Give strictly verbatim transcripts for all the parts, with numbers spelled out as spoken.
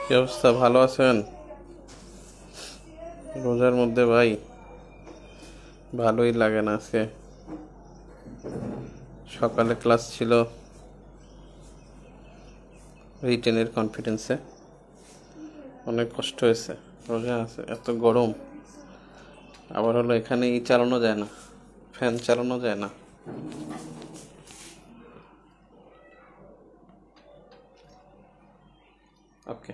কি অবস্থা, ভালো আছেন? রোজার মধ্যে ভাই ভালোই লাগে না। আজকে সকালে ক্লাস ছিল রিটেনের কনফিডেন্সে, অনেক কষ্ট হয়েছে। রোজা আছে, এত গরম। আবার হলো এখানে ই চালানো যায় না, ফ্যান চালানো যায় না। ওকে,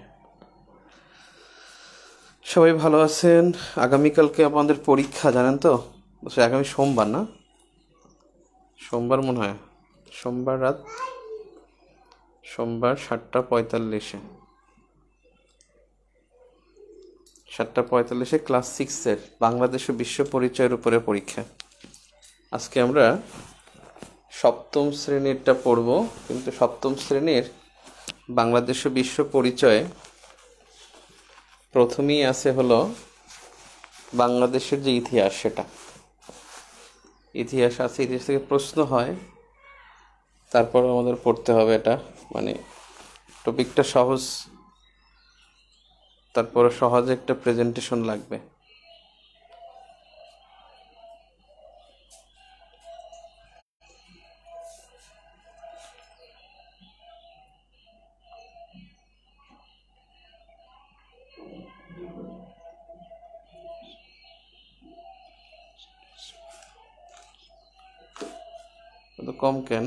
সবাই ভালো আছেন? আগামীকালকে আমাদের পরীক্ষা, জানেন তো? আচ্ছা, আগামী সোমবার না? সোমবার মনে হয়, সোমবার রাত, সোমবার সাতটা পঁয়তাল্লিশে সাতটা পঁয়তাল্লিশে ক্লাস সিক্সের বাংলাদেশ ও বিশ্ব পরিচয়ের উপরে পরীক্ষা। আজকে আমরা সপ্তম শ্রেণীরটা পড়ব, কিন্তু সপ্তম শ্রেণীর বাংলাদেশ ও বিশ্ব পরিচয়ে প্রথমেই আছে হলো বাংলাদেশের যে ইতিহাস, সেটা ইতিহাস আছে, ইতিহাস থেকে প্রশ্ন হয়, তারপর আমাদের পড়তে হবে এটা। মানে টপিকটা সহজ, তারপরে সহজ একটা প্রেজেন্টেশন লাগবে। এত কম কেন?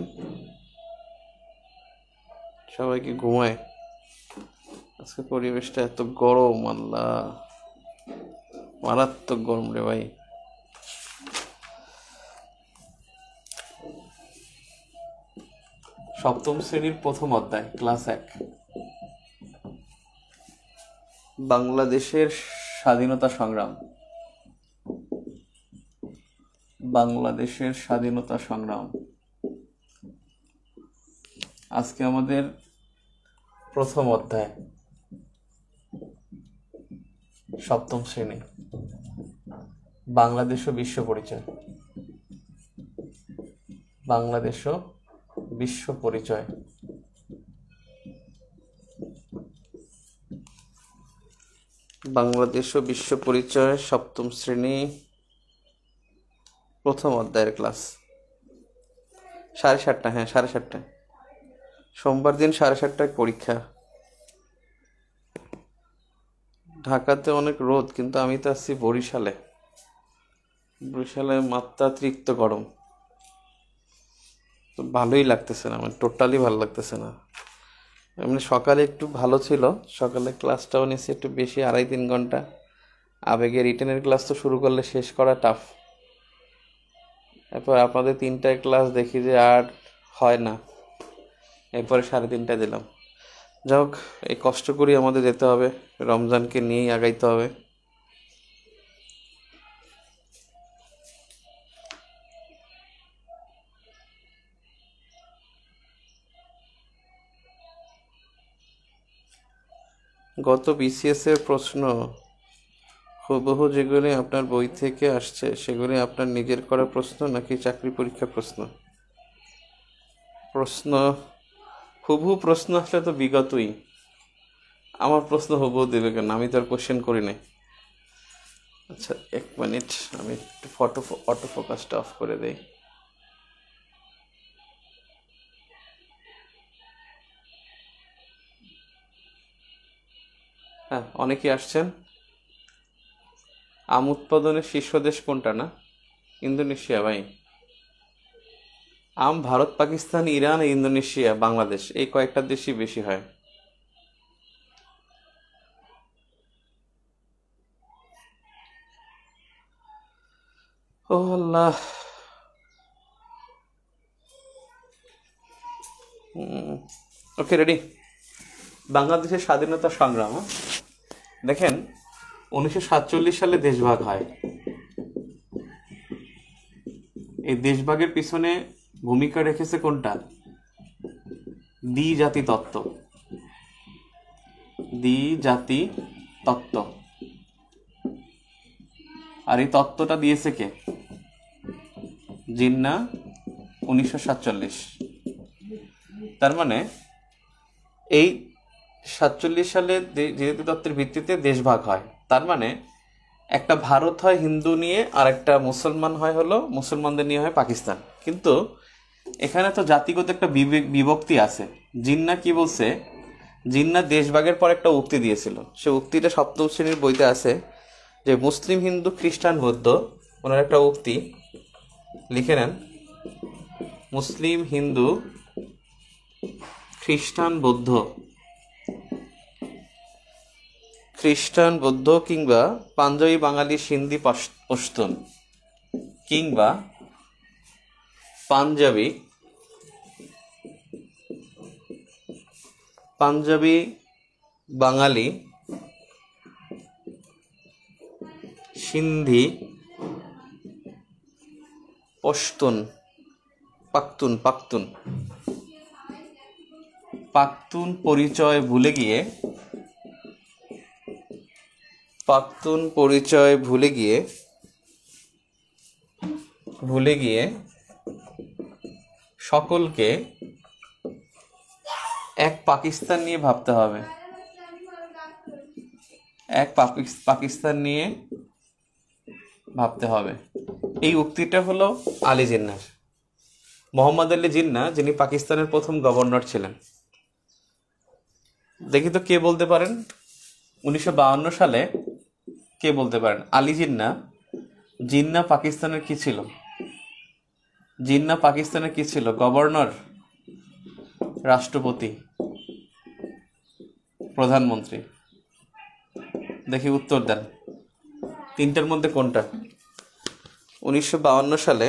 সবাই কি ঘুমায়? আজকে পরিবেশটা এত গরম, আল্লাহ, মারাত্মক গরম রে ভাই। সপ্তম শ্রেণীর প্রথম অধ্যায়, ক্লাস এক, বাংলাদেশের স্বাধীনতা সংগ্রাম। বাংলাদেশের স্বাধীনতা সংগ্রাম আজকে আমাদের প্রথম অধ্যায়, সপ্তম শ্রেণী, বাংলাদেশ ও বিশ্ব পরিচয়। বাংলাদেশ ও বিশ্ব পরিচয় বাংলাদেশ ও বিশ্ব পরিচয় সপ্তম শ্রেণী প্রথম অধ্যায়ের ক্লাস। সাড়ে সাতটা, হ্যাঁ সাড়ে সাতটায়, সোমবার দিন সাড়ে সাতটায় পরীক্ষা। ঢাকাতে অনেক রোদ, কিন্তু আমি তো আসছি বরিশালে। বরিশালে মাত্রাতিরিক্ত গরম, তো ভালোই লাগতেছে না, মানে টোটালি ভালো লাগতেছে না। এমনি সকালে একটু ভালো ছিল, সকালে ক্লাসটাও নিয়েছি একটু বেশি, আড়াই তিন ঘন্টা। আবেগে রিটেনের ক্লাস তো শুরু করলে শেষ করা টাফ। এরপর আপনাদের তিনটায় ক্লাস দেখি যে আর হয় না, এরপরে সাড়ে তিনটায় দিলাম। যাই হোক, এই কষ্ট করি আমাদের যেতে হবে, রমজানকে নিয়েই আগাইতে হবে। গত বিসিএস এর প্রশ্ন হুবহু যেগুলি আপনার বই থেকে আসছে, সেগুলি আপনার নিজের করা প্রশ্ন নাকি চাকরি পরীক্ষা প্রশ্ন? প্রশ্ন হুবহু প্রশ্ন আসলে তো বিগতই। আমার প্রশ্ন হুবহু দেবে কেন? আমি তো আর কোশ্চেন করি নাই। আচ্ছা, এক মিনিট, আমি একটু ফটো অটো ফোকাসটা অফ করে দেই। হ্যাঁ, অনেকেই আসছেন। আম উৎপাদনের শীর্ষ দেশ কোনটা? না, ইন্দোনেশিয়া ভাই। আম ভারত, পাকিস্তান, ইরান, ইন্দোনেশিয়া, বাংলাদেশ, এই কয়েকটা দেশই বেশি হয়। ও আল্লাহ। Okay, ready. বাংলাদেশের স্বাধীনতা সংগ্রাম, হ্যাঁ? দেখেন, উনিশশো সাতচল্লিশ সালে দেশভাগ হয়। এই দেশভাগের পিছনে ভূমিকা রেখেছে কোনটা? দ্বি-জাতি তত্ত্ব। দ্বি-জাতি তত্ত্ব। আর এই তত্ত্বটা দিয়েছে কে? জিন্নাহ, উনিশশো সাতচল্লিশ। তার মানে এই সাতচল্লিশ সালে জিএপি তত্ত্বের ভিত্তিতে দেশ ভাগ হয়। তার মানে একটা ভারত হয় হিন্দু নিয়ে, আর একটা মুসলমান হয় হলো মুসলমানদের নিয়ে হয় পাকিস্তান। কিন্তু এখানে তো জাতিগত একটা বিভক্তি আছে। জিন্না কি বলছে, জিন্না দেশভাগের পর একটা উক্তি দিয়েছিল, সে উক্তিটা সপ্তম শ্রেণীর বইতে আছে, যে মুসলিম হিন্দু খ্রিস্টান বৌদ্ধ, ওনার একটা উক্তি লিখে নেন, মুসলিম হিন্দু খ্রিস্টান বৌদ্ধ খ্রিস্টান বৌদ্ধ কিংবা পাঞ্জাবি বাঙালি সিন্ধি পশতুন কিংবা পাঞ্জাবি পাঞ্জাবি বাঙালি সিন্ধি পশতুন পাখতুন পাখতুন পাখতুন পরিচয় ভুলে গিয়ে পাখতুন পরিচয় ভুলে গিয়ে ভুলে গিয়ে সকলকে এক পাকিস্তান নিয়ে ভাবতে হবে, এক পাকিস্তান নিয়ে ভাবতে হবে। এই উক্তিটা হলো আলী জিন্নার, মোহাম্মদ আলী জিন্না, যিনি পাকিস্তানের প্রথম গভর্নর ছিলেন। দেখি তো কে বলতে পারেন উনিশশো বাহান্ন সালে, কে বলতে পারেন আলী জিন্না, জিন্না পাকিস্তানের কি ছিল? জিন্না পাকিস্তানের কি ছিল? গভর্নর, রাষ্ট্রপতি, প্রধানমন্ত্রী? দেখি উত্তর দেন, তিনটার মধ্যে কোনটা? উনিশশো বাহান্ন সালে,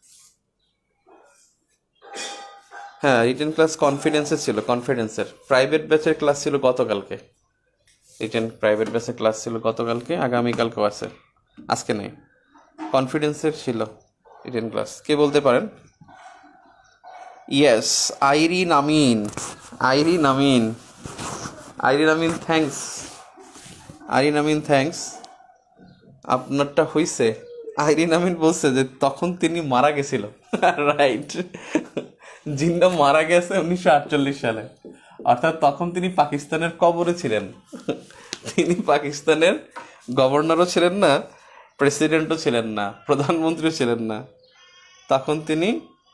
হ্যাঁ, রিটেন ক্লাস কনফিডেন্সের ছিল, কনফিডেন্সের। প্রাইভেট ব্যাচের ক্লাস ছিল গতকালকে, রিটেন প্রাইভেট ব্যাচের ক্লাস ছিল গতকালকে, আগামীকালকেও আছে, আজকে নেই। কনফিডেন্সের ছিল রিটেন ক্লাস। কে বলতে পারেন? Yes, Irin Amin, Irin Amin, Irin Amin, thanks Irin Amin, thanks. আপনারটা হইছে। আইরিন আমিন বলছে যে তখন তিনি মারা গেছিল। রাইট, জিন্না মারা গেছে উনিশশো আটচল্লিশ সালে, অর্থাৎ তখন তিনি পাকিস্তানের কবরে ছিলেন। তিনি পাকিস্তানের গভর্নরও ছিলেন না, প্রেসিডেন্টও ছিলেন না, প্রধানমন্ত্রীও ছিলেন না। তখন তিনি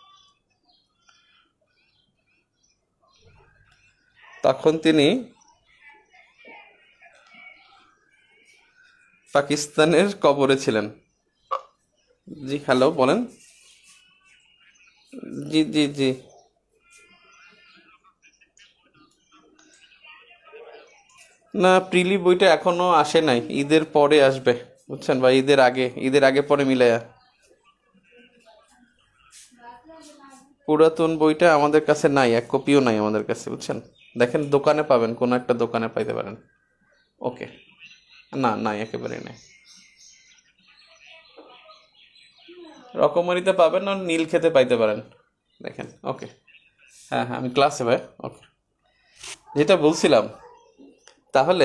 তখন তিনি পাকিস্তানের কবরে ছিলেন। জি, হ্যালো, বলেন। জি জি জি না, প্রিলি বইটা এখনো আসে নাই, ঈদের পরে আসবে, বুঝছেন, বা ঈদের আগে, ঈদের আগে পরে মিলাইয়া। পুরাতন বইটা আমাদের কাছে নাই, এক কপিও নাই আমাদের কাছে, বুঝছেন। দেখেন দোকানে পাবেন, কোনো একটা দোকানে পাইতে পারেন। ওকে, না নাই, একেবারে নাই। রকমারিতে পাবেন, আর নীল খেতে পাইতে পারেন, দেখেন। ওকে, হ্যাঁ হ্যাঁ, আমি ক্লাসে ভাই। ওকে, যেটা বলছিলাম, তাহলে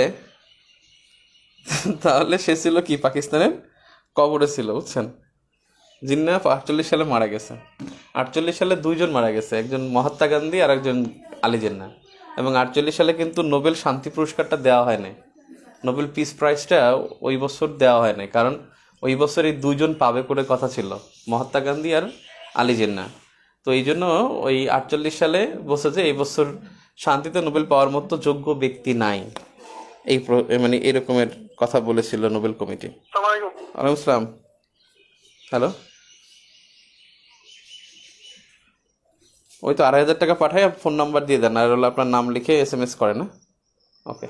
তাহলে সে ছিল কি পাকিস্তানের কবরে ছিল, বুঝছেন। জিন্না আটচল্লিশ সালে মারা গেছে। আটচল্লিশ সালে দুইজন মারা গেছে, একজন মহাত্মা গান্ধী আর একজন আলী জিন্না। এবং আটচল্লিশ সালে কিন্তু নোবেল শান্তি পুরস্কারটা দেওয়া হয় নাই, নোবেল পিস প্রাইজটা ওই বছর দেওয়া হয় নাই, কারণ ওই বছর এই দুইজন পাবে করে কথা ছিল, মহাত্মা গান্ধী আর আলী জিন্না। তো এই জন্য ওই আটচল্লিশ সালে বলছে যে এই বছর শান্তিতে নোবেল পাওয়ার মতো যোগ্য ব্যক্তি নাই, এই মানে এরকমের কথা বলেছিল নোবেল কমিটি। ওয়ালাইকুম আসসালাম। হ্যালো, ওই তো আড়াই হাজার টাকা পাঠায় ফোন নাম্বার দিয়ে দেন, আর হলো আপনার নাম লিখে এস এম এস করে না। ওকে,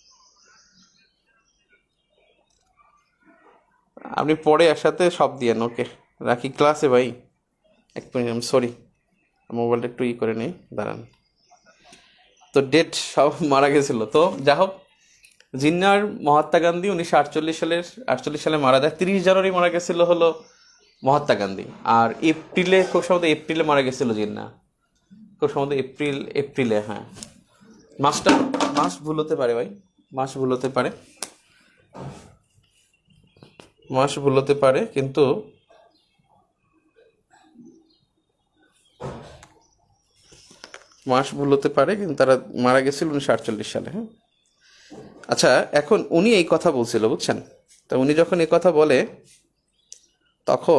আপনি পরে একসাথে সব দিয়েন। ওকে, রাখি, ক্লাসে ভাই। এক মিনিট, আমি সরি, মোবাইলটা একটু ই করে নিই, দাঁড়ান। তো ডেট সব মারা গেছিল। তো যা হোক, জিন্নার মহাত্মা গান্ধী উনিশশো আটচল্লিশ সালের আটচল্লিশ সালে মারা যায়। তিরিশ জানুয়ারি মারা গেছিল হলো মহাত্মা গান্ধী, আর এপ্রিলে, খুব সম্ভবত এপ্রিলে মারা গেছিল জিন্না, খুব সম্ভবত এপ্রিল এপ্রিলে হ্যাঁ, মাসটা মাস ভুল হতে পারে ভাই, মাস ভুল হতে পারে, মাস ভুল হতে পারে, কিন্তু মাস ভুল হতে পারে, কিন্তু তারা মারা গেছিল উনিশশো আটচল্লিশ সালে। হ্যাঁ, আচ্ছা, এখন উনি এই কথা বলছিল, বুঝছেন? তা উনি যখন এই কথা বলে তখন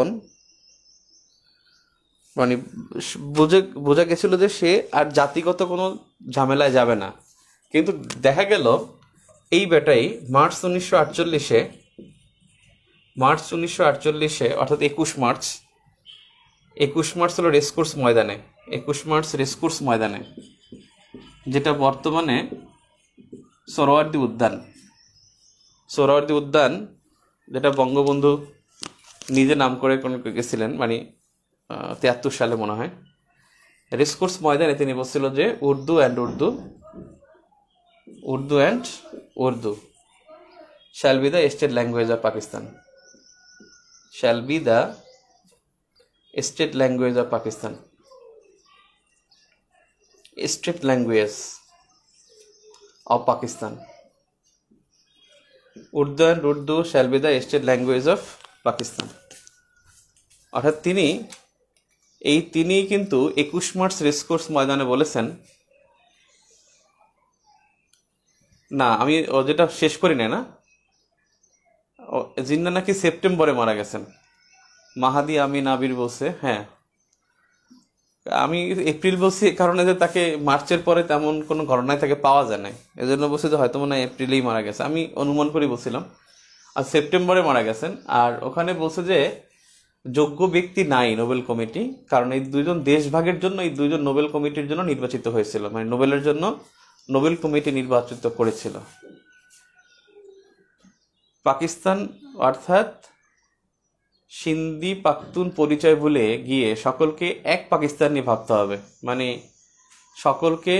মানে বুঝে বোঝা গেছিল যে সে আর জাতিগত কোনো ঝামেলায় যাবে না। কিন্তু দেখা গেল এই বেটাই মার্চ উনিশশো আটচল্লিশে মার্চ উনিশশো আটচল্লিশে অর্থাৎ একুশ মার্চ একুশ মার্চ হলো রেসকোর্স ময়দানে একুশ মার্চ রেসকোর্স ময়দানে, যেটা বর্তমানে সোহরাওয়ার্দী উদ্যান সোহরাওয়ার্দী উদ্যান যেটা বঙ্গবন্ধু নিজে নাম করে কোনো গেছিলেন, মানে তিয়াত্তর সালে মনে হয়। রেসকোর্স ময়দানে তিনি বলছিল যে Urdu and Urdu Urdu and Urdu shall be the state language of Pakistan shall be the state language of Pakistan state language of Pakistan Urdu and Urdu shall be the state language of Pakistan. অর্থাৎ তিনি এই তিনি কিন্তু একুশ মার্চ রেসকোর্স ময়দানে বলেছেন, না আমি যেটা শেষ করি না না জিন্না নাকি সেপ্টেম্বরে মারা গেছেন, মাহাদি আমিন আবির বলছে। হ্যাঁ, আমি এপ্রিল বলছি এই কারণে যে তাকে মার্চের পরে তেমন কোনো ঘটনায় তাকে পাওয়া যায় নাই, এজন্য বলছি যে হয়তো মনে হয় এপ্রিলেই মারা গেছে, আমি অনুমান করে বলছিলাম। আর সেপ্টেম্বরে মারা গেছেন। আর ওখানে বলছে যে যোগ্য ব্যক্তি নাই নোবেল কমিটি, কারণ এই দুইজন দেশভাগের জন্য এই দুইজন নোবেল কমিটির জন্য নির্বাচিত হয়েছিল, মানে নোবেলের জন্য নোবেল কমিটি নির্বাচিত করেছিল। পাকিস্তান অর্থাৎ সিন্ধি পাখতুন পরিচয় ভুলে গিয়ে সকলকে এক পাকিস্তান নিয়ে ভাবতে হবে, মানে সকলকে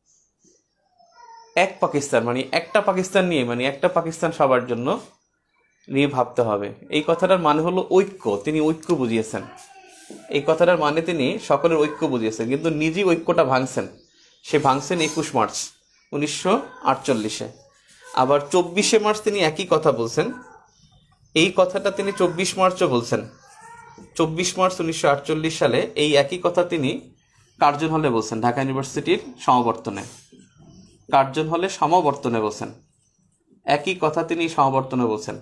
এক পাকিস্তান মানে একটা পাকিস্তান নিয়ে, মানে একটা পাকিস্তান সবার জন্য নিয়ে ভাবতে হবে। এই কথাটার মানে হলো ঐক্য, তিনি ঐক্য বুঝিয়েছেন। এই কথাটার মানে তিনি সকলের ঐক্য বুঝিয়েছেন, কিন্তু নিজেই ঐক্যটা ভাঙছেন। সে ভাঙছেন একুশ মার্চ উনিশশো আটচল্লিশে। আবার চব্বিশে মার্চ তিনি একই কথা বলছেন। এই কথাটা তিনি চব্বিশ মার্চও বলছেন। চব্বিশ মার্চ উনিশশো আটচল্লিশ সালে এই একই কথা তিনি কার্জন হলে বলছেন, ঢাকা ইউনিভার্সিটির সমাবর্তনে কার্জন হলে সমাবর্তনে বলছেন। একই কথা তিনি সমাবর্তনে বলছেন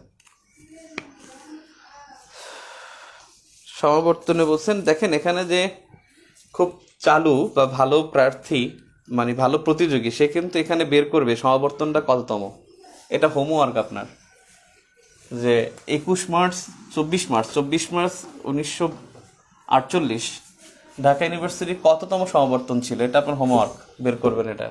সমাবর্তনে বলছেন দেখেন এখানে যে খুব চালু বা ভালো প্রার্থী, মানে ভালো প্রতিযোগী, সে কিন্তু এখানে বের করবে সমাবর্তনটা কততম। এটা হোমওয়ার্ক আপনার, যে একুশ মার্চ চব্বিশ মার্চ চব্বিশ মার্চ উনিশশো আটচল্লিশ ঢাকা ইউনিভার্সিটির কততম সমাবর্তন ছিল, এটা আপনার হোমওয়ার্ক, বের করবেন এটা।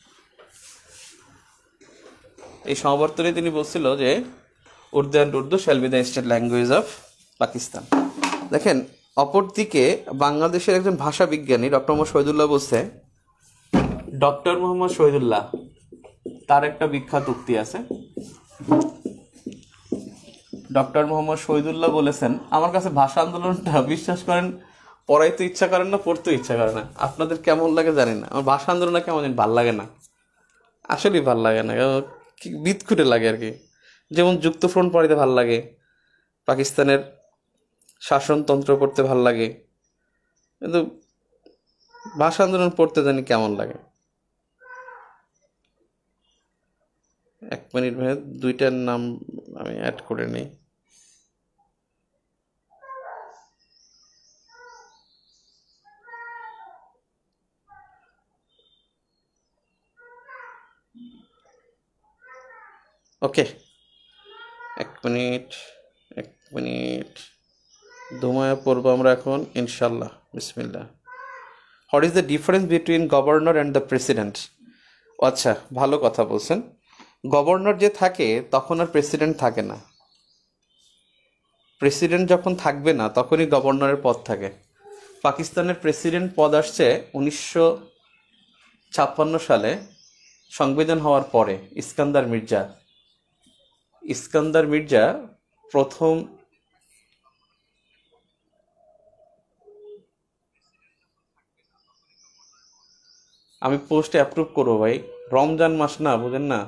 এই সমাবর্তনে তিনি বলছিল যে Urdu and Urdu shall be the state language of Pakistan. দেখেন অপরদিকে বাংলাদেশের একজন ভাষা বিজ্ঞানী ডক্টর মোহাম্মদ শহীদুল্লাহ বলছে, ডক্টর মোহাম্মদ শহীদুল্লাহ তার একটা বিখ্যাত উক্তি আছে। ডক্টর মোহাম্মদ শহীদুল্লাহ বলেছেন, আমার কাছে ভাষা আন্দোলনটা বিশ্বাস করেন পড়াইতে ইচ্ছা করেন না, পড়তে ইচ্ছা করে না। আপনাদের কেমন লাগে জানি না, আমার ভাষা আন্দোলনটা কেমন ভাল লাগে না, আসলেই ভাল লাগে না, বিদখুটে লাগে আর কি। যেমন যুক্তফ্রন্ট পড়াইতে ভাল লাগে, পাকিস্তানের শাসনতন্ত্র পড়তে ভাল লাগে, কিন্তু ভাষা আন্দোলন পড়তে জানি কেমন লাগে। এক মিনিট ভাই, দুইটার নাম আমি অ্যাড করে নিই। ওকে, এক মিনিট এক মিনিট ধুমায়া পড়বো আমরা এখন ইনশাল্লাহ। বিসমিল্লাহ। What is the difference between governor and the president? আচ্ছা, ভালো কথা বলছেন। গভর্নর যে থাকে তখন আর প্রেসিডেন্ট থাকে না, প্রেসিডেন্ট যখন থাকবে না তখনই গভর্নরের পদ থাকে। পাকিস্তানের প্রেসিডেন্ট পদ আসছে উনিশশো ছাপ্পান্ন সালে সংবিধান হওয়ার পরে। ইস্কান্দার মির্জা ইস্কান্দার মির্জা প্রথম আমি পোস্টে অ্যাপ্রুভ করবো ভাই, রমজান মাস না, বুঝেন না,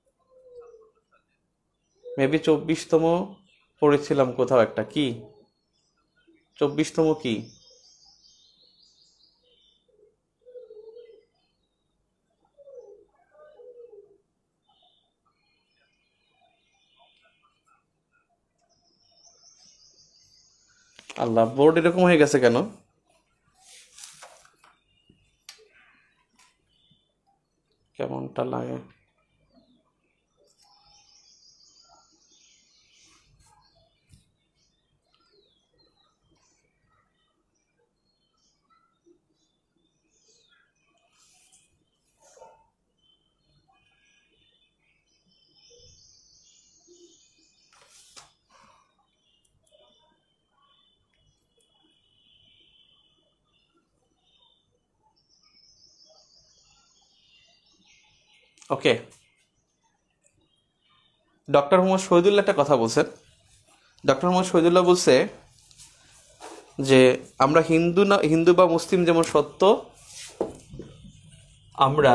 মেবি চব্বিশতম পড়েছিলাম কোথাও একটা। কি চব্বিশতম কি? আল্লাহ, বোর্ড এরকম হয়ে গেছে কেন? কেমনটা লাগে? ওকে, ডক্টর মোহাম্মদ শহীদুল্লাহ একটা কথা বলছেন। ডক্টর মোহাম্মদ শহীদুল্লাহ বলছে যে আমরা হিন্দু না, হিন্দু বা মুসলিম যেমন সত্য, আমরা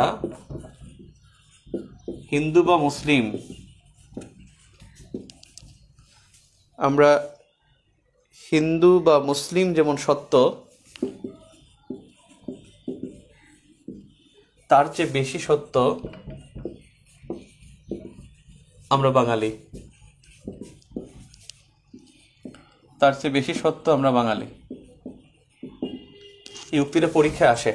হিন্দু বা মুসলিম আমরা হিন্দু বা মুসলিম যেমন সত্য, তার চেয়ে বেশি সত্য আমরা বাঙালি। তার চেয়ে বেশি সত্য আমরা বাঙালি। এই উক্তিটা পরীক্ষায় আসে,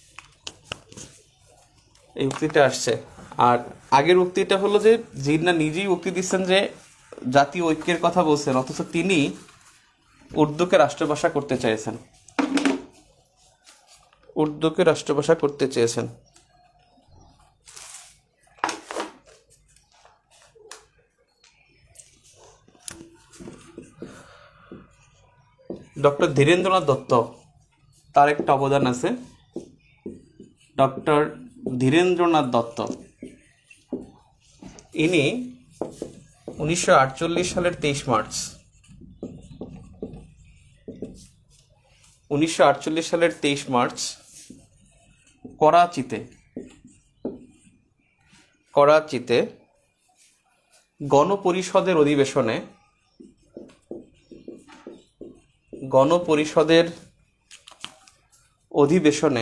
এই উক্তিটা আসছে। আর আগের উক্তিটা হলো যে জিন্না নিজেই উক্তি দিচ্ছেন যে জাতীয় ঐক্যের কথা বলছেন, অথচ তিনি উর্দুকে রাষ্ট্রভাষা করতে চেয়েছেন। উর্দুকে রাষ্ট্রভাষা করতে চেয়েছেন। ডক্টর ধীরেন্দ্রনাথ দত্ত, তার একটা অবদান আছে। ডক্টর ধীরেন্দ্রনাথ দত্ত, ইনি উনিশশো আটচল্লিশ সালের তেইশ মার্চ উনিশশো আটচল্লিশ সালের তেইশ মার্চ করাচিতে করাচিতে গণপরিষদের অধিবেশনে গণপরিষদের অধিবেশনে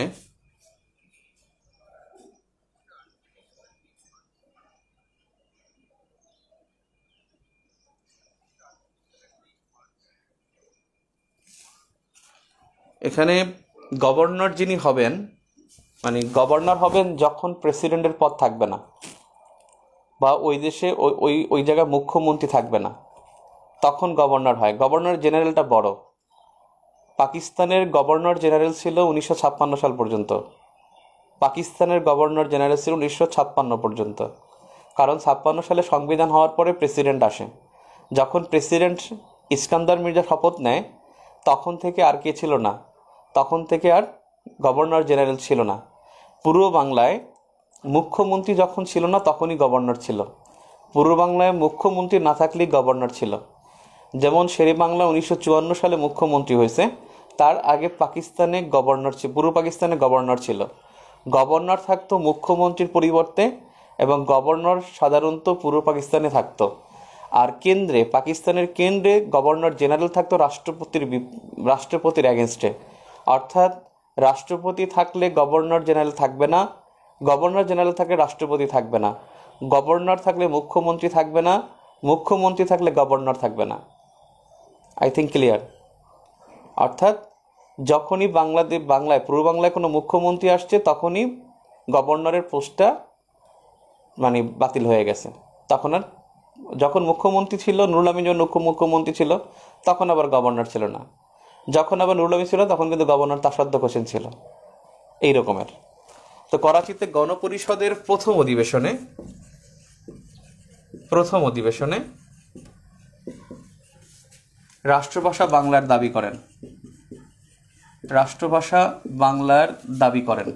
এখানে গভর্নর যিনি হবেন, মানে গভর্নর হবেন যখন প্রেসিডেন্টের পদ থাকবে না, বা ওই দেশে ওই ওই জায়গায় মুখ্যমন্ত্রী থাকবে না, তখন গভর্নর হয়। গভর্নর জেনারেলটা বড়। পাকিস্তানের গভর্নর জেনারেল ছিল উনিশশো ছাপ্পান্ন সাল পর্যন্ত। পাকিস্তানের গভর্নর জেনারেল ছিল উনিশশো ছাপ্পান্ন পর্যন্ত, কারণ ছাপ্পান্ন সালে সংবিধান হওয়ার পরে প্রেসিডেন্ট আসে। যখন প্রেসিডেন্ট ইস্কান্দার মির্জা শপথ নেয়, তখন থেকে আর কে ছিল না, তখন থেকে আর গভর্নর জেনারেল ছিল না। পূর্ব বাংলায় মুখ্যমন্ত্রী যখন ছিল না, তখনই গভর্নর ছিল। পূর্ব বাংলায় মুখ্যমন্ত্রী না থাকলেই গভর্নর ছিল। যেমন শেরে বাংলা উনিশশো চুয়ান্ন সালে মুখ্যমন্ত্রী হয়েছে, তার আগে পাকিস্তানে গভর্নর ছিল, পূর্ব পাকিস্তানে গভর্নর ছিল। গভর্নর থাকতো মুখ্যমন্ত্রীর পরিবর্তে, এবং গভর্নর সাধারণত পূর্ব পাকিস্তানে থাকতো। আর কেন্দ্রে, পাকিস্তানের কেন্দ্রে গভর্নর জেনারেল থাকতো রাষ্ট্রপতির রাষ্ট্রপতির অ্যাগেনস্টে। অর্থাৎ রাষ্ট্রপতি থাকলে গভর্নর জেনারেল থাকবে না, গভর্নর জেনারেল থাকলে রাষ্ট্রপতি থাকবে না, গভর্নর থাকলে মুখ্যমন্ত্রী থাকবে না, মুখ্যমন্ত্রী থাকলে গভর্নর থাকবে না। I think clear. অর্থাৎ যখনই বাংলাদেশ বাংলায় পূর্ব বাংলায় কোনো মুখ্যমন্ত্রী আসছে, তখনই গভর্নরের পোস্টটা মানে বাতিল হয়ে গেছে। তখন আর, যখন মুখ্যমন্ত্রী ছিল নুরুল আমিন, যখন মুখ্যমন্ত্রী ছিল, তখন আবার গভর্নর ছিল না। যখন আবার নুরুল আমিন ছিল, তখন কিন্তু গভর্নর তাসাদ্দুক হোসেন ছিল। এই রকমের। তো করাচিতে গণপরিষদের প্রথম অধিবেশনে প্রথম অধিবেশনে রাষ্ট্রভাষা বাংলার দাবি করেন রাষ্ট্রভাষা বাংলার দাবি করেন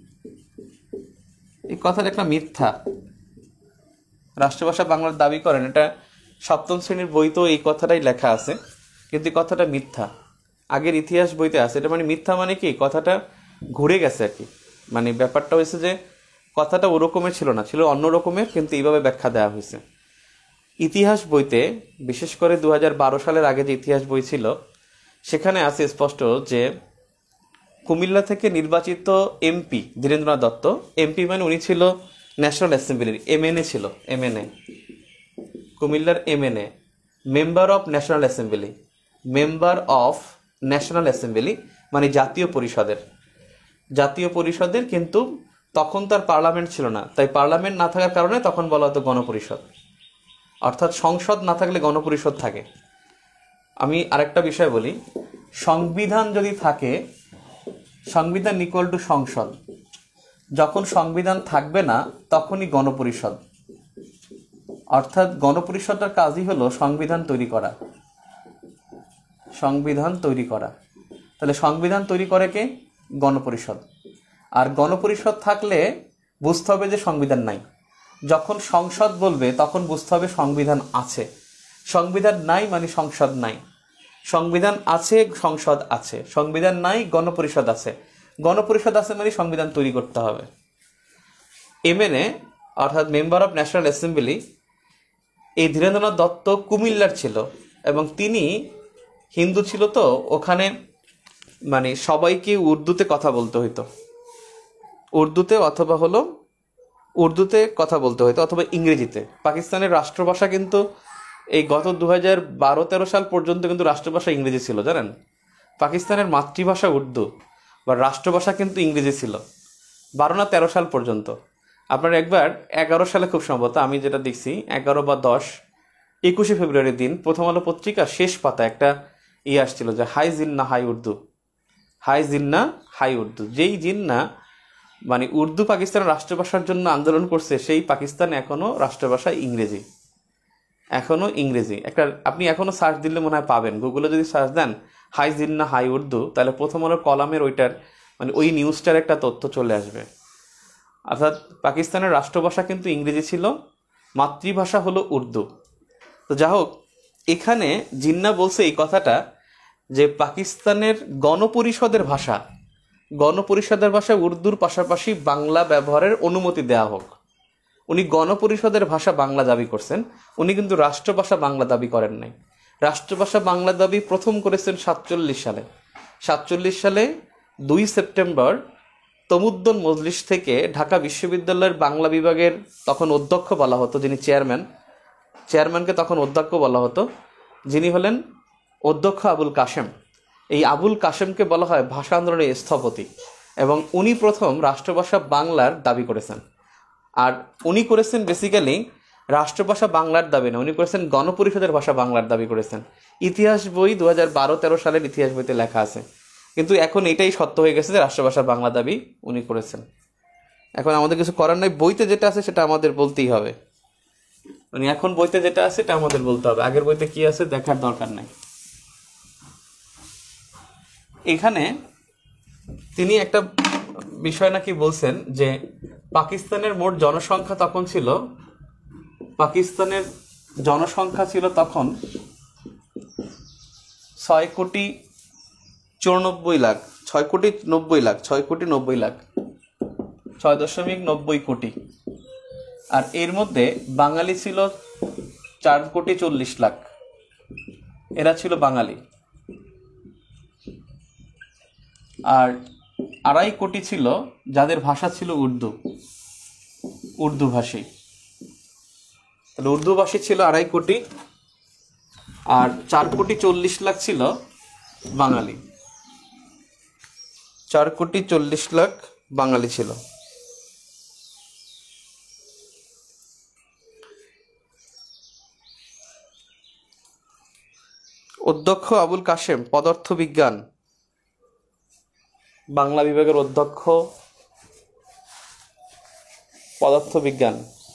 এই কথাটা একটা মিথ্যা। রাষ্ট্রভাষা বাংলার দাবি করেন, এটা সপ্তম শ্রেণীর বইতেও এই কথাটাই লেখা আছে, কিন্তু এই কথাটা মিথ্যা। আগের ইতিহাস বইতে আছে। এটা মানে মিথ্যা মানে কি, কথাটা ঘুরে গেছে আর কি। মানে ব্যাপারটা হয়েছে যে কথাটা ওরকমের ছিল না, ছিল অন্য রকমের, কিন্তু এইভাবে ব্যাখ্যা দেওয়া হয়েছে ইতিহাস বইতে। বিশেষ করে দু হাজার বারো সালের আগে যে ইতিহাস বই ছিল, সেখানে আছে স্পষ্ট যে কুমিল্লা থেকে নির্বাচিত এমপি ধীরেন্দ্রনাথ দত্ত, এমপি মানে উনি ছিল ন্যাশনাল অ্যাসেম্বলির এমএনএ ছিল, এমএনএ কুমিল্লার MNA, member of national assembly, member of national assembly মানে জাতীয় পরিষদের জাতীয় পরিষদের কিন্তু তখন তার পার্লামেন্ট ছিল না, তাই পার্লামেন্ট না থাকার কারণে তখন বলা হতো গণপরিষদ। অর্থাৎ সংসদ না থাকলে গণপরিষদ থাকে। আমি আরেকটা বিষয় বলি, সংবিধান যদি থাকে, সংবিধান ইকুয়াল টু সংসদ, যখন সংবিধান থাকবে না তখনই গণপরিষদ। অর্থাৎ গণপরিষদের কাজই হলো সংবিধান তৈরি করা, সংবিধান তৈরি করা। তাহলে সংবিধান তৈরি করে কে? গণপরিষদ। আর গণপরিষদ থাকলে বুঝতে হবে যে সংবিধান নাই। যখন সংসদ বলবে তখন বুঝতে হবে সংবিধান আছে। সংবিধান নাই মানে সংসদ নাই, সংবিধান আছে সংসদ আছে, সংবিধান নাই গণপরিষদ আছে, গণপরিষদ আছে মানে সংবিধান তৈরি করতে হবে। এমএনএ অর্থাৎ মেম্বার অফ ন্যাশনাল অ্যাসেম্বলি, এই ধীরেন্দ্রনাথ দত্ত কুমিল্লার ছিল এবং তিনি হিন্দু ছিল, তো ওখানে মানে সবাইকে উর্দুতে কথা বলতে হইতো, উর্দুতে অথবা হলো উর্দুতে কথা বলতে হইতো অথবা ইংরেজিতে। পাকিস্তানের রাষ্ট্রভাষা কিন্তু এই গত দু হাজার বারো তেরো সাল পর্যন্ত কিন্তু রাষ্ট্রভাষা ইংরেজি ছিল, জানেন? পাকিস্তানের মাতৃভাষা উর্দু বা রাষ্ট্রভাষা কিন্তু ইংরেজি ছিল বারো না তেরো সাল পর্যন্ত। আপনার একবার এগারো সালে খুব সম্ভবত, আমি যেটা দেখছি এগারো বা দশ একুশে ফেব্রুয়ারির দিন প্রথম আলো পত্রিকার শেষ পাতা একটা ইয়ে আসছিল যে হাই জিন্না হাই উর্দু, হাই জিন্না হাই উর্দু। যেই জিন্না মানে উর্দু পাকিস্তানের রাষ্ট্রভাষার জন্য আন্দোলন করছে, সেই পাকিস্তান এখনো রাষ্ট্রভাষা ইংরেজি, এখনো ইংরেজি। একটা আপনি এখনো সার্চ দিলে মনে হয় পাবেন, গুগলে যদি সার্চ দেন হাই জিন্না হাই উর্দু, তাহলে প্রথম আলোর কলামের ওইটার মানে ওই নিউজটার একটা তথ্য চলে আসবে। অর্থাৎ পাকিস্তানের রাষ্ট্রভাষা কিন্তু ইংরেজি ছিল, মাতৃভাষা হলো উর্দু। তো যা হোক, এখানে জিন্না বলছে এই কথাটা যে পাকিস্তানের গণপরিষদের ভাষা, গণপরিষদের ভাষায় উর্দুর পাশাপাশি বাংলা ব্যবহারের অনুমতি দেওয়া হোক। উনি গণপরিষদের ভাষা বাংলা দাবি করছেন, উনি কিন্তু রাষ্ট্রভাষা বাংলা দাবি করেন নাই। রাষ্ট্রভাষা বাংলা দাবি প্রথম করেছেন সাতচল্লিশ সালে। সাতচল্লিশ সালে দুই সেপ্টেম্বর তমুদ্দুন মজলিস থেকে ঢাকা বিশ্ববিদ্যালয়ের বাংলা বিভাগের তখন অধ্যক্ষ বলা হতো, যিনি চেয়ারম্যান, চেয়ারম্যানকে তখন অধ্যক্ষ বলা হতো, যিনি হলেন অধ্যক্ষ আবুল কাশেম। এই আবুল কাশেমকে বলা হয় ভাষা আন্দোলনের স্থপতি এবং উনি প্রথম রাষ্ট্রভাষা বাংলার দাবি করেছেন। আর উনি করেছেন বেসিক্যালি রাষ্ট্রভাষা বাংলার দাবি না, উনি করেছেন গণপরিষদের ভাষা বাংলার দাবি করেছেন। ইতিহাস বই দু হাজার বারো তেরো সালের ইতিহাস বইতে লেখা আছে, কিন্তু এখন এটাই সত্য হয়ে গেছে যে রাষ্ট্রভাষা বাংলা দাবি উনি করেছেন। এখন আমাদের কিছু করার নাই, বইতে যেটা আছে সেটা আমাদের বলতেই হবে। মানে এখন বইতে যেটা আছে সেটা আমাদের বলতে হবে, আগের বইতে কি আছে দেখার দরকার নাই। এখানে তিনি একটা বিষয় নাকি বলছেন যে পাকিস্তানের মোট জনসংখ্যা তখন ছিল, পাকিস্তানের জনসংখ্যা ছিল তখন ছয় কোটি চুরানব্বই লাখ, ছয় কোটি নব্বই লাখ, ছয় কোটি নব্বই লাখ, ছয় দশমিক নব্বই কোটি। আর এর মধ্যে বাঙালি ছিল চার কোটি চল্লিশ লাখ, এরা ছিল বাঙালি। আর আড়াই কোটি ছিল যাদের ভাষা ছিল উর্দু, উর্দু ভাষী। তাহলে উর্দু ভাষী ছিল আড়াই কোটি, আর চার কোটি চল্লিশ লাখ ছিল বাঙালি, চার কোটি চল্লিশ লাখ বাঙালি ছিল। অধ্যক্ষ আবুল কাশেম পদার্থ বিজ্ঞান বাংলা বিভাগের অধ্যক্ষ, পদার্থ বিজ্ঞান,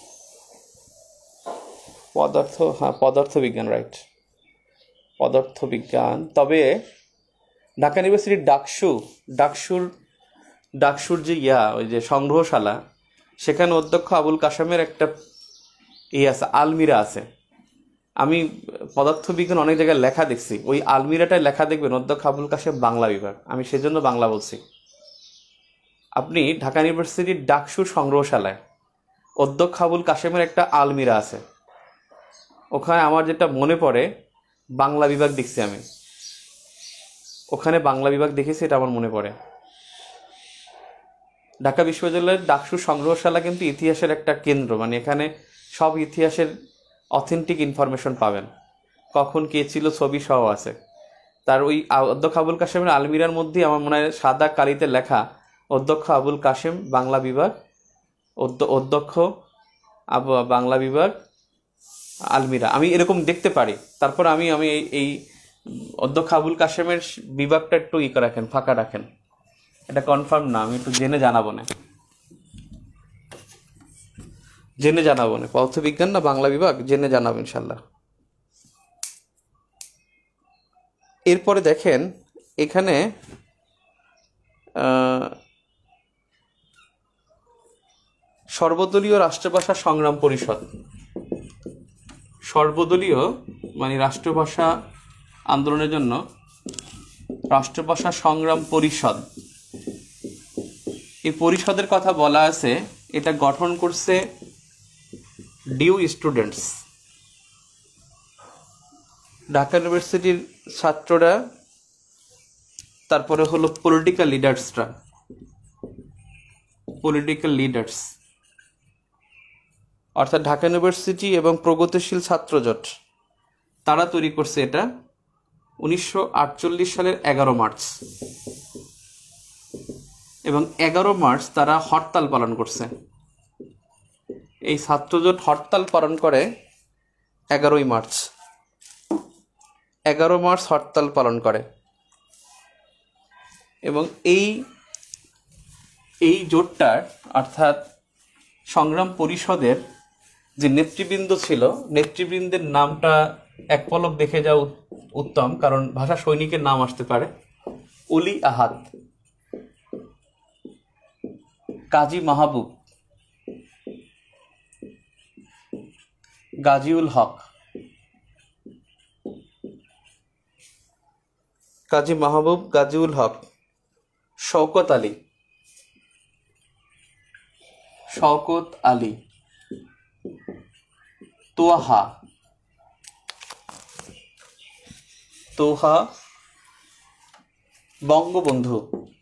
পদার্থ হ্যাঁ পদার্থ বিজ্ঞান রাইট, পদার্থ বিজ্ঞান। তবে ঢাকা ইউনিভার্সিটির ডাকসু ডাকসুর ডাকসুর যে ইয়া ওই যে সংগ্রহশালা, সেখানে অধ্যক্ষ আবুল কাশেমের একটা ইয়ে আছে, আলমিরা আছে। আমি পদার্থ বিজ্ঞান অনেক জায়গায় লেখা দেখছি, ওই আলমিরাটায় লেখা দেখবেন অধ্যক্ষ আবুল কাশেম বাংলা বিভাগ। আমি সেজন্য বাংলা বলছি। আপনি ঢাকা ইউনিভার্সিটির ডাকসুর সংগ্রহশালায় অধ্যক্ষ আবুল কাশেমের একটা আলমিরা আছে, ওখানে আমার যেটা মনে পড়ে বাংলা বিভাগ দেখছি আমি, ওখানে বাংলা বিভাগ দেখেছি, এটা আমার মনে পড়ে। ঢাকা বিশ্ববিদ্যালয়ের ডাকসুর সংগ্রহশালা কিন্তু ইতিহাসের একটা কেন্দ্র, মানে এখানে সব ইতিহাসের অথেন্টিক ইনফরমেশন পাবেন, কখন কে ছিল ছবি সহ আছে। তার ওই আ- অধ্যক্ষ আবুল কাশেমের আলমিরার মধ্যে আমার মনে হয় সাদা কালিতে লেখা অধ্যক্ষ আবুল কাশেম বাংলা বিভাগ, অধ্য- অধ্যক্ষ আবু বাংলা বিভাগ আলমিরা, আমি এরকম দেখতে পারি। তারপর আমি আমি এই এই অধ্যক্ষ আবুল কাশেমের বিভাগটা একটু ই করে রাখেন, ফাঁকা রাখেন। এটা কনফার্ম না, আমি একটু জেনে জানাবো না, জেনে জানাবো না। পদার্থবিজ্ঞান না বাংলা বিভাগ, জেনে জানাবো ইনশাল্লাহ। এরপরে দেখেন এখানে আহ, সর্বদলীয় রাষ্ট্রভাষা সংগ্রাম পরিষদ, সর্বদলীয় মানে রাষ্ট্রভাষা আন্দোলনের জন্য রাষ্ট্রভাষা সংগ্রাম পরিষদ, এই পরিষদের কথা বলা আছে। এটা গঠন করছে ডিউ স্টুডেন্টস, ঢাকা ইউনিভার্সিটির ছাত্ররা, তারপরে হলো পলিটিক্যাল লিডার্সরা, পলিটিক্যাল লিডার্স অর্থাৎ ঢাকা ইউনিভার্সিটি এবং প্রগতিশীল ছাত্রজোট, তারা তৈরি করছে এটা উনিশশো আটচল্লিশ সালের এগারো মার্চ, এবং এগারো মার্চ তারা হরতাল পালন করছে। এই ছাত্রজোট হরতাল পালন করে এগারোই মার্চ, এগারো মার্চ হরতাল পালন করে। এবং এই এই জোটটার অর্থাৎ সংগ্রাম পরিষদের যে নেতৃবৃন্দ ছিল, নেতৃবৃন্দের নামটা এক পলক দেখে যাওয়া উত্তম, কারণ ভাষা সৈনিকের নাম আসতে পারে। অলি আহাদ, কাজী মাহবুব, গাজীউল হক, কাজী মাহবুব গাজীউল হক, শওকত আলী, শওকত আলী, তোহা, তোহা, বঙ্গবন্ধু।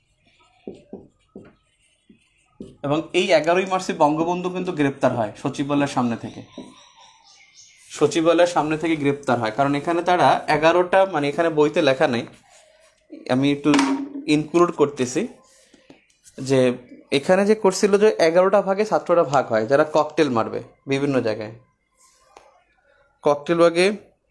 এবং এই এগারোই মার্চে বঙ্গবন্ধু কিন্তু গ্রেপ্তার হয় সচিবালয়ের সামনে থেকে, সচিবালয়ের সামনে থেকে গ্রেপ্তার হয়। কারণ এখানে তারা এগারোটা, মানে এখানে বইতে লেখা নেই, আমি একটু ইনক্লুড করতেছি, যে এখানে যে করছিল যে এগারোটা ভাগে ছাত্ররা ভাগ হয় যারা ককটেল মারবে বিভিন্ন জায়গায়, ককটেল ভাগে।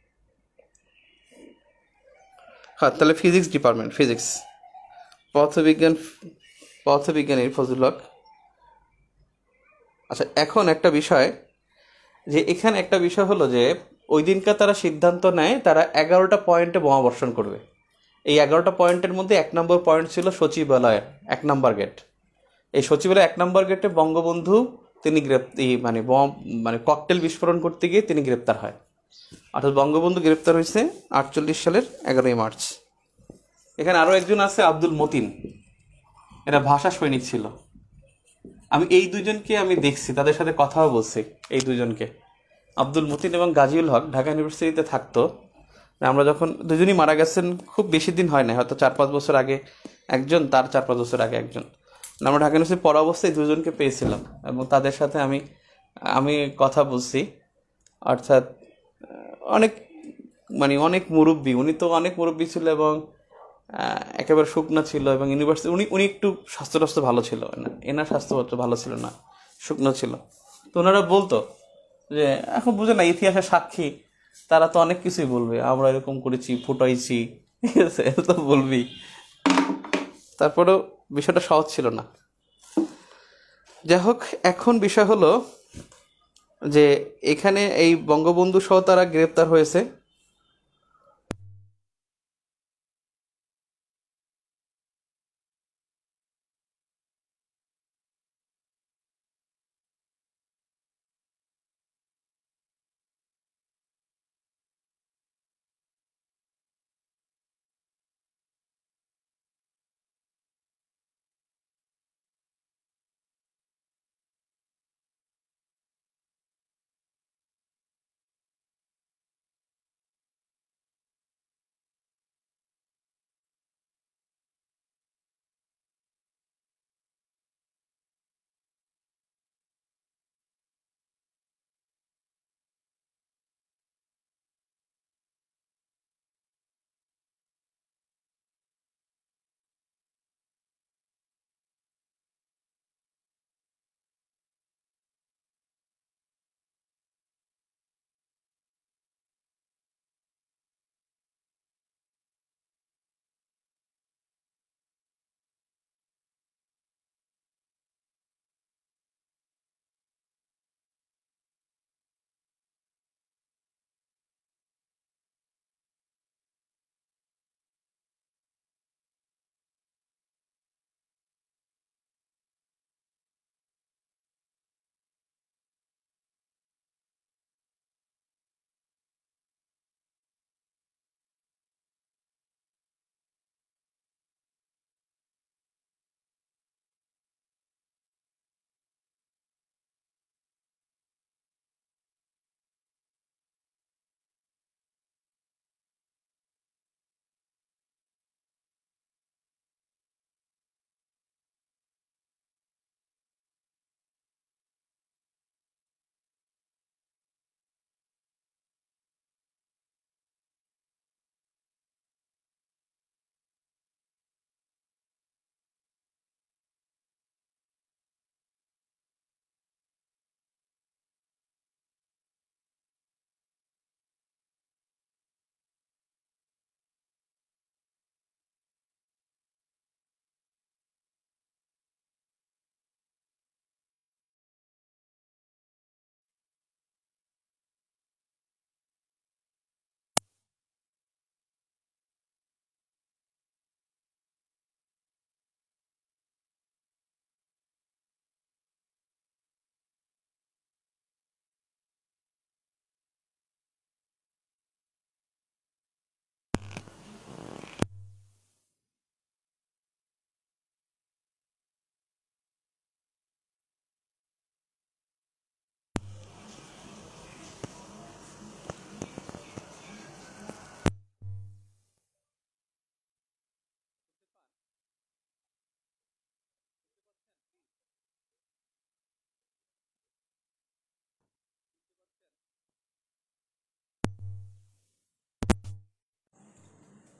হ্যাঁ, তাহলে ফিজিক্স ডিপার্টমেন্ট, ফিজিক্স, পদার্থবিজ্ঞান, পদার্থবিজ্ঞানীর ফজলুল হক। আচ্ছা, এখন একটা বিষয়, যে এখানে একটা বিষয় হলো যে ওই দিনকার তারা সিদ্ধান্ত নেয় তারা এগারোটা পয়েন্টে বোমা বর্ষণ করবে। এই এগারোটা পয়েন্টের মধ্যে এক নম্বর পয়েন্ট ছিল সচিবালয়ের এক নম্বর গেট। এই সচিবালয়ের এক নম্বর গেটে বঙ্গবন্ধু তিনি গ্রেপ্তার, মানে বম মানে ককটেল বিস্ফোরণ করতে গিয়ে তিনি গ্রেপ্তার হয়। অর্থাৎ বঙ্গবন্ধু গ্রেপ্তার হয়েছে আটচল্লিশ সালের এগারোই মার্চ। এখানে আরও একজন আছে আব্দুল মতিন, এরা ভাষা সৈনিক ছিল। আমি এই দুজনকে আমি দেখছি, তাদের সাথে কথাও বলছি। এই দুজনকে, আব্দুল মতিন এবং গাজীউল হক ঢাকা ইউনিভার্সিটিতে থাকতো। আমরা যখন, দুজনই মারা গেছেন খুব বেশি দিন হয় না, হয়তো চার পাঁচ বছর আগে একজন, তার চার পাঁচ বছর আগে একজন। আমরা ঢাকা ইউনিভার্সিটি পড়া অবস্থায় দুজনকে পেয়েছিলাম এবং তাদের সাথে আমি আমি কথা বলছি। অর্থাৎ অনেক, মানে অনেক মুরব্বী, উনি তো অনেক মুরব্বী ছিল এবং একেবারে শুকনা ছিল। এবং ইউনিভার্সিটি উনি উনি একটু স্বাস্থ্য টাস্থ্য ভালো ছিল না, এনার স্বাস্থ্যপত্র ভালো ছিল না, শুকনো ছিল। তো ওনারা বলতো যে এখন বুঝে না, ইতিহাসের সাক্ষী তারা তো অনেক কিছুই বলবে, আমরা এরকম করেছি, ফুটাইছি, ঠিক আছে, তো বলবি। তারপরেও বিষয়টা সহজ ছিল না। যাই হোক, এখন বিষয় হলো যে এখানে এই বঙ্গবন্ধু সহ তারা গ্রেপ্তার হয়েছে।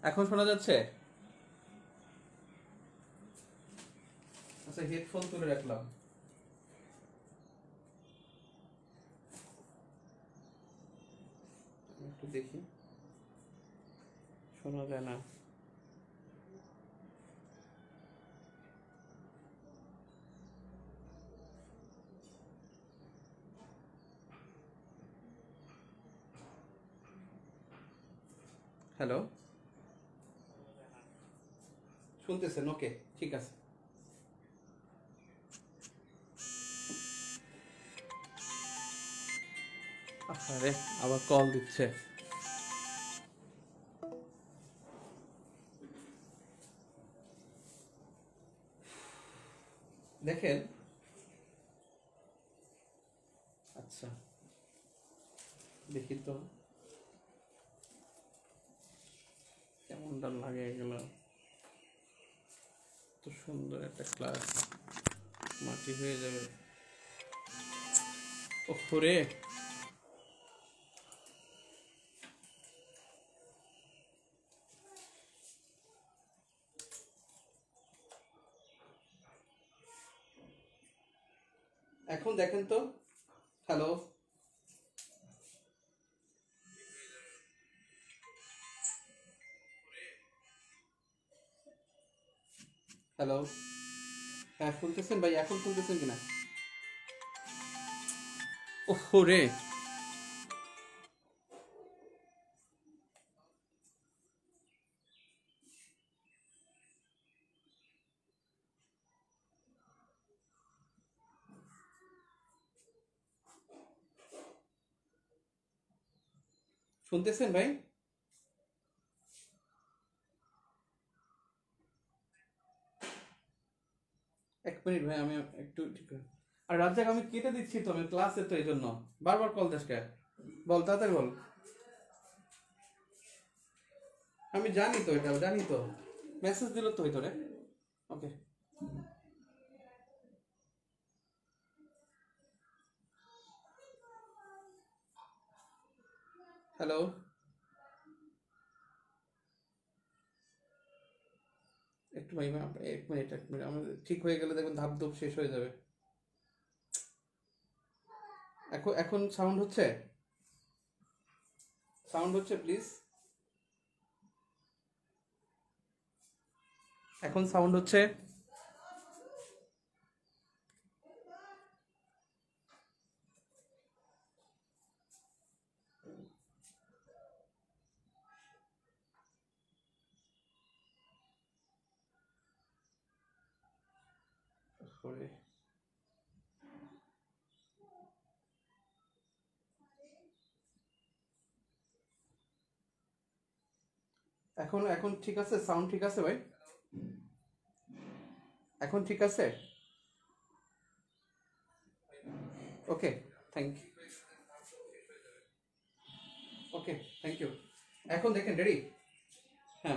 এখন শোনা যাচ্ছে? আচ্ছা, হেডফোন তুলে রাখলাম। একটু দেখি, শোনা যায় না। হ্যালো, শুনতেছেন? ওকে, ঠিক আছে। আরে আবার কল দিচ্ছে। দেখেন, আচ্ছা দেখি তো কেমনটা লাগে এগুলো। তো সুন্দর একটা ক্লাস মাটি হয়ে যাবে। ওরে, এখন দেখেন তো। হ্যালো, হ্যালো, হ্যাঁ শুনতেছেন ভাই? এখন শুনতেছেন কিনা? ওরে, শুনতেছেন ভাই? এক মিনিট ভাই, আমি একটু ঠিক করে- আর রাজ্জাক, আমি কেটে দিচ্ছি তো, আমি ক্লাসে তো, এই জন্য বারবার কল দিস কে? বল তাড়াতাড়ি বল। আমি জানি তো, এটা জানি তো, মেসেজ দিল তো ভিতরে। ওকে, হ্যালো, একটু ভাই, এক মিনিট এক মিনিট, আমাদের ঠিক হয়ে গেলে দেখবেন ধাপ ধুপ শেষ হয়ে যাবে। এখন এখন সাউন্ড হচ্ছে? সাউন্ড হচ্ছে প্লিজ? এখন সাউন্ড হচ্ছে? ওরে, এখন এখন ঠিক আছে? সাউন্ড ঠিক আছে ভাই? এখন ঠিক আছে? Okay, thank you. Okay, thank you. এখন দেখেন, রেডি? হ্যাঁ,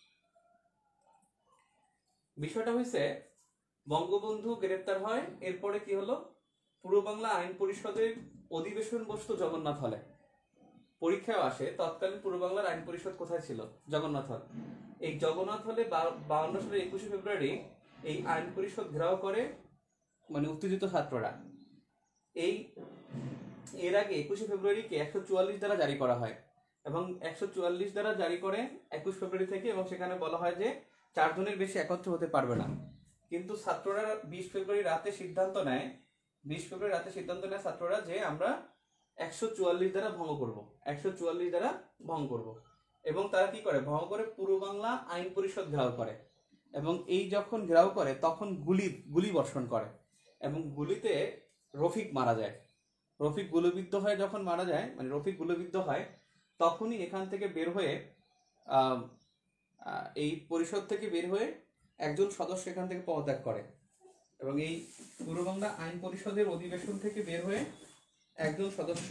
বিষয়টা হয়েছে, বঙ্গবন্ধু গ্রেপ্তার হয়, এরপরে কি হলো, পূর্ব বাংলা আইন পরিষদের অধিবেশন বসতো জগন্নাথ হলে। পরীক্ষায় আসে তৎকালীন পূর্ব বাংলার আইন পরিষদ কোথায় ছিল? জগন্নাথ হল। এই জগন্নাথ হলে বাউন্ন সালের একুশে ফেব্রুয়ারি এই আইন পরিষদ ঘেরাও করে, মানে উত্তেজিত ছাত্ররা। এই এর আগে একুশে ফেব্রুয়ারিকে একশো চুয়াল্লিশ দ্বারা জারি করা হয়, এবং একশো চুয়াল্লিশ দ্বারা জারি করে একুশ ফেব্রুয়ারি থেকে, এবং সেখানে বলা হয় যে চারজনের বেশি একত্র হতে পারবে না। কিন্তু ছাত্ররা বিশ ফেব্রুয়ারি রাতে সিদ্ধান্ত নেয়, বিশ ফেব্রুয়ারি রাতে সিদ্ধান্ত নেয় ছাত্ররা যে আমরা একশো চুয়াল্লিশ দ্বারা ভঙ্গ করব, একশো চুয়াল্লিশ দ্বারা ভঙ্গ করব। এবং তারা কি করে, ভঙ্গ করে পূর্ব বাংলা আইন পরিষদ ঘেরাও করে। এবং এই যখন ঘেরাও করে তখন গুলি গুলি বর্ষণ করে, এবং গুলিতে রফিক মারা যায়। রফিক গুলিবিদ্ধ হয়ে যখন মারা যায়, মানে রফিক গুলিবিদ্ধ হয়, তখনই এখান থেকে বের হয়ে আহ, আহ, এই পরিষদ থেকে বের হয়ে একজন সদস্য এখান থেকে পদত্যাগ করে। এবং এই পূর্ব বাংলা আইন পরিষদের অধিবেশন থেকে বের হয়ে একজন সদস্য,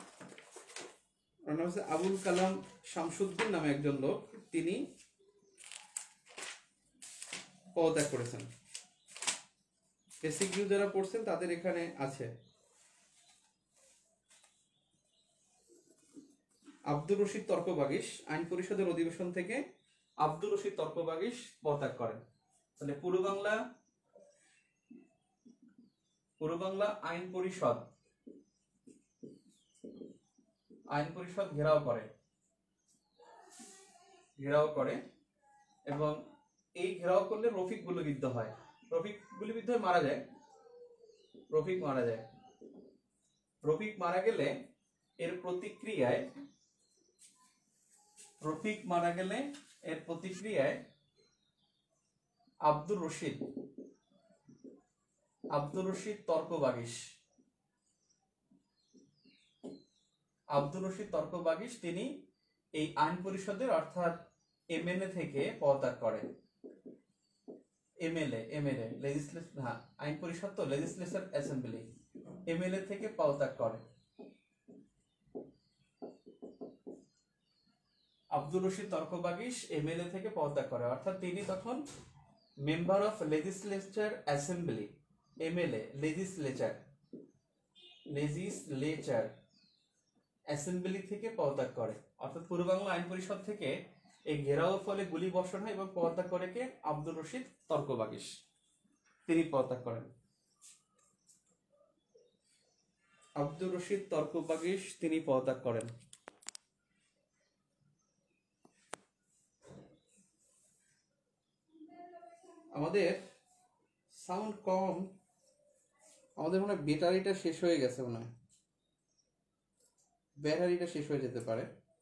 ওর নাম হচ্ছে আবুল কালাম শামসুদ্দিন নামে একজন লোক, তিনি পদত্যাগ করেছেন। বেসিক ভিউ যারা পড়ছেন তাদের এখানে আছে। আব্দুর রশিদ তর্ক বাগিশ আইন পরিষদের অধিবেশন থেকে আব্দুর রশিদ তর্কবাগীশ পদত্যাগ করেন। তাহলে পূর্ব বাংলা পূর্ব বাংলা আইন পরিষদ আইন পরিষদ ঘেরাও করে ঘেরাও করে এবং এই ঘেরাও করলে রফিক গুলিবিদ্ধ হয়। রফিক গুলিবিদ্ধ হয়ে মারা যায়। রফিক মারা যায় রফিক মারা গেলে এর প্রতিক্রিয়ায় রফিক মারা গেলে এর প্রতিক্রিয়ায় আব্দুর রশিদ আব্দুর রশিদ তর্কবাগীশ আব্দুর রশিদ তর্কবাগীশ তিনি এই আইন পরিষদের অর্থাৎ এমএলএ থেকে পদত্যাগ করেন। এমএলএ এমএলএ লেজিসলেটিভ হ্যাঁ আইন পরিষদ তো লেজিসলেটিভ অ্যাসেম্বলি এমএলএ থেকে পদত্যাগ করে। আব্দুর রশিদ তর্কবাগীশ এমএলএ থেকে পদত্যাগ করে অর্থাৎ তিনি তখন member of legislature assembly MLA legislature legislature assembly থেকে পদত্যাগ করে। অর্থাৎ পূর্ব বাংলা আইন পরিষদ থেকে এই ঘেরাওয়ের ফলে গুলি বর্ষণ হয় এবং পদত্যাগ করে কে? আব্দুর রশিদ তর্কবাগীশ, তিনি পদত্যাগ করেন। আব্দুর রশিদ তর্কবাগীশ তিনি পদত্যাগ করেন। আমাদের সাউন্ড কম, আমাদের মনে হয় ব্যাটারিটা শেষ হয়ে গেছে, মনে হয় ব্যাটারিটা শেষ হয়ে যেতে পারে।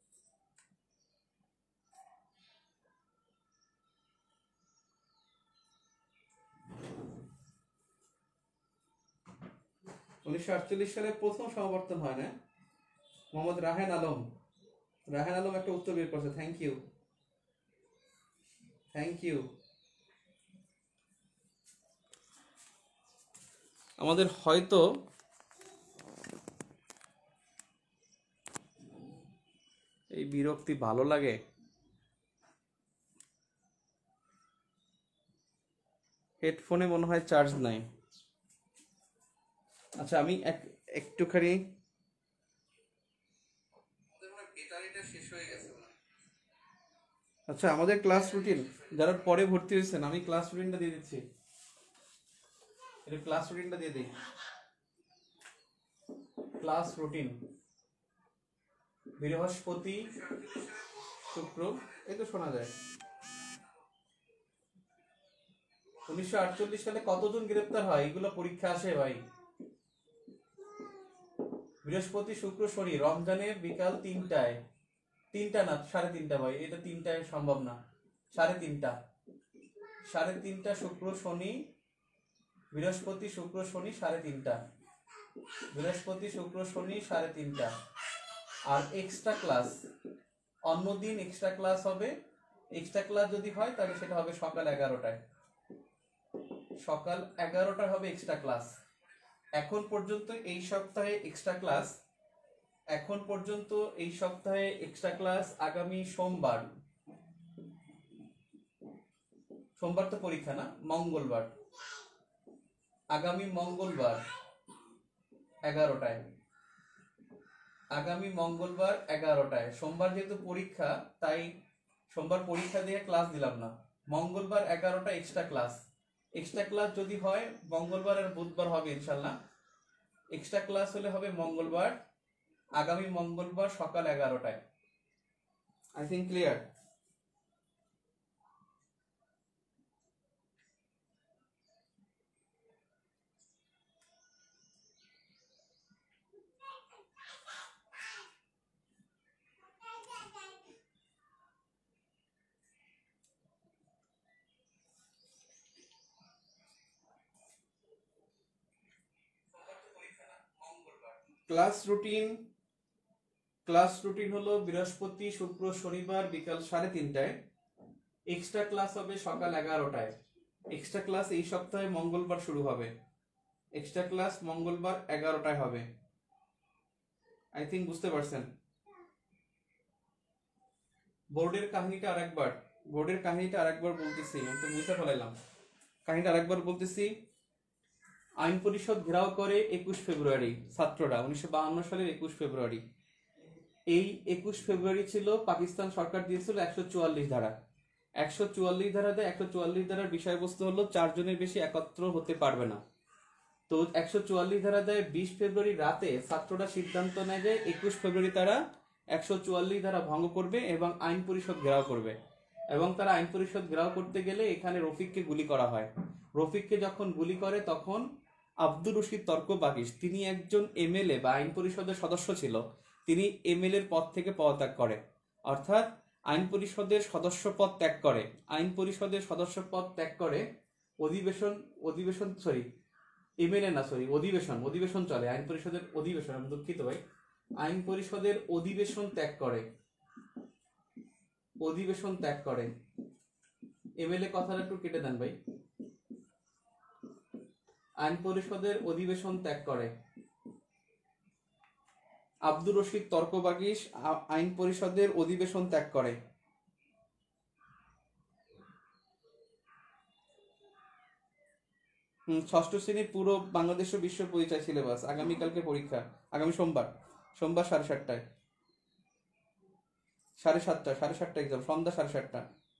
উনিশশো আটচল্লিশ সালে প্রথম সমাবর্তন হয় না? মোহাম্মদ রাহেন আলম রাহেন আলম একটা উত্তর বের করছে। থ্যাংক ইউ থ্যাংক ইউ আমাদের হয়তো এই বিরক্তি ভালো লাগে। হেডফোনে মনে হয় চার্জ নাই। আচ্ছা আমি এক একটুখানি আচ্ছা আমাদের ক্লাস রুটিন যারা পরে ভর্তি হয়েছেন, আমি ক্লাস রুটিনটা দিয়ে দিচ্ছি। এটা ক্লাস রুটিনটা দিয়ে দিই। ক্লাস রুটিন বৃহস্পতি শুক্র, এই তো শোনা যায়। উনিশশো আটচল্লিশ সালে কতজন গ্রেপ্তার হয় এগুলো পরীক্ষা আসে ভাই। বৃহস্পতি শুক্র শনি, রমজানের বিকাল তিনটায়, তিনটা না সাড়ে তিনটা ভাই, এটা তিনটায় সম্ভব না, সাড়ে তিনটা সাড়ে তিনটা শুক্র শনি, বৃহস্পতি শুক্র শনি সাড়ে তিনটা বৃহস্পতি শুক্র শনি সাড়ে তিনটা আর এক্সট্রা ক্লাস অন্যদিন এক্সট্রা ক্লাস হবে। এক্সট্রা ক্লাস যদি হয় তাহলে সেটা হবে সকাল এগারোটায় সকাল এগারোটায় হবে এক্সট্রা ক্লাস। এখন পর্যন্ত এই সপ্তাহে এক্সট্রা ক্লাস এখন পর্যন্ত এই সপ্তাহে এক্সট্রা ক্লাস আগামী সোমবার সোমবার তো পরীক্ষা না, মঙ্গলবার, আগামী মঙ্গলবার এগারোটায় আগামী মঙ্গলবার এগারোটায় সোমবার যেহেতু পরীক্ষা তাই সোমবার পরীক্ষা দিয়ে ক্লাস দিলাম না। মঙ্গলবার এগারোটা এক্সট্রা ক্লাস এক্সট্রা ক্লাস যদি হয় মঙ্গলবার আর বুধবার হবে ইনশাল্লাহ। এক্সট্রা ক্লাস হলে হবে মঙ্গলবার, আগামী মঙ্গলবার সকাল এগারোটায়। I think clear. Class routine class routine হলো বৃহস্পতি শুক্র শনিবার বিকাল সাড়ে তিনটায়, এক্সট্রা ক্লাস হবে সকাল এগারোটায়। এক্সট্রা ক্লাস এই সপ্তাহে মঙ্গলবার শুরু হবে। এক্সট্রা ক্লাস মঙ্গলবার এগারোটায় হবে। আই থিঙ্ক বুঝতে পারছেন। বোর্ডের কাহিনীটা আরেকবার বোর্ডের কাহিনীটা আরেকবার বলতেছি, আমি তো বুঝতে ফেলাইলাম। কাহিনীটা আরেকবার বলতেছি। আইন পরিষদ ঘেরাও করে একুশ ফেব্রুয়ারি ছাত্ররা, উনিশশো বাহান্ন সালের একুশ ফেব্রুয়ারি। এই একুশ ফেব্রুয়ারি ছিল পাকিস্তান সরকার দিয়েছিল একশো চুয়াল্লিশ ধারা। একশো চুয়াল্লিশ ধারাতে একশো চুয়াল্লিশ ধারার বিষয়বস্তু হলো চারজনের বেশি একত্র হতে পারবে না। তো একশো চুয়াল্লিশ ধারাতে বিশ ফেব্রুয়ারি রাতে ছাত্ররা সিদ্ধান্ত নেয় যে একুশ ফেব্রুয়ারি তারা একশো চুয়াল্লিশ ধারা ভঙ্গ করবে এবং আইন পরিষদ ঘেরাও করবে। এবং তারা আইন পরিষদ ঘেরাও করতে গেলে এখানে রফিককে গুলি করা হয়। রফিককে যখন গুলি করে তখন আব্দুর রশিদ তর্ক বাগিশ, তিনি একজন এমএলএ বা আইন পরিষদের সদস্য ছিল, তিনি এমএলএর পদ থেকে পদত্যাগ করে। অর্থাৎ আইন পরিষদের সদস্য পদ ত্যাগ করে আইন পরিষদের সদস্য পদ ত্যাগ করে অধিবেশন অধিবেশন সরি এমএলএ না সরি অধিবেশন অধিবেশন চলে আইন পরিষদের অধিবেশন, আমি দুঃখিত ভাই, আইন পরিষদের অধিবেশন ত্যাগ করে অধিবেশন ত্যাগ করে এমএলএ কথাটা একটু কেটে দেন ভাই। আইন পরিষদের অধিবেশন ত্যাগ করে আব্দুর রশিদ তর্ক বাগিশ আইন পরিষদের অধিবেশন ত্যাগ করে। হম ষষ্ঠ শ্রেণীর পুরো বাংলাদেশ ও বিশ্ব পরিচয় সিলেবাস আগামীকালকে পরীক্ষা, আগামী সোমবার সোমবার সাড়ে সাতটায় সাড়ে সাতটা সাড়ে সাতটা এক্সাম, সন্ধ্যা সাড়ে সাতটা।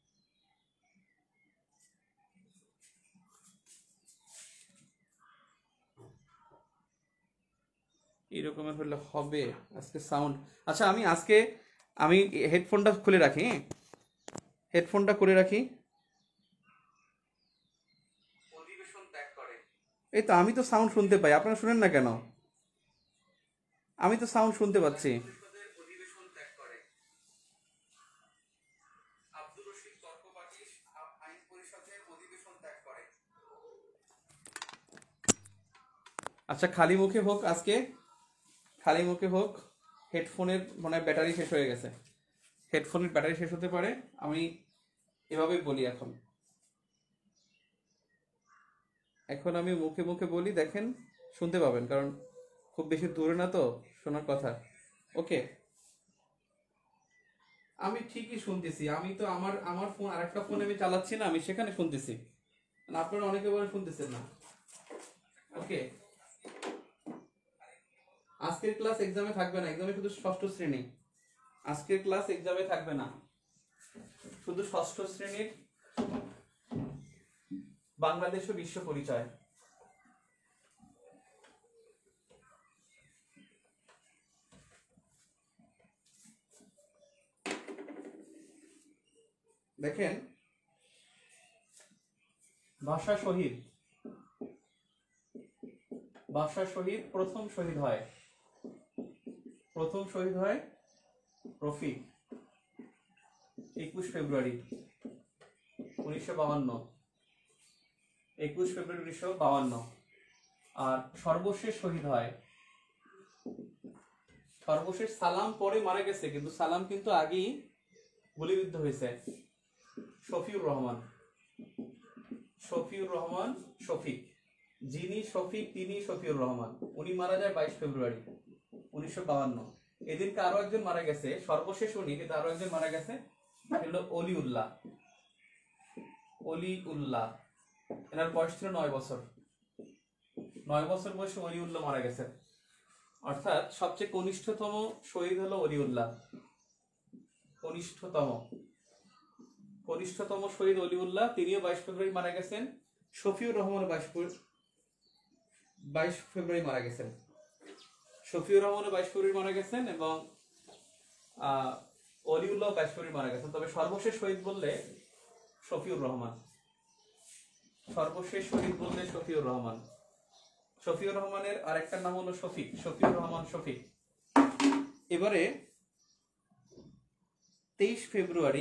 এরকমের হলে হবে আজকে সাউন্ড। আচ্ছা আমি আজকে আমি হেডফোনটা খুলে রাখি, হেডফোনটা খুলে রাখি। অধিবেশন ত্যাগ করে, এই তো আমি তো সাউন্ড শুনতে পাই, আপনারা শুনেন না কেন? আমি তো সাউন্ড শুনতে পাচ্ছি। অধিবেশন ত্যাগ করে আব্দুর রশিদ তর্ক বাগিশ আইন পরিষদের অধিবেশন ত্যাগ করে। আচ্ছা খালি মুখে হোক, আজকে খালি মুখে হোক। হেডফোনের মানে ব্যাটারি শেষ হয়ে গেছে, হেডফোনের ব্যাটারি শেষ হতে পারে, আমি এভাবেই বলি এখন এখন আমি মুখে মুখে বলি, দেখেন শুনতে পাবেন, কারণ খুব বেশি দূরে না তো শোনার কথা। ওকে, আমি ঠিকই শুনতেছি, আমি তো আমার আমার ফোন আরেকটা ফোন আমি চালাচ্ছি না, আমি সেখানে শুনতেছি, আপনারা অনেকে বলে শুনতেছেন না। ওকে, আজকের ক্লাস এক্সামে থাকবে না, এক্সামে শুধু ষষ্ঠ শ্রেণী, আজকের ক্লাস এক্সামে থাকবে না, শুধু ষষ্ঠ শ্রেণীর বাংলাদেশ ও বিশ্ব পরিচয়। দেখেন, ভাষা শহীদ, ভাষা শহীদ প্রথম শহীদ হয় প্রথম শহীদ হয় রফিক একুশ ফেব্রুয়ারি উনিশশো বাউান্ন একুশ ফেব্রুয়ারি উনিশশো বাউান্ন। আর সর্বশেষ শহীদ হয়, সর্বশেষ সালাম পরে মারা গেছে, কিন্তু সালাম কিন্তু আগেই গুলিবিদ্ধ হয়েছে, শফিউর রহমান শফিউর রহমান শফিক, যিনি শফিক তিনি শফিউর রহমান, উনি মারা যায় বাইশ ফেব্রুয়ারি উনিশশো বাউান্ন। এদিনকে আরো একজন মারা গেছে, সর্বশেষ উনি, কিন্তু আরো একজন মারা গেছে, হলো অলিউল্লাহ অলিউল্লাহ এনার বয়স ছিল নয় বছর নয় বছর বয়সে অলিউল্লাহ মারা গেছে। অর্থাৎ সবচেয়ে কনিষ্ঠতম শহীদ হলো অলিউল্লাহ, কনিষ্ঠতম কনিষ্ঠতম শহীদ অলিউল্লাহ, তিনিও বাইশ ফেব্রুয়ারি মারা গেছেন। শফিউর রহমান বাইশ বাইশ ফেব্রুয়ারি মারা গেছেন শফিউর রহমান বাইশ ফেব্রুয়ারি মারা গেছেন এবং আহ অলিউল্লাহ বাইশ ফেব্রুয়ারি মারা গেছেন। তবে সর্বশেষ শহীদ বললে শফিউর রহমান, সর্বশেষ শহীদ বললে শফিউর রহমান। শফিউর রহমানের আরেকটা নাম হলো শফিক, শফিউর রহমান শফিক। এবারে তেইশ ফেব্রুয়ারি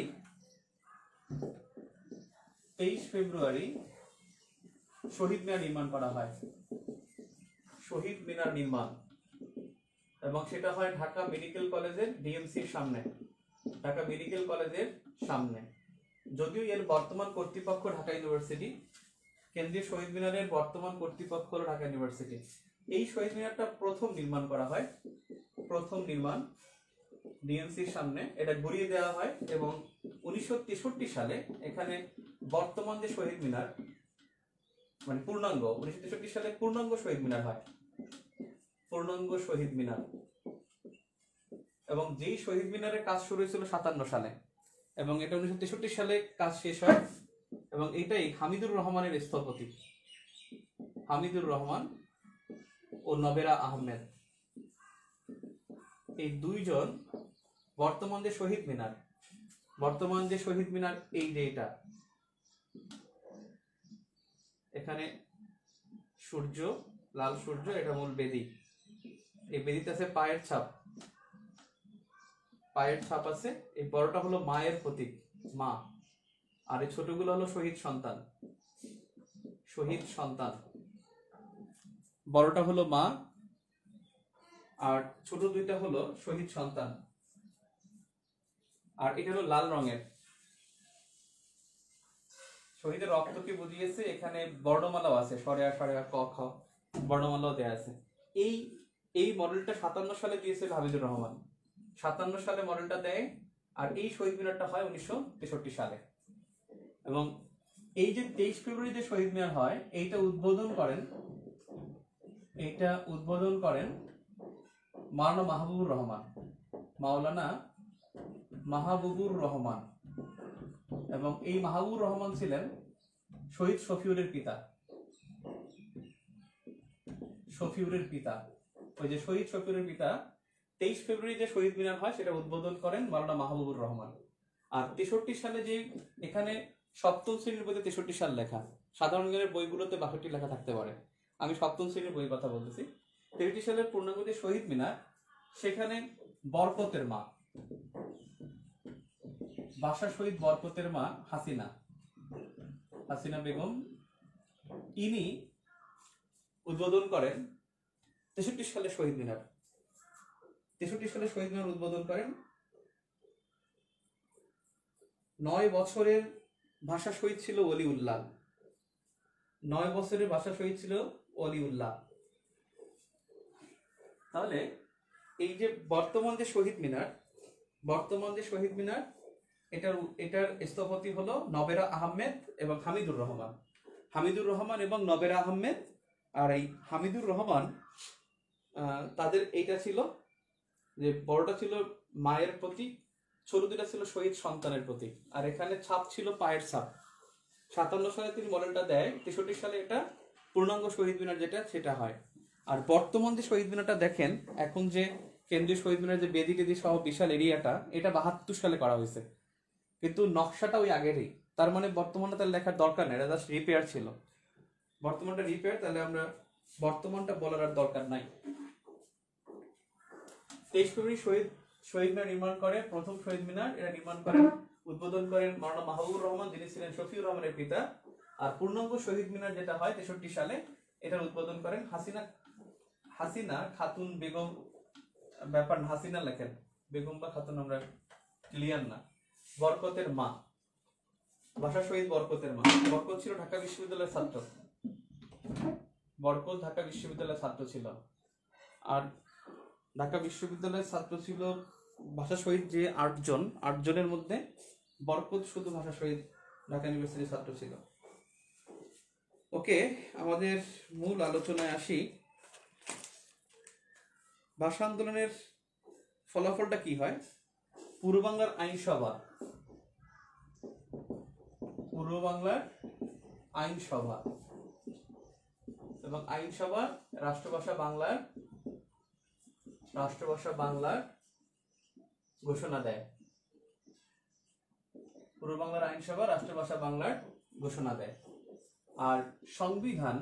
তেইশ ফেব্রুয়ারি শহীদ মিনার নির্মাণ করা হয়, শহীদ মিনার নির্মাণ, এবং সেটা হয় ঢাকা মেডিকেল কলেজের ডিএমসির সামনে, ঢাকা মেডিকেল কলেজের সামনে। যদিও এর বর্তমান কর্তৃপক্ষ ঢাকা ইউনিভার্সিটি, কেন্দ্রীয় শহীদ মিনারের বর্তমান কর্তৃপক্ষ হলো ঢাকা ইউনিভার্সিটি। এই শহীদ মিনারটা প্রথম নির্মাণ করা হয়, প্রথম নির্মাণ ডিএমসির সামনে, এটা ঘুরিয়ে দেওয়া হয় এবং উনিশশো তেষট্টি সালে এখানে বর্তমান যে শহীদ মিনার মানে পূর্ণাঙ্গ, উনিশশো তেষট্টি সালে পূর্ণাঙ্গ শহীদ মিনার হয়, পূর্ণাঙ্গ শহীদ মিনার। এবং যেই শহীদ মিনারের কাজ শুরু হয়েছিল সাতান্ন সালে, এবং এটা উনিশশো তেষট্টি সালে কাজ শেষ হয় এবং এটাই হামিদুর রহমানের স্থপতি, হামিদুর রহমান ও নবেরা আহমেদ, এই দুইজন বর্তমান যে শহীদ মিনার, বর্তমান যে শহীদ মিনার এই যে এটা, এখানে সূর্য, লাল সূর্য, এটা মূল বেদি, এই বেদিতে আছে পায়ের ছাপ, পায়ের ছাপ আছে। এই বড়টা হলো মায়ের প্রতীক, মা, আর এই ছোটগুলো হলো শহীদ সন্তান, শহীদ সন্তান। বড়টা হলো মা আর ছোট দুইটা হলো শহীদ সন্তান। আর এটা হলো লাল রঙের, শহীদের রক্তকে বুঝিয়েছে। এখানে বর্ণমালাও আছে, সরেয়া সরেয়া ক খ বর্ণমালাও দেয়া আছে। এই এই মডেলটা সাতান্ন সালে দিয়েছিল হামিদুর রহমান, সাতান্ন সালে মডেলটা দেয়। আর এই শহীদ মিনারটা হয় উনিশশো তেষট্টি সালে। এবং এই যে তেইশ ফেব্রুয়ারি যে শহীদ মিনার হয়, এইটা উদ্বোধন করেন, এইটা উদ্বোধন করেন মাওলানা মাহবুবুর রহমান, মাওলানা মাহবুবুর রহমান। এবং এই মাহবুবুর রহমান ছিলেন শহীদ শফিউরের পিতা, শফিউরের পিতা, ওই যে শহীদ শফিউরের পিতা। তেইশ ফেব্রুয়ারি যে শহীদ মিনার হয় সেটা উদ্বোধন করেন মাওলানা মাহবুবুর রহমান। আর তেষট্টি সালে যে এখানে সপ্তম শ্রেণীর বইতে তেষট্টি সাল লেখা, সাধারণ জ্ঞানের বইগুলোতে বাষট্টি লেখা থাকতে পারে, আমি সপ্তম শ্রেণীর বইয়ের কথা বলতেছি। তেষট্টি সালের পূর্ণাঙ্গ যে শহীদ মিনার, সেখানে বরকতের মা, বাসা শহীদ বরকতের মা হাসিনা, হাসিনা বেগম, ইনি উদ্বোধন করেন তেষট্টি সালে শহীদ মিনার, তেষট্টি সালে শহীদ মিনার উদ্বোধন করেন। নয় বছরের ভাষা শহীদ ছিল অলিউল্লাহ, নয় বছরের ভাষা শহীদ ছিল অলিউল্লাহ। তাহলে এই যে বর্তমান যে শহীদ মিনার, বর্তমান যে শহীদ মিনার, এটার এটার স্থপতি হলো নবেরা আহমেদ এবং হামিদুর রহমান, হামিদুর রহমান এবং নবেরা আহমেদ। আর এই হামিদুর রহমান তাদের এইটা ছিল যে বড়টা ছিল মায়ের প্রতীক, ছোট দুটা ছিল শহীদ সন্তানের প্রতীক। আর এখানে ছাপ ছিল পায়ের ছাপ। সাতান্ন সালে তিনি মডেলটা দেয়, তেষট্টি সালে এটা পূর্ণাঙ্গ শহীদ মিনার যেটা সেটা হয়। আর বর্তমান যে শহীদ মিনারটা দেখেন, এখন যে কেন্দ্রীয় শহীদ মিনার যে বেদি টেদি সহ বিশাল এরিয়াটা, এটা বাহাত্তর সালে করা হয়েছে, কিন্তু নকশাটা ওই আগেরই। তার মানে বর্তমানটা তার লেখার দরকার নেই, এটা জাস্ট রিপেয়ার ছিল। বর্তমানটা রিপেয়ার, তাহলে আমরা বর্তমানটা বলার আর দরকার নাই। তেইশ ফেব্রুয়ারি শহীদ শহীদ মিনার নির্মাণ করে, প্রথম শহীদ মিনার এটা নির্মাণ করেন, উদ্বোধন করেন মাওলানা মাহবুবুর রহমান, যিনি ছিলেন শফিউর রহমানের পিতা। আর পূর্ণাঙ্গ শহীদ মিনার যেটা হয় তেষট্টি সালে, এটার উদ্বোধন করেন হাসিনা, হাসিনা খাতুন বেগম। ব্যাপার না, হাসিনা লেখেন, বেগম বা খাতুন আমরা ক্লিয়ার না। বরকতের মা, ভাষা শহীদ বরকতের মা। বরকত ছিল ঢাকা বিশ্ববিদ্যালয়ের ছাত্র, বরকত ঢাকা বিশ্ববিদ্যালয়ের ছাত্র ছিল। আর ঢাকা বিশ্ববিদ্যালয়ের ছাত্র ছিল ভাষা শহীদ যে আটজন, আটজনের মধ্যে বরকত শুধু ভাষা শহীদ ঢাকা ইউনিভার্সিটির ছাত্র ছিল। ওকে, আমাদের মূল আলোচনায় আসি। ভাষা আন্দোলনের ফলাফলটা কি হয়? পূর্ব বাংলার আইনসভা, পূর্ব বাংলার আইনসভা এবং আইনসভা রাষ্ট্রভাষা বাংলার, রাষ্ট্রভাষা বাংলার ঘোষণা দেয়। পূর্ব বাংলার আইনসভা রাষ্ট্রভাষা বাংলার ঘোষণা দেয়। আর সংবিধান,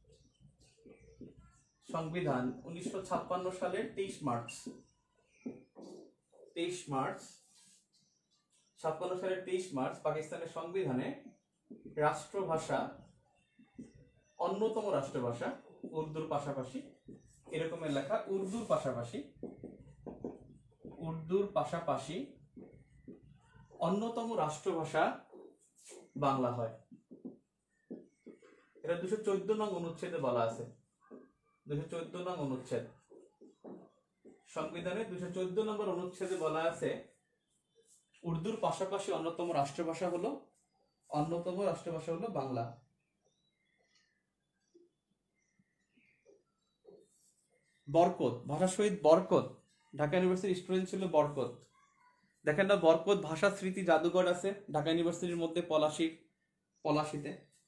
সংবিধান উনিশশো ছাপ্পান্ন সালের তেইশ মার্চ, তেইশ মার্চ ছাপ্পান্ন সালের তেইশ মার্চ পাকিস্তানের সংবিধানে রাষ্ট্রভাষা, অন্যতম রাষ্ট্রভাষা উর্দুর পাশাপাশি, এরকমের লেখা, উর্দুর পাশাপাশি, উর্দুর পাশাপাশি অন্যতম রাষ্ট্রভাষা বাংলা হয়। এটা দুশো চোদ্দ নং অনুচ্ছেদে বলা আছে, দুশো চোদ্দ নং অনুচ্ছেদ, সংবিধানের দুশো চোদ্দ নম্বর অনুচ্ছেদে বলা আছে উর্দুর পাশাপাশি অন্যতম রাষ্ট্রভাষা হলো, অন্যতম রাষ্ট্রভাষা হলো বাংলা। বরকত, ভাষা শহীদ বরকত, ঢাকা ইউনিভার্সিটির স্টুডেন্ট ছিল বরকত। দেখেন না, বরকত ভাষা স্মৃতি জাদুঘর আছে ঢাকা ইউনিভার্সিটির মধ্যে, পলাশী পলাশীতে।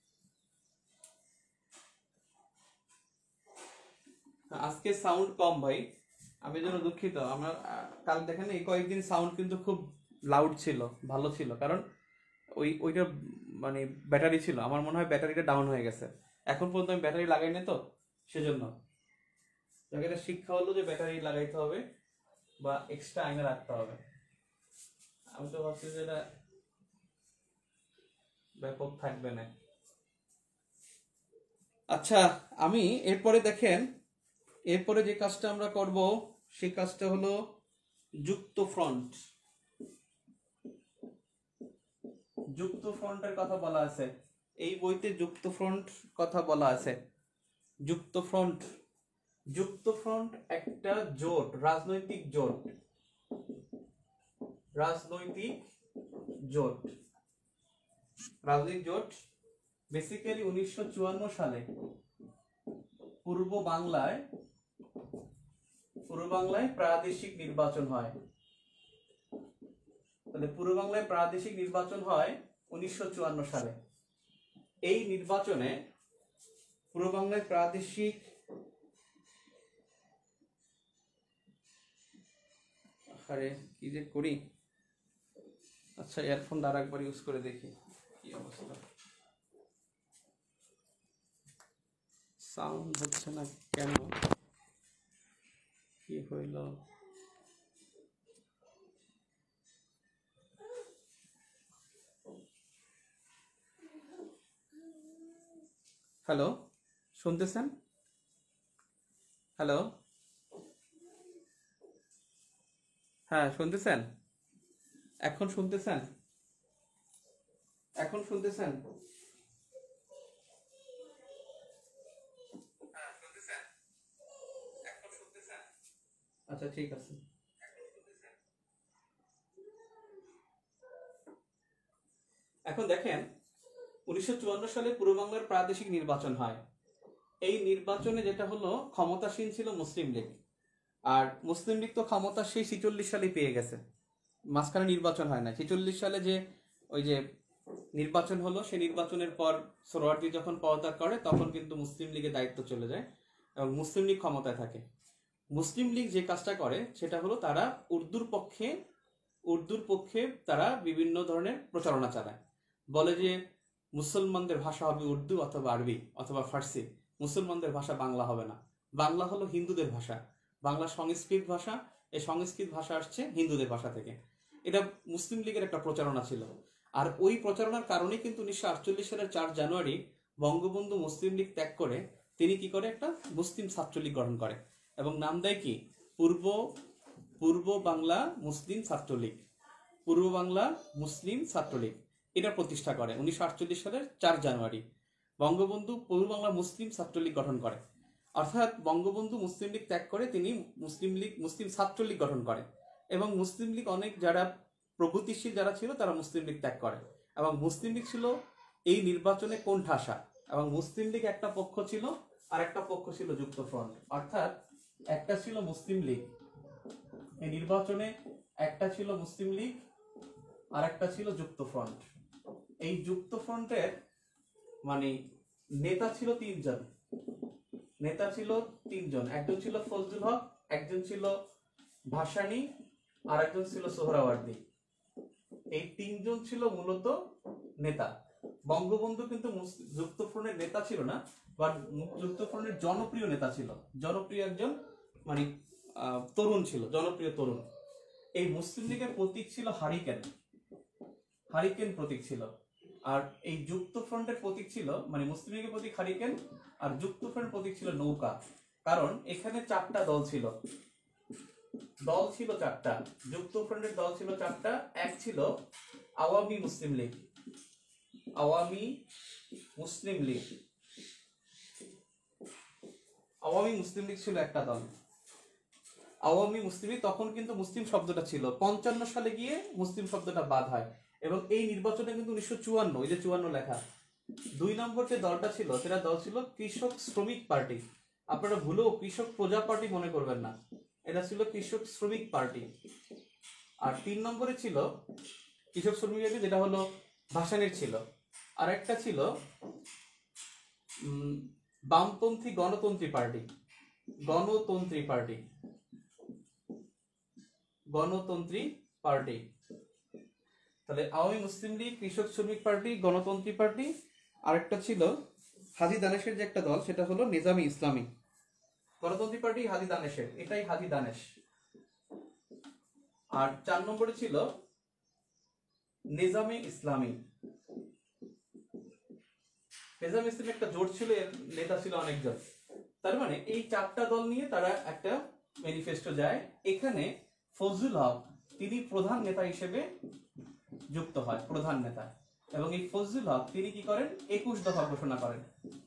আজকে সাউন্ড কম ভাই, আমি যেন দুঃখিত। আমার আহ, কাল দেখেন এই কয়েকদিন সাউন্ড কিন্তু খুব লাউড ছিল, ভালো ছিল, কারণ ওই ওইটা মানে ব্যাটারি ছিল, আমার মনে হয় ব্যাটারিটা ডাউন হয়ে গেছে। এখন পর্যন্ত আমি ব্যাটারি লাগাই না তো, সেজন্য এটা শিক্ষা হলো যে ব্যাটারি লাগাইতে হবে বা এক্সট্রা আইনা রাখতে হবে। আমি তো ভাবছি যে এটা ব্যাপক থাকবে না। আচ্ছা, আমি এরপরে দেখেন, এরপরে যে কাজটা আমরা করব সেই কাজটা হলো যুক্ত ফ্রন্ট। যুক্ত ফ্রন্টের কথা বলা আছে এই বইতে, যুক্ত ফ্রন্ট কথা বলা আছে। যুক্ত ফ্রন্ট, যুক্ত ফ্রন্ট একটা জোট, রাজনৈতিক জোট, রাজনৈতিক জোট, রাজনৈতিক জোট। বেসিক্যালি উনিশশো চুয়ান্ন সালে পূর্ব বাংলায় পূর্ব বাংলায় প্রাদেশিক নির্বাচন হয়। তাহলে পূর্ব বাংলায় প্রাদেশিক নির্বাচন হয় উনিশশো চুয়ান্ন সালে। এই নির্বাচনে পূর্ব বাংলায় প্রাদেশিক, আরে কি যে করি। আচ্ছা, ইয়ারফোন আর একবার ইউজ করে দেখি কি অবস্থা, সাউন্ড হচ্ছে না কেন, কি হইল? হ্যালো, শুনতেছেন? হ্যালো, হ্যাঁ শুনতেছেন? এখন শুনতেছেন? এখন শুনতেছেন? হ্যাঁ শুনতেছেন? এখন শুনতেছেন? আচ্ছা ঠিক আছে। এখন দেখেন, উনিশশো চুয়ান্ন সালে পূর্ব বাংলার প্রাদেশিক নির্বাচন হয়। এই নির্বাচনে যেটা হলো, ক্ষমতাসীন ছিল মুসলিম লীগ। আর মুসলিম লীগ তো ক্ষমতা সেই ছিচল্লিশ সালে পেয়ে গেছে, মাঝখানে নির্বাচন হয় না। ছিচল্লিশ সালে যে ওই যে নির্বাচন হলো, সেই নির্বাচনের পর সোহরাওয়ার্দী যখন পদত্যাগ করে, তখন কিন্তু মুসলিম লীগের দায়িত্ব চলে যায় এবং মুসলিম লীগ ক্ষমতায় থাকে। মুসলিম লীগ যে কাজটা করে সেটা হলো, তারা উর্দুর পক্ষে উর্দুর পক্ষে তারা বিভিন্ন ধরনের প্রচারণা চালায়। বলে যে মুসলমানদের ভাষা হবে উর্দু অথবা আরবি অথবা ফার্সি, মুসলমানদের ভাষা বাংলা হবে না। বাংলা হলো হিন্দুদের ভাষা, বাংলা সংস্কৃত ভাষা, এই সংস্কৃত ভাষা আসছে হিন্দুদের ভাষা থেকে। এটা মুসলিম লীগের একটা প্রচারণা ছিল। আর ওই প্রচারণার কারণেই কিন্তু উনিশশো আটচল্লিশ সালের চার জানুয়ারি বঙ্গবন্ধু মুসলিম লীগ ত্যাগ করে তিনি কি করে, একটা মুসলিম ছাত্রলীগ গঠন করে এবং নাম দেয় কি, পূর্ব পূর্ব বাংলা মুসলিম ছাত্রলীগ। পূর্ব বাংলা মুসলিম ছাত্রলীগ এটা প্রতিষ্ঠা করে উনিশশো আটচল্লিশ সালের চার জানুয়ারি। বঙ্গবন্ধু পূর্ব বাংলা মুসলিম ছাত্রলীগ গঠন করে, অর্থাৎ বঙ্গবন্ধু মুসলিম লীগ ত্যাগ করে তিনি মুসলিম লীগ মুসলিম ছাত্রলীগ গঠন করে। এবং মুসলিম লীগ অনেক যারা প্রগতিশীল যারা ছিল তারা মুসলিম লীগ ত্যাগ করে, এবং মুসলিম লীগ ছিল এই নির্বাচনে কোণঠাসা। এবং মুসলিম লীগ একটা পক্ষ ছিল, আর একটা পক্ষ ছিল যুক্ত ফ্রন্ট। অর্থাৎ একটা ছিল মুসলিম লীগ এই নির্বাচনে, একটা ছিল মুসলিম লীগ আর একটা ছিল যুক্ত ফ্রন্ট। এই যুক্ত ফ্রন্টের মানে নেতা ছিল তিনজন, নেতা ছিল তিনজন। একজন ছিল ফজলুল হক, একজন ছিল ভাসানী, আর একজন ছিল সোহরাওয়ার্দী। এই তিনজন ছিল মূলত নেতা। বঙ্গবন্ধু কিন্তু যুক্ত ফ্রন্টের নেতা ছিল না, বা যুক্ত ফ্রন্টের জনপ্রিয় নেতা ছিল, জনপ্রিয় একজন মানে তরুণ ছিল, জনপ্রিয় তরুণ। এই মুসলিম লীগের প্রতীক ছিল হারিকেন, হারিকেন প্রতীক ছিল। আর এই যুক্ত ফ্রন্টের প্রতীক ছিল, মানে মুসলিম লীগের প্রতীক হারিকেন আর যুক্ত ফ্রন্টের প্রতীক ছিল নৌকা। কারণ এখানে চারটা দল ছিল, দল ছিল চারটা, যুক্ত ফ্রন্টের দল ছিল চারটা। এক ছিল আওয়ামী মুসলিম লীগ, আওয়ামী মুসলিম লীগ, আওয়ামী মুসলিম লীগ ছিল একটা দল। আওয়ামী মুসলিম লীগ, তখন কিন্তু মুসলিম শব্দটা ছিল, পঞ্চান্ন সালে গিয়ে মুসলিম শব্দটা বাদ হয়। এবং এই নির্বাচনে কিন্তু উনিশশো চুয়ান্ন, ওই যে চুয়ান্ন লেখা, দুই নম্বর যে দলটা ছিল সেটা দল ছিল কৃষক শ্রমিক পার্টি। আপনারা ভুলেও কৃষক প্রজা পার্টি মনে করবেন না, এটা ছিল কৃষক শ্রমিক পার্টি। আর তিন নম্বরে ছিল কৃষক শ্রমিক পার্টি, যেটা হলো ভাসানীর ছিল। আর একটা ছিল বামপন্থী গণতন্ত্রী পার্টি, গণতন্ত্রী পার্টি, গণতন্ত্রী পার্টি। তাহলে আওয়ামী মুসলিম লীগ, কৃষক শ্রমিক পার্টি, গণতন্ত্রী পার্টি। আরেকটা ছিল হাজী দানেশের যে একটা দল, সেটা হলো নিজামী ইসলামী। গণতন্ত্রী পার্টি হাজী দানেশের, এটাই হাজী দানেশ। আর চার নম্বরে ছিল নিজামী ইসলামী। নিজামী ইসলামী একটা জোট ছিল, এর নেতা ছিল অনেকজন। তার মানে এই চারটা দল নিয়ে তারা একটা ম্যানিফেস্টো যায়। এখানে ফজলুল হক তিনি প্রধান নেতা হিসেবে যুক্ত হয়, প্রধান নেতা। এবং এই ফজলুল হক তিনি কি করেন, একুশ দফা ঘোষণা করেন,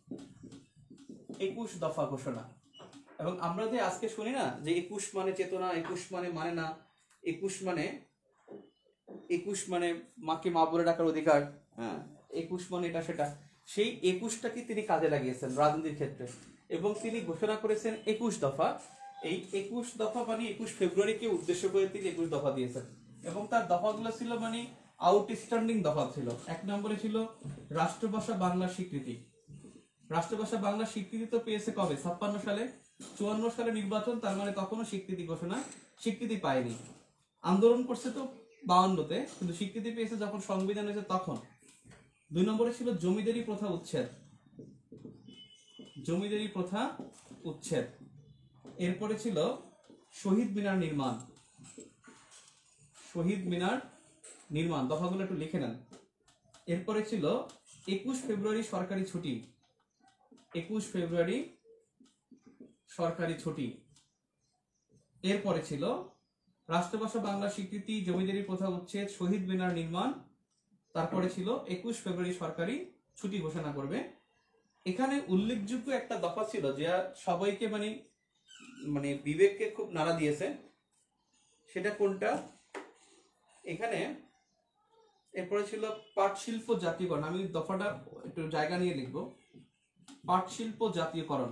একুশ দফা ঘোষণা। এবং আমরা যে আজকে শুনি না যে একুশ মানে চেতনা, একুশ মানে মানে না, একুশ মানে একুশ মানে মাকে মা বলে ডাকার অধিকার, হ্যাঁ, একুশ মানে এটা সেটা, সেই একুশটাকে তিনি কাজে লাগিয়েছেন রাজনীতির ক্ষেত্রে। এবং তিনি ঘোষণা করেছেন একুশ দফা। এই একুশ দফা মানে একুশ ফেব্রুয়ারিকে উদ্দেশ্য করে তিনি একুশ দফা দিয়েছেন। এবং তার দফাগুলো ছিল মানে আউটস্ট্যান্ডিং দফা ছিল। এক নম্বরে ছিল রাষ্ট্রভাষা বাংলা স্বীকৃতি। রাষ্ট্রভাষা বাংলা স্বীকৃতি তো পেয়েছে কবে, ছাপ্পান্ন সালে। চুয়ান্ন সালে নির্বাচন, তার মানে তখনও স্বীকৃতি ঘোষণা স্বীকৃতি পায়নি। আন্দোলন করছে তো বাউন্নতে, কিন্তু স্বীকৃতি পেয়েছে যখন সংবিধান হয়েছে তখন। দুই নম্বরে ছিল জমিদারি প্রথা উচ্ছেদ, জমিদারি প্রথা উচ্ছেদ। এরপরে ছিল শহীদ মিনার নির্মাণ, শহীদ মিনার নির্মাণ। দফাগুলো একটু লিখে নেন। এরপরে ছিল একুশ ফেব্রুয়ারি সরকারি ছুটি, একুশ ফেব্রুয়ারি সরকারি ছুটি। এরপরে ছিল রাষ্ট্রভাষা বাংলা স্বীকৃতি, জমিদারি প্রথা উচ্ছেদ, শহীদ মিনার নির্মাণ। তারপরে ছিল একুশ ফেব্রুয়ারি সরকারি ছুটি ঘোষণা করবে। এখানে উল্লেখযোগ্য একটা দফা ছিল যা সবাইকে মানে মানে বিবেককে খুব নাড়া দিয়েছে। সেটা কোনটা, এখানে এরপরে ছিল পাট শিল্প জাতীয়করণ। আমি দফাটা একটু জায়গা নিয়ে লিখবো। পাট শিল্প জাতীয়করণ।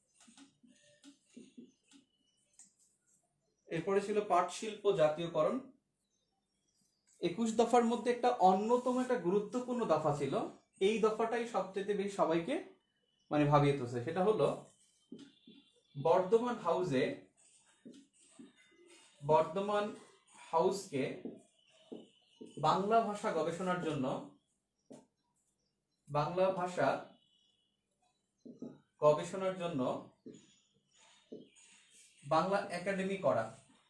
এরপরে ছিল পাট শিল্প জাতীয়করণ। একুশ দফার মধ্যে একটা অন্যতম একটা গুরুত্বপূর্ণ দফা ছিল, এই দফাটাই সবচেয়ে বেশি সবাইকে মানে ভাবিয়ে তুলছে। সেটা হলো বর্ধমান হাউসে, বর্ধমান হাউসকে বাংলা ভাষা গবেষণার জন্য, বাংলা ভাষা গবেষণার জন্য বাংলা একাডেমি করা।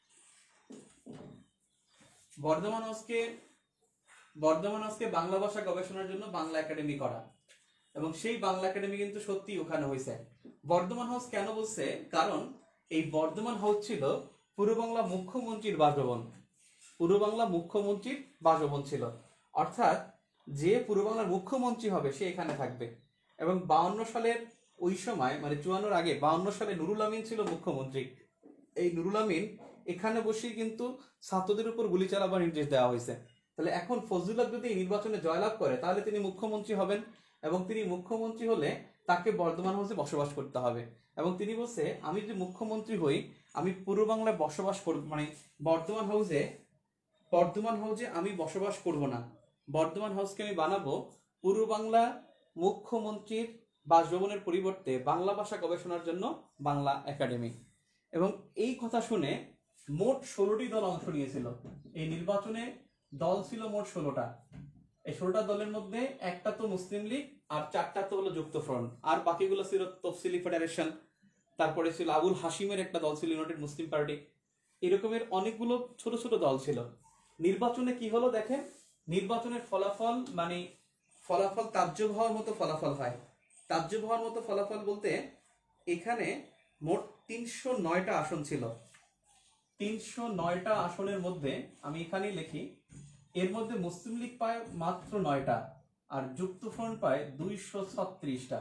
বর্ধমান হাউসকে বর্ধমান হাউসকে বাংলা ভাষা গবেষণার জন্য বাংলা একাডেমি করা। এবং সেই বাংলা একাডেমি কিন্তু সত্যি ওখানে হয়েছে। বর্ধমান হাউস কেন বলছে, কারণ এই বর্ধমান হাউস ছিল পূর্ব বাংলা মুখ্যমন্ত্রীর বাসভবন, পূর্ব বাংলা মুখ্যমন্ত্রীর বাসভবন ছিল। অর্থাৎ যে পূর্ব বাংলার মুখ্যমন্ত্রী হবে সে এখানে থাকবে। এবং বাউন্ন সালের ওই সময় মানে চুয়ান্নর আগে বাউন্ন সালে নুরুল আমিন ছিল মুখ্যমন্ত্রী। এই নুরুল আমিন এখানে বসেই কিন্তু ছাত্রদের উপর গুলি চালাবার নির্দেশ দেওয়া হয়েছে। তাহলে এখন ফজলুল হক যদি নির্বাচনে জয়লাভ করে তাহলে তিনি মুখ্যমন্ত্রী হবেন, এবং তিনি মুখ্যমন্ত্রী হলে তাকে বর্ধমান হাউসে বসবাস করতে হবে। এবং তিনি বলছে আমি যদি মুখ্যমন্ত্রী হই আমি পূর্ব বাংলায় বসবাস করব, মানে বর্ধমান হাউসে বর্ধমান হাউসে আমি বসবাস করব না, বর্ধমান হাউসকে আমি বানাবো পূর্ব বাংলা মুখ্যমন্ত্রীর বাসভবনের পরিবর্তে বাংলা ভাষা গবেষণার জন্য বাংলা একাডেমি। এবং এই কথা শুনে মোট ষোলোটি দল অংশ নিয়েছিল এই নির্বাচনে। দল ছিল মোট ষোলোটা। এই ষোলোটা দলের মধ্যে একটা তো মুসলিম লীগ, আর চারটা তো হলো যুক্ত ফ্রন্ট, আর বাকিগুলো ছিল তফসিলি ফেডারেশন। তারপরে ছিল আবুল হাসিমের একটা দল ছিল ইউনাইটেড মুসলিম পার্টি। এরকমের অনেকগুলো ছোট ছোট দল ছিল। নির্বাচনে কি হলো দেখেন, নির্বাচনের ফলাফল মানে ফলাফল তাজ্জব হওয়ার মতো ফলাফল হয়। তাজ্জব হওয়ার মতো ফলাফল বলতে এখানে মোট তিনশো নয়টা আসন ছিল। তিনশো নয়টা আসনের মধ্যে আমি এখানেই লিখি, এর মধ্যে মুসলিম লীগ পায় মাত্র নয়টা, আর যুক্ত ফ্রন্ট পায় দুইশো ছত্রিশটা।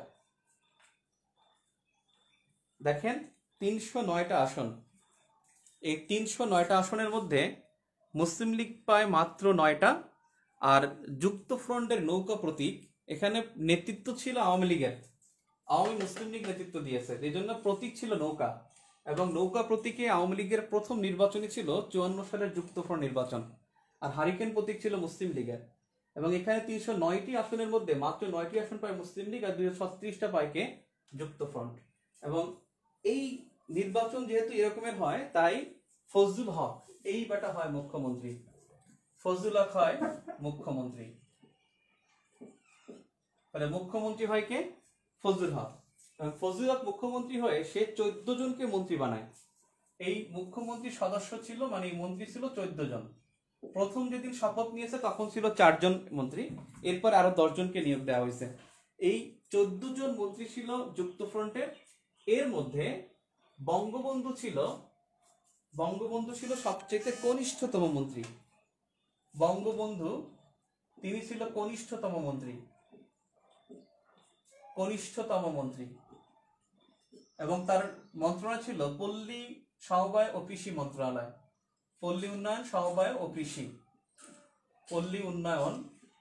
দেখেন তিনশো নয়টা আসন, এই তিনশো নয়টা আসনের মধ্যে মুসলিম লীগ পায় মাত্র নয়টা, আর যুক্ত ফ্রন্টের নৌকা প্রতীক, এখানে নেতৃত্ব ছিল আওয়ামী লীগের, আওয়ামী মুসলিম লীগ নেতৃত্ব দিয়েছে, এই জন্য প্রতীক ছিল নৌকা। এবং নৌকা প্রতীকে আওয়ামী লীগের প্রথম নির্বাচনই ছিল চুয়ান্ন সালের যুক্তফ্রন্ট নির্বাচন, আর হারিকেন প্রতীক ছিল মুসলিম লীগের। এবং এখানে তিনশো নয়টি আসনের মধ্যে মাত্র নয়টি আসন পায় মুসলিম লীগ আর দুইশো ছত্রিশটা পায় কে? যুক্তফ্রন্ট। এবং এই নির্বাচন যেহেতু এরকমের হয়, তাই ফজলুল হক এই বেটা হয় মুখ্যমন্ত্রী। ফজলুল হক হয় মুখ্যমন্ত্রী। তাহলে মুখ্যমন্ত্রী হয় কে? ফজলুল হক। ফজলুল হক মুখ্যমন্ত্রী হয়ে সে চোদ্দ জনকে মন্ত্রী বানায়। এই মুখ্যমন্ত্রী সদস্য ছিল, মানে এই মন্ত্রী ছিল চোদ্দ জন। প্রথম যেদিন শপথ নিয়েছে তখন ছিল চারজন মন্ত্রী, এরপর আরো দশ জনকে নিয়োগ দেওয়া হয়েছে। এই চোদ্দ জন মন্ত্রী ছিল যুক্তফ্রন্টের। এর মধ্যে বঙ্গবন্ধু ছিল বঙ্গবন্ধু ছিল সবচেয়ে কনিষ্ঠতম মন্ত্রী। বঙ্গবন্ধু তিনি ছিল কনিষ্ঠতম মন্ত্রী কনিষ্ঠতম মন্ত্রী এবং তার মন্ত্রণালয় ছিল পল্লী সমবায় ও কৃষি মন্ত্রণালয়। পল্লী উন্নয়ন, সমবায় ও কৃষি। পল্লী উন্নয়ন,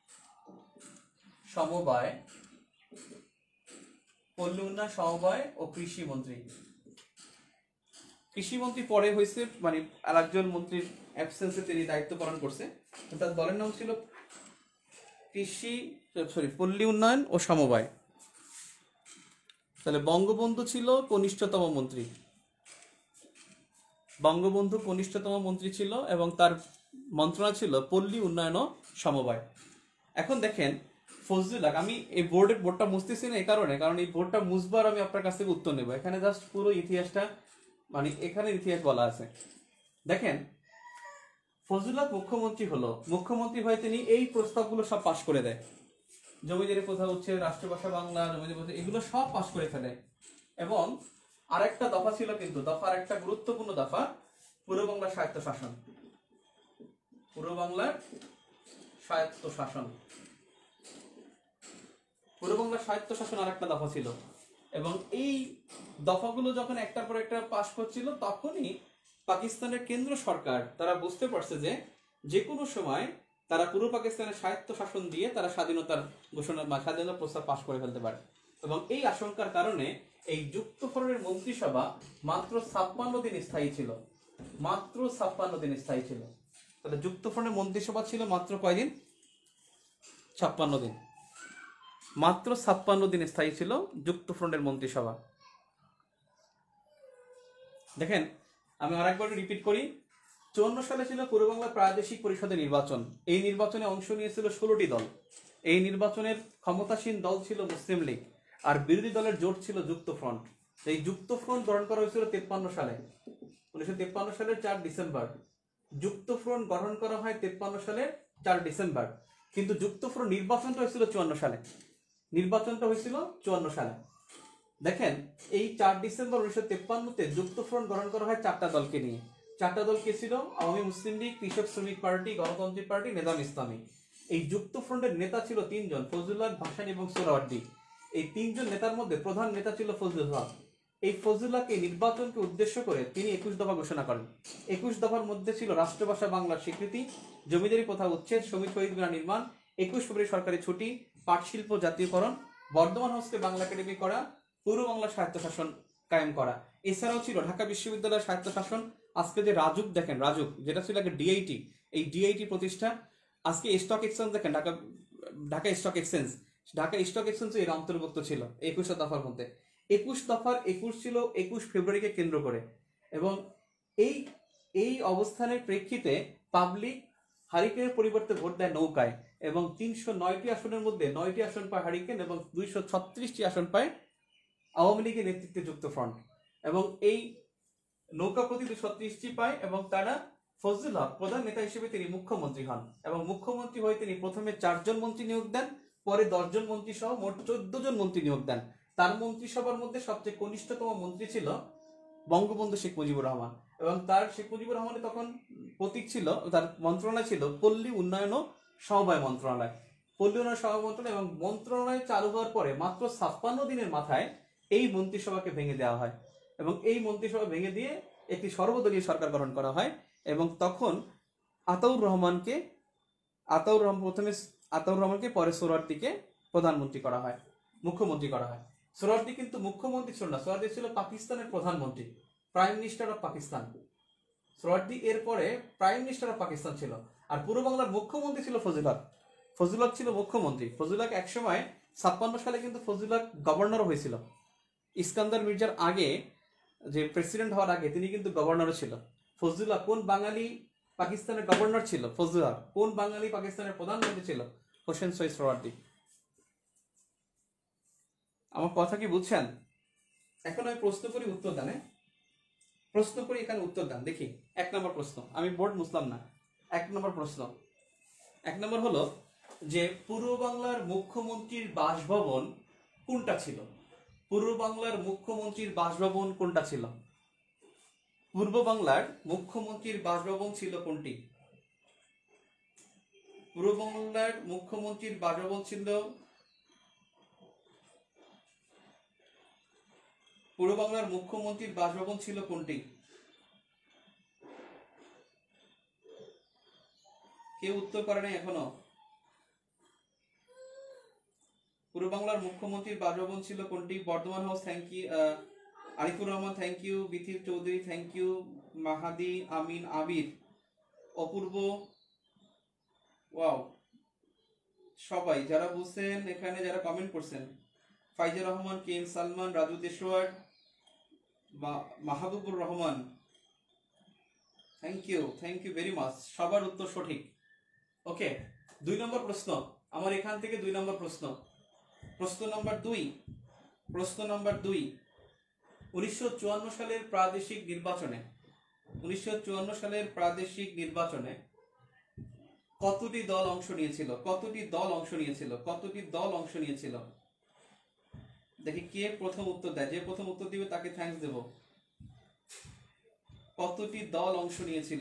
সমবায় পল্লী উন্নয়ন সমবায় ও কৃষি মন্ত্রী। কৃষি মন্ত্রী পরে হয়েছে, মানে আর একজন মন্ত্রীর অ্যাবসেন্সে তিনি দায়িত্ব পালন করছে। তার দলের নাম ছিল কৃষি সরি পল্লী উন্নয়ন ও সমবায়। তাহলে বঙ্গবন্ধু ছিল কনিষ্ঠতম মন্ত্রী বঙ্গবন্ধু কনিষ্ঠতম মন্ত্রী ছিল এবং তার মন্ত্রণালয় ছিল পল্লী উন্নয়ন ও সমবায়। এখন দেখেন ফজলুল হক, আমি এই বোর্ডের বোর্ডটা মুছতেছি না এই কারণে, কারণ এই বোর্ডটা মুছবার আমি আপনার কাছ থেকে উত্তর নেব। এখানে জাস্ট পুরো ইতিহাসটা, মানে এখানে ইতিহাস বলা আছে। দেখেন ফজলুল হক মুখ্যমন্ত্রী হলো, মুখ্যমন্ত্রী হয়ে তিনি এই প্রস্তাবগুলো সব পাশ করে দেয়। জমিদারি প্রথা হচ্ছে, রাষ্ট্রভাষা বাংলা, জমিদারি প্রথা, এগুলো সব পাশ করে ফেলে। এবং আরেকটা দফা ছিল, কিন্তু দফার একটা গুরুত্বপূর্ণ দফা, পূর্ব বাংলার স্বায়ত্ত শাসন। পূর্ব বাংলার স্বায়ত্ত শাসন পূর্ব বাংলার স্বায়ত্ত শাসন আরেকটা দফা ছিল। এবং এই দফাগুলো যখন একটার পর একটা পাশ করছিল, তখনই পাকিস্তানের কেন্দ্র সরকার তারা বুঝতে পারছে যে যে কোনো সময় তারা পূর্ব পাকিস্তানের স্বায়ত্ত শাসন দিয়ে তারা স্বাধীনতার ঘোষণা বা স্বাধীনতার প্রস্তাব পাশ করে ফেলতে পারে। এবং এই আশঙ্কার কারণে এই যুক্তফ্রন্টের মন্ত্রিসভা মাত্র ছাপ্পান্ন দিন স্থায়ী ছিল। মাত্র ছাপ্পান্ন দিন স্থায়ী ছিল। তাহলে যুক্তফ্রন্টের মন্ত্রিসভা ছিল মাত্র কয়দিন? ছাপ্পান্ন দিন। মাত্র ছাপ্পান্ন দিন স্থায়ী ছিল যুক্তফ্রন্টের মন্ত্রিসভা। দেখেন আমি আরেকবার রিপিট করি, চুয়ান্ন সালে ছিল পূর্ব বাংলা প্রাদেশিক পরিষদের নির্বাচন। এই নির্বাচনে অংশ নিয়েছিল ষোলোটি দল। এই নির্বাচনের ক্ষমতাসীন দল ছিল মুসলিম লীগ, আর বিরোধী দলের জোট ছিল যুক্তফ্রন্ট। এই যুক্তফ্রন্ট গঠন করা হয়েছিল তেপ্পান্ন সালে, উনিশশো তেপ্পান্ন সালের চার ডিসেম্বর। যুক্তফ্রন্ট গঠন করা হয় তেপ্পান্ন সালের চার ডিসেম্বর, কিন্তু যুক্তফ্রন্ট নির্বাচনটা হয়েছিল চুয়ান্ন সালে। নির্বাচনটা হয়েছিল চুয়ান্ন সালে। দেখেন এই চার ডিসেম্বর উনিশশো তেপ্পান্নতে যুক্তফ্রন্ট গঠন করা হয় চারটা দলকে নিয়ে। চারটা দল কে ছিল? আওয়ামী মুসলিম লীগ, কৃষক শ্রমিক পার্টি, গণতান্ত্রিক পার্টি, নিজাম ইসলামী। এই যুক্তফ্রন্টের নেতা ছিল তিনজন, ফজলুল হক, ভাসানী এবং সোহরাওয়ার্দী। এই তিনজন নেতার মধ্যে প্রধান নেতা ছিল ফজলুল হক। এই ফজলুল হক এই নির্বাচনকে উদ্দেশ্য করে তিনি একুশ দফা ঘোষণা করেন। একুশ দফার মধ্যে ছিল রাষ্ট্রভাষা বাংলার স্বীকৃতি, জমিদারি প্রথা উচ্ছেদ, শ্রমিক শহীদমিনার নির্মাণ, একুশ ফেব্রুয়ারি সরকারি ছুটি, পাট শিল্প জাতীয়করণ, বর্ধমান হাউসকে বাংলা একাডেমি করা, পূর্ব বাংলার স্বায়ত্তশাসন কায়েম করা। এছাড়াও ছিল ঢাকা বিশ্ববিদ্যালয়ের স্বায়ত্তশাসন। আজকে যে রাজুক দেখেন, রাজুক যেটা ছিল আগে ডিআইটি, এই ডিআইটি প্রতিষ্ঠা। আজকে স্টক এক্সচেঞ্জ দেখেন, Dhaka Dhaka stock exchange, Dhaka stock exchange এর অন্তর্ভুক্ত ছিল একুশ দফার মধ্যে। একুশ দফার একুশ ছিল একুশ ফেব্রুয়ারিকে কেন্দ্র করে। এবং এই এই অবস্থানের প্রেক্ষিতে পাবলিক হারিকেনের পরিবর্তে ভোট দেয় নৌকায়, এবং তিনশো নয়টি আসনের মধ্যে নয়টি আসন পায় হারিকেন এবং দুইশো ছত্রিশটি আসন পায় আওয়ামী লীগের নেতৃত্বে যুক্তফ্রন্ট। এবং এই নৌকা প্রতি দুশো ছত্রিশটি পায় এবং তারা ফজলুল হক প্রধান নেতা হিসেবে তিনি মুখ্যমন্ত্রী হন। এবং মুখ্যমন্ত্রী হয়ে তিনি প্রথমে চারজন মন্ত্রী নিয়োগ দেন, পরে দশজন মন্ত্রী সহ মোট চোদ্দ জন মন্ত্রী নিয়োগ দেন। তার মন্ত্রিসভার মধ্যে সবচেয়ে কনিষ্ঠতম মন্ত্রী ছিল বঙ্গবন্ধু শেখ মুজিবুর রহমান। এবং তার শেখ মুজিবুর রহমানের তখন প্রতীক ছিল, তার মন্ত্রণালয় ছিল পল্লী উন্নয়ন ও সমবায় মন্ত্রণালয়। পল্লী উন্নয়ন সমবায় মন্ত্রণালয় এবং মন্ত্রণালয় চালু হওয়ার পরে মাত্র ছাপ্পান্ন দিনের মাথায় এই মন্ত্রিসভাকে ভেঙে দেওয়া হয় এবং এই মন্ত্রিসভা ভেঙে দিয়ে একটি সর্বদলীয় সরকার গঠন করা হয়। এবং তখন আতাউর রহমানকে আতাউর রহমান প্রথমে আতাউর রহমানকে পরে সোহরাওয়ার্দীকে প্রধানমন্ত্রী করা হয়, মুখ্যমন্ত্রী করা হয়। সোহরাওয়ার্দী কিন্তু মুখ্যমন্ত্রী ছিল না, সোহরাওয়ার্দী ছিল পাকিস্তানের প্রধানমন্ত্রী। Prime minister of Pakistan. Suhrawardy এরপরে প্রাইম মিনিস্টার অফ পাকিস্তান ছিল। আর পূর্ব বাংলার মুখ্যমন্ত্রী ছিল ফজল হক। ফজল হক ছিল মুখ্যমন্ত্রী। ফজল হক একসময় ছাপ্পান্ন সালে কিন্তু ফজল হক গভর্নরও হয়েছিল। ইস্কান্দার মির্জার আগে, যে প্রেসিডেন্ট হওয়ার আগে, তিনি কিন্তু গভর্নরও ছিল। ফজল হক কোন বাঙালি পাকিস্তানের গভর্নর ছিল? ফজল হক। কোন বাঙালি পাকিস্তানের প্রধানমন্ত্রী ছিল? হোসেন শহীদ সোহরাওয়ার্দী। আমার কথা কি বুঝছেন? এখন আমি প্রশ্ন করি, উত্তর দেন। হ্যাঁ? প্রশ্ন করি, এখানে উত্তর দেন। দেখি এক নম্বর প্রশ্ন, আমি বোর্ড মুসলাম না। এক নম্বর প্রশ্ন, এক নম্বর হলো যে পূর্ব বাংলার মুখ্যমন্ত্রীর বাসভবন কোনটা ছিল? পূর্ব বাংলার মুখ্যমন্ত্রীর বাসভবন কোনটা ছিল? পূর্ব বাংলার মুখ্যমন্ত্রীর বাসভবন ছিল কোনটি? পূর্ব বাংলার মুখ্যমন্ত্রীর বাসভবন ছিল পূর্ব বাংলার মুখ্যমন্ত্রীর বাসভবন ছিল কোনটি? কেউ উত্তর করে নাই এখনো। পূর্ব বাংলার মুখ্যমন্ত্রীর বাসভবন ছিল কোনটি? Burdwan house, thank you. Arifur Rahman, thank you. বিথির Chowdhury, thank you. Mahadi Amin, Abir, Apurba, wow, সবাই যারা বুঝছেন, এখানে যারা কমেন্ট করছেন, Faizur Rahman, K M Salman, Raju Deshwar, Mahbubur Rahman, thank you, thank you very much. সবার উত্তর সঠিক। ওকে, দুই নম্বর প্রশ্ন, আমার এখান থেকে দুই নম্বর প্রশ্ন। প্রশ্ন নম্বর দুই, প্রশ্ন নম্বর দুই, উনিশশো চুয়ান্ন সালের প্রাদেশিক নির্বাচনে উনিশশো চুয়ান্ন সালের প্রাদেশিক নির্বাচনে কতটি দল অংশ নিয়েছিল? কতটি দল অংশ নিয়েছিল? কতটি দল অংশ নিয়েছিল? দেখি কে প্রথম উত্তর দেয়। যে প্রথম উত্তর দিবে তাকে থ্যাঙ্কস দেব। কতটি দল অংশ নিয়েছিল?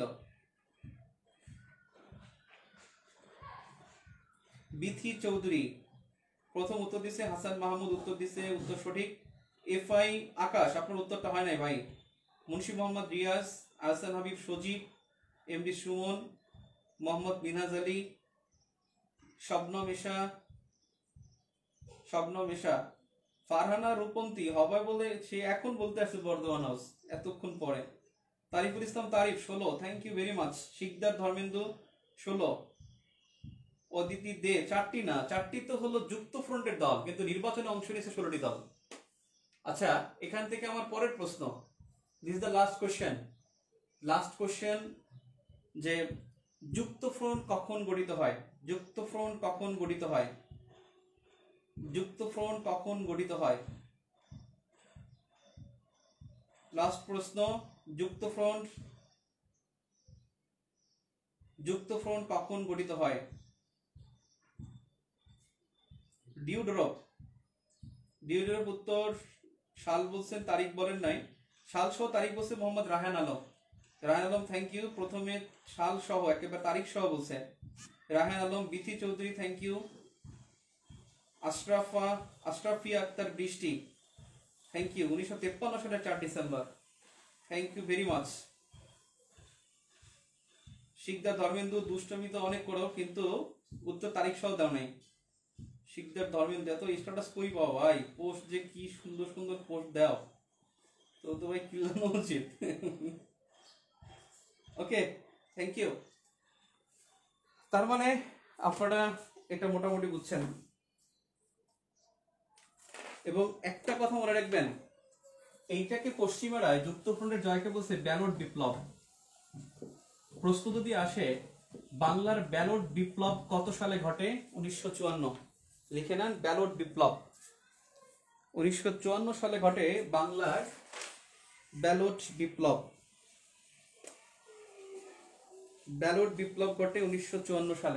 বিথি চৌধুরী প্রথম উত্তর দিছে। হাসান মাহমুদ উত্তর দিছে, উত্তর সঠিক। এফ আই আকাশ, আপনার উত্তরটা হয় নাই ভাই। মুন্সি মোহাম্মদ রিয়াজ, আহসান হাবিব সজীব, এমডি সুমন, মোহাম্মদ মিনহাজ আলী, শবনম এশা, শবনম এশা, ফারহানা রূপন্তী হবে বলে সে এখন বলতে আসছে বর্ধমান হাউস এতক্ষণ পরে। তারিফুল ইসলাম তারিফ ষোলো, thank you very much. Sikdar Dharmendu ষোলো। অদিতি দে চারটি না, চারটি তো হলো যুক্ত ফ্রন্টের দল, কিন্তু নির্বাচনে অংশ নিয়েছে ষোলোটি দল। আচ্ছা, এখান থেকে আমার পরের প্রশ্ন, this is the last question. Last question যে যুক্ত ফ্রন্ট কখন গঠিত হয়? যুক্ত ফ্রন্ট কখন গঠিত হয়? যুক্ত ফ্রন্ট কখন গঠিত হয়? লাস্ট প্রশ্ন, যুক্ত ফ্রন্ট যুক্ত ফ্রন্ট কখন গঠিত হয়? ডিউডরপ, ডিউডরপ উত্তর সাল বলছেন, তারিখ বলেন নাই। সাল সহ তারিখ বলছে মোহাম্মদ রায়হান আলম। রায়হান আলম থ্যাংক ইউ, প্রথমে সাল সহ একেবারে তারিখ সহ বলছে Raihan Alam. Bithi Chowdhury thank you. Ashrafa Ashrafia Akhtar Brishti thank you, উনিশশো তেপ্পান্ন সালের চার December, thank you very much. Sikdar Dharmendu, দুষ্টমি তো অনেক করো কিন্তু উত্তর তারিখ সহ দাও নাই। শিকদার ধর্মেন্দু, এত স্ট্যাটাস কই পাও ভাই? পোস্ট যে কি সুন্দর সুন্দর পোস্ট দাও, তো তো ভাই কিলানো উচিত। Okay, thank you. তার মানে আপনারা এটা মোটামুটি বুঝছেন। এবং একটা কথা মনে রাখবেন, এইটাকে পশ্চিমারায় যুক্তফ্রন্টের জয়কে বলছে ব্যালট বিপ্লব। প্রশ্ন যদি আসে বাংলার ব্যালট বিপ্লব কত সালে ঘটে? উনিশশো চুয়ান্ন। লিখে নেন, ব্যালট বিপ্লব উনিশশো চুয়ান্ন সালে ঘটে। বাংলার ব্যালট বিপ্লব ব্যালট বিপ্লব ঘটে উনিশশো চুয়ান্ন সালে।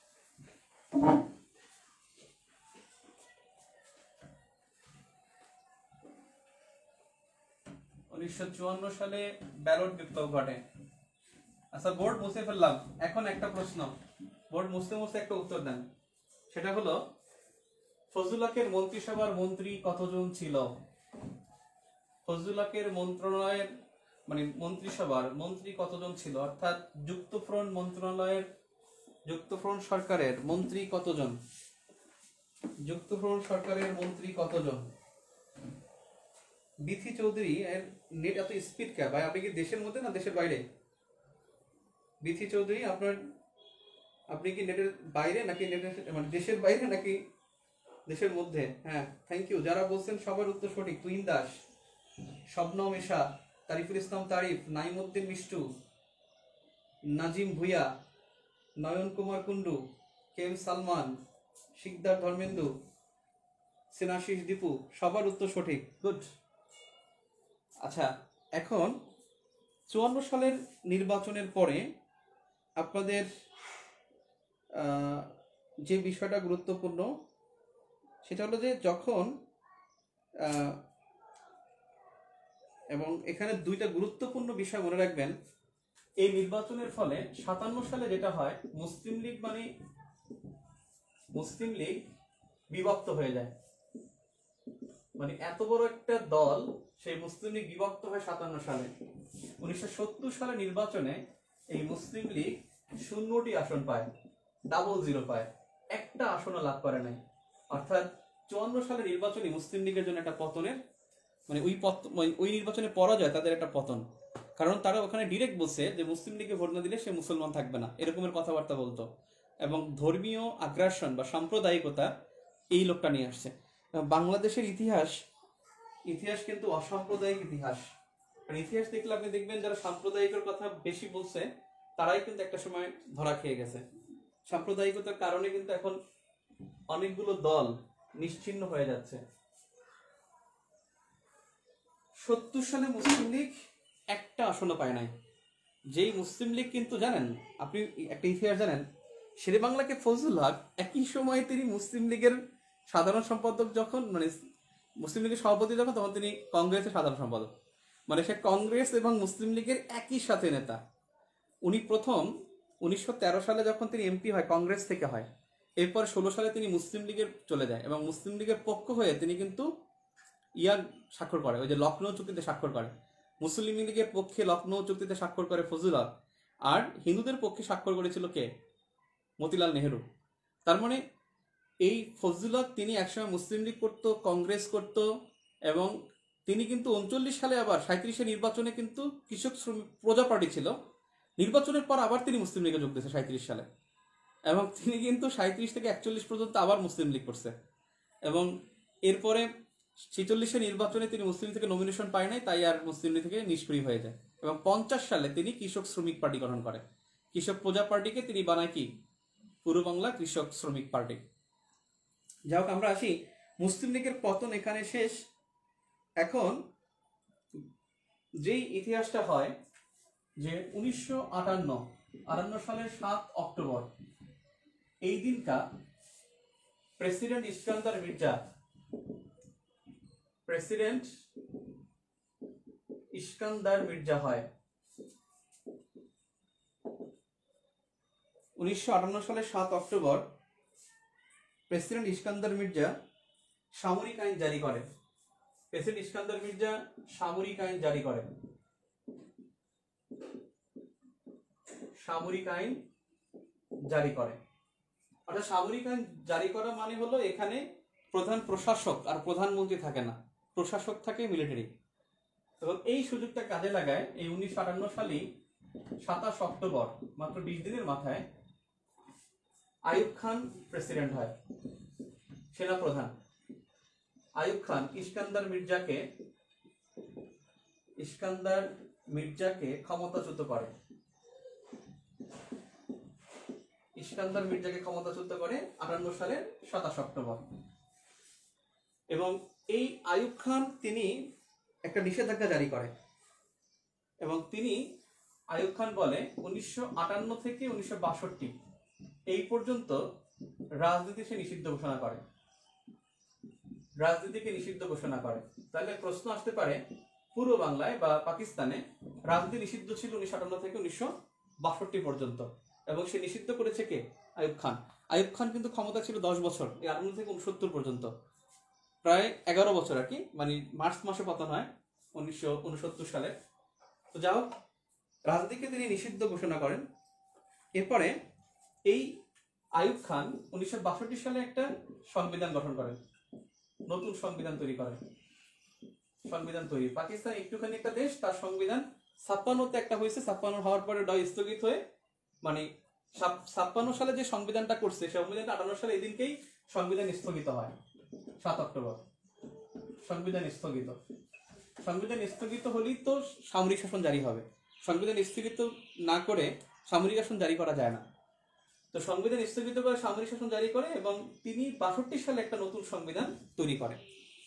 উনিশশো চুয়ান্ন সালে ব্যালট বিপ্লব ঘটে। আচ্ছা, বোর্ড মুছে ফেললাম। এখন একটা প্রশ্ন, বোর্ড মুছতে মুছতে একটা উত্তর দেন। সেটা হলো, ফজলুল হকের মন্ত্রিসভার মন্ত্রী কতজন ছিল? ফজলুল হকের মন্ত্রণালয়ের মানে মন্ত্রিসভার মন্ত্রী কতজন ছিল? অর্থাৎ যুক্তফ্রন্ট মন্ত্রণালয়ের যুক্তফ্রন্ট সরকারের মন্ত্রী কতজন? যুক্তফ্রন্ট সরকারের মন্ত্রী কতজন? বিথি চৌধুরী এর নেট এত স্পিড কে ভাই? আপনি কি দেশের মধ্যে না দেশের বাইরে? বিথি চৌধুরী আপনার, আপনি কি নেটের বাইরে নাকি নেটের মানে দেশের বাইরে নাকি দেশের মধ্যে? হ্যাঁ, থ্যাংক ইউ। যারা বলছেন সবার উত্তর সঠিক। তুহিন দাস, শবনম এশা, তারিফুল ইসলাম তারিফ, নাইমুদ্দিন মিষ্টু, নাজিম ভুইয়া, নয়ন কুমার কুন্ডু, কে এম সালমান, শিকদার ধর্মেন্দু, সেনাশিস দীপু, সবার উত্তর সঠিক। গুড। আচ্ছা, এখন চুয়ান্ন সালের নির্বাচনের পরে আপনাদের আহ, যে বিষয়টা গুরুত্বপূর্ণ সেটা হলো যে যখন আহ, এবং এখানে দুইটা গুরুত্বপূর্ণ বিষয় মনে রাখবেন। এই নির্বাচনের ফলে সাতান্ন সালে যেটা হয়, মুসলিম লীগ মানে মুসলিম লীগ বিভক্ত হয়ে যায়। মানে এত বড় একটা দল, সেই মুসলিম লীগ বিভক্ত হয় সাতান্ন সালে। উনিশশো সত্তর সালে নির্বাচনে এই মুসলিম লীগ শূন্যটি আসন পায়, ডাবল জিরো পায়, একটা আসনও লাভ করে নাই। অর্থাৎ চুয়ান্ন সালে নির্বাচনে মুসলিম লীগের জন্য একটা পতনের মানে ওই পত ওই নির্বাচনে পরাজয় তাদের একটা পতন। কারণ তারা ওখানে ডিরেক্ট বলছে যে মুসলিম লীগে ভোট না দিলে সে মুসলমান থাকবে না, এরকমের কথাবার্তা বলতো। এবং ধর্মীয় আগ্রাসন বা সাম্প্রদায়িকতা এই লোকটা নিয়ে আসছে। বাংলাদেশের ইতিহাস ইতিহাস কিন্তু অসাম্প্রদায়িক ইতিহাস। আর ইতিহাস দেখলে আপনি দেখবেন যারা সাম্প্রদায়িকের কথা বেশি বলছে তারাই কিন্তু একটা সময় ধরা খেয়ে গেছে। সাম্প্রদায়িকতার কারণে কিন্তু এখন অনেকগুলো দল নিশ্চিহ্ন হয়ে যাচ্ছে। সত্তর সালে মুসলিম লীগ একটা আসনও পায় নাই। যেই মুসলিম লীগ কিন্তু জানেন আপনি একটা ইতিহাস জানেন, শেরে বাংলাকে ফজলুল হক একই সময় তিনি মুসলিম লীগের সাধারণ সম্পাদক যখন মানে মুসলিম লীগের সভাপতি যখন, তখন তিনি কংগ্রেসের সাধারণ সম্পাদক। মানে সে কংগ্রেস এবং মুসলিম লীগের একই সাথে নেতা। উনি প্রথম উনিশশো তেরো সালে যখন তিনি এমপি হয়, কংগ্রেস থেকে হয়। এরপর ষোলো সালে তিনি মুসলিম লীগের চলে যায় এবং মুসলিম লীগের পক্ষ হয়ে তিনি কিন্তু ইয়া স্বাক্ষর করে, ওই যে লখনৌ চুক্তিতে স্বাক্ষর করে। মুসলিম লীগের পক্ষে লখনৌ চুক্তিতে স্বাক্ষর করে ফজলুল হক, আর হিন্দুদের পক্ষে স্বাক্ষর করেছিল কে? মতিলাল নেহেরু। তার মানে এই ফজলুল হক তিনি একসময় মুসলিম লীগ করতো, কংগ্রেস করতো, এবং তিনি কিন্তু উনচল্লিশ সালে আবার সাঁত্রিশে নির্বাচনে কিন্তু কৃষক শ্রমিক প্রজা পার্টি ছিল। নির্বাচনের পর আবার তিনি মুসলিম লীগে যোগ দিয়েছে সাঁত্রিশ সালে, এবং তিনি কিন্তু সাঁত্রিশ থেকে একচল্লিশ পর্যন্ত আবার মুসলিম লীগ করছে। এবং এরপরে ছেচল্লিশে নির্বাচনে তিনি মুসলিম থেকে নমিনেশন পায় নাই, তাই আর মুসলিম লীগ থেকে নিষ্ক্রিয় হয়ে যায়। এবং পঞ্চাশ সালে তিনি কৃষক শ্রমিক পার্টি গঠন করে। কৃষক প্রজা পার্টিকে তিনি বানায় কি পূর্ব বাংলা কৃষক শ্রমিক পার্টি। যাই হোক, আমরা আসি মুসলিম লীগের পতন এখানে শেষ। এখন যেই ইতিহাসটা হয় যে উনিশশো আটান্ন আটান্ন সালের সাত অক্টোবর এই দিনকা প্রেসিডেন্ট ইস্কান্দার মির্জা প্রেসিডেন্ট ইস্কান্দার মির্জা হয়। উনিশশো আটান্ন সালের সাত অক্টোবর প্রেসিডেন্ট ইস্কান্দার মির্জা সামরিক আইন জারি করে। প্রেসিডেন্ট ইস্কান্দার মির্জা সামরিক আইন জারি করে। সামরিক আইন জারি করে অর্থাৎ সামরিক আইন জারি করা মানে হলো এখানে প্রধান প্রশাসক আর প্রধানমন্ত্রী থাকে না, প্রশাসক থাকে মিলিটারি। এবং এই সুযোগটা কাজে লাগায় এই উনিশশো আটান্ন সালে সাতাশ অক্টোবর, মাত্র বিশ দিনের মাথায় আইয়ুব খান প্রেসিডেন্ট হয়, সেনা প্রধান। আইয়ুব খান ইস্কান্দার মির্জাকে ইস্কান্দার মির্জাকে ক্ষমতাচ্যুত করে। ইস্কান্দার মির্জাকে ক্ষমতাচ্যুত করে আটান্ন সালের সাতাশ অক্টোবর। এবং এই আইয়ুব খান তিনি একটা নিষেধাজ্ঞা জারি করে এবং তিনি আইয়ুব খান বলে উনিশশো আটান্ন থেকে উনিশশো বাষট্টি এই পর্যন্ত রাজনীতি সে নিষিদ্ধ ঘোষণা করে রাজনীতিকে নিষিদ্ধ ঘোষণা করে। তাহলে প্রশ্ন আসতে পারে, পূর্ব বাংলায় বা পাকিস্তানে রাজনীতি নিষিদ্ধ ছিল উনিশশো আটান্ন থেকে উনিশশো বাষট্টি পর্যন্ত, এবং সে নিষিদ্ধ করেছে কে? আইয়ুব খান। আইয়ুব খান কিন্তু ক্ষমতা ছিল দশ বছর, এই আটান্ন থেকে উনসত্তর পর্যন্ত, প্রায় এগারো বছর আর কি। মানে মার্চ মাসে পতন হয় উনিশশো উনসত্তর সালে। তো যাও, রাজনীতিকে তিনি নিষিদ্ধ ঘোষণা করেন। এরপরে এই আইয়ুব খান উনিশশো বাষট্টি সালে একটা সংবিধান গঠন করেন, নতুন সংবিধান তৈরি করেন। সংবিধান তৈরি। পাকিস্তান একটুখানি একটা দেশ, তার সংবিধান ছাপ্পান্নতে একটা হয়েছে, ছাপ্পান্ন হওয়ার পরে ডয় স্থগিত হয়ে মানে ছাপ্পান্ন সালে যে সংবিধানটা করছে সংবিধানটা আটান্ন সালে এদিনকেই সংবিধান স্থগিত হয়, সাত অক্টোবর সংবিধান স্থগিত। সংবিধান স্থগিত হলেই তো সামরিক শাসন জারি হবে, সংবিধান স্থগিত না করে সামরিক শাসন জারি করা যায় না। তো সংবিধান স্থগিত করে সামরিক শাসন জারি করে এবং তিনি বাষট্টি সালে একটা নতুন সংবিধান তৈরি করেন।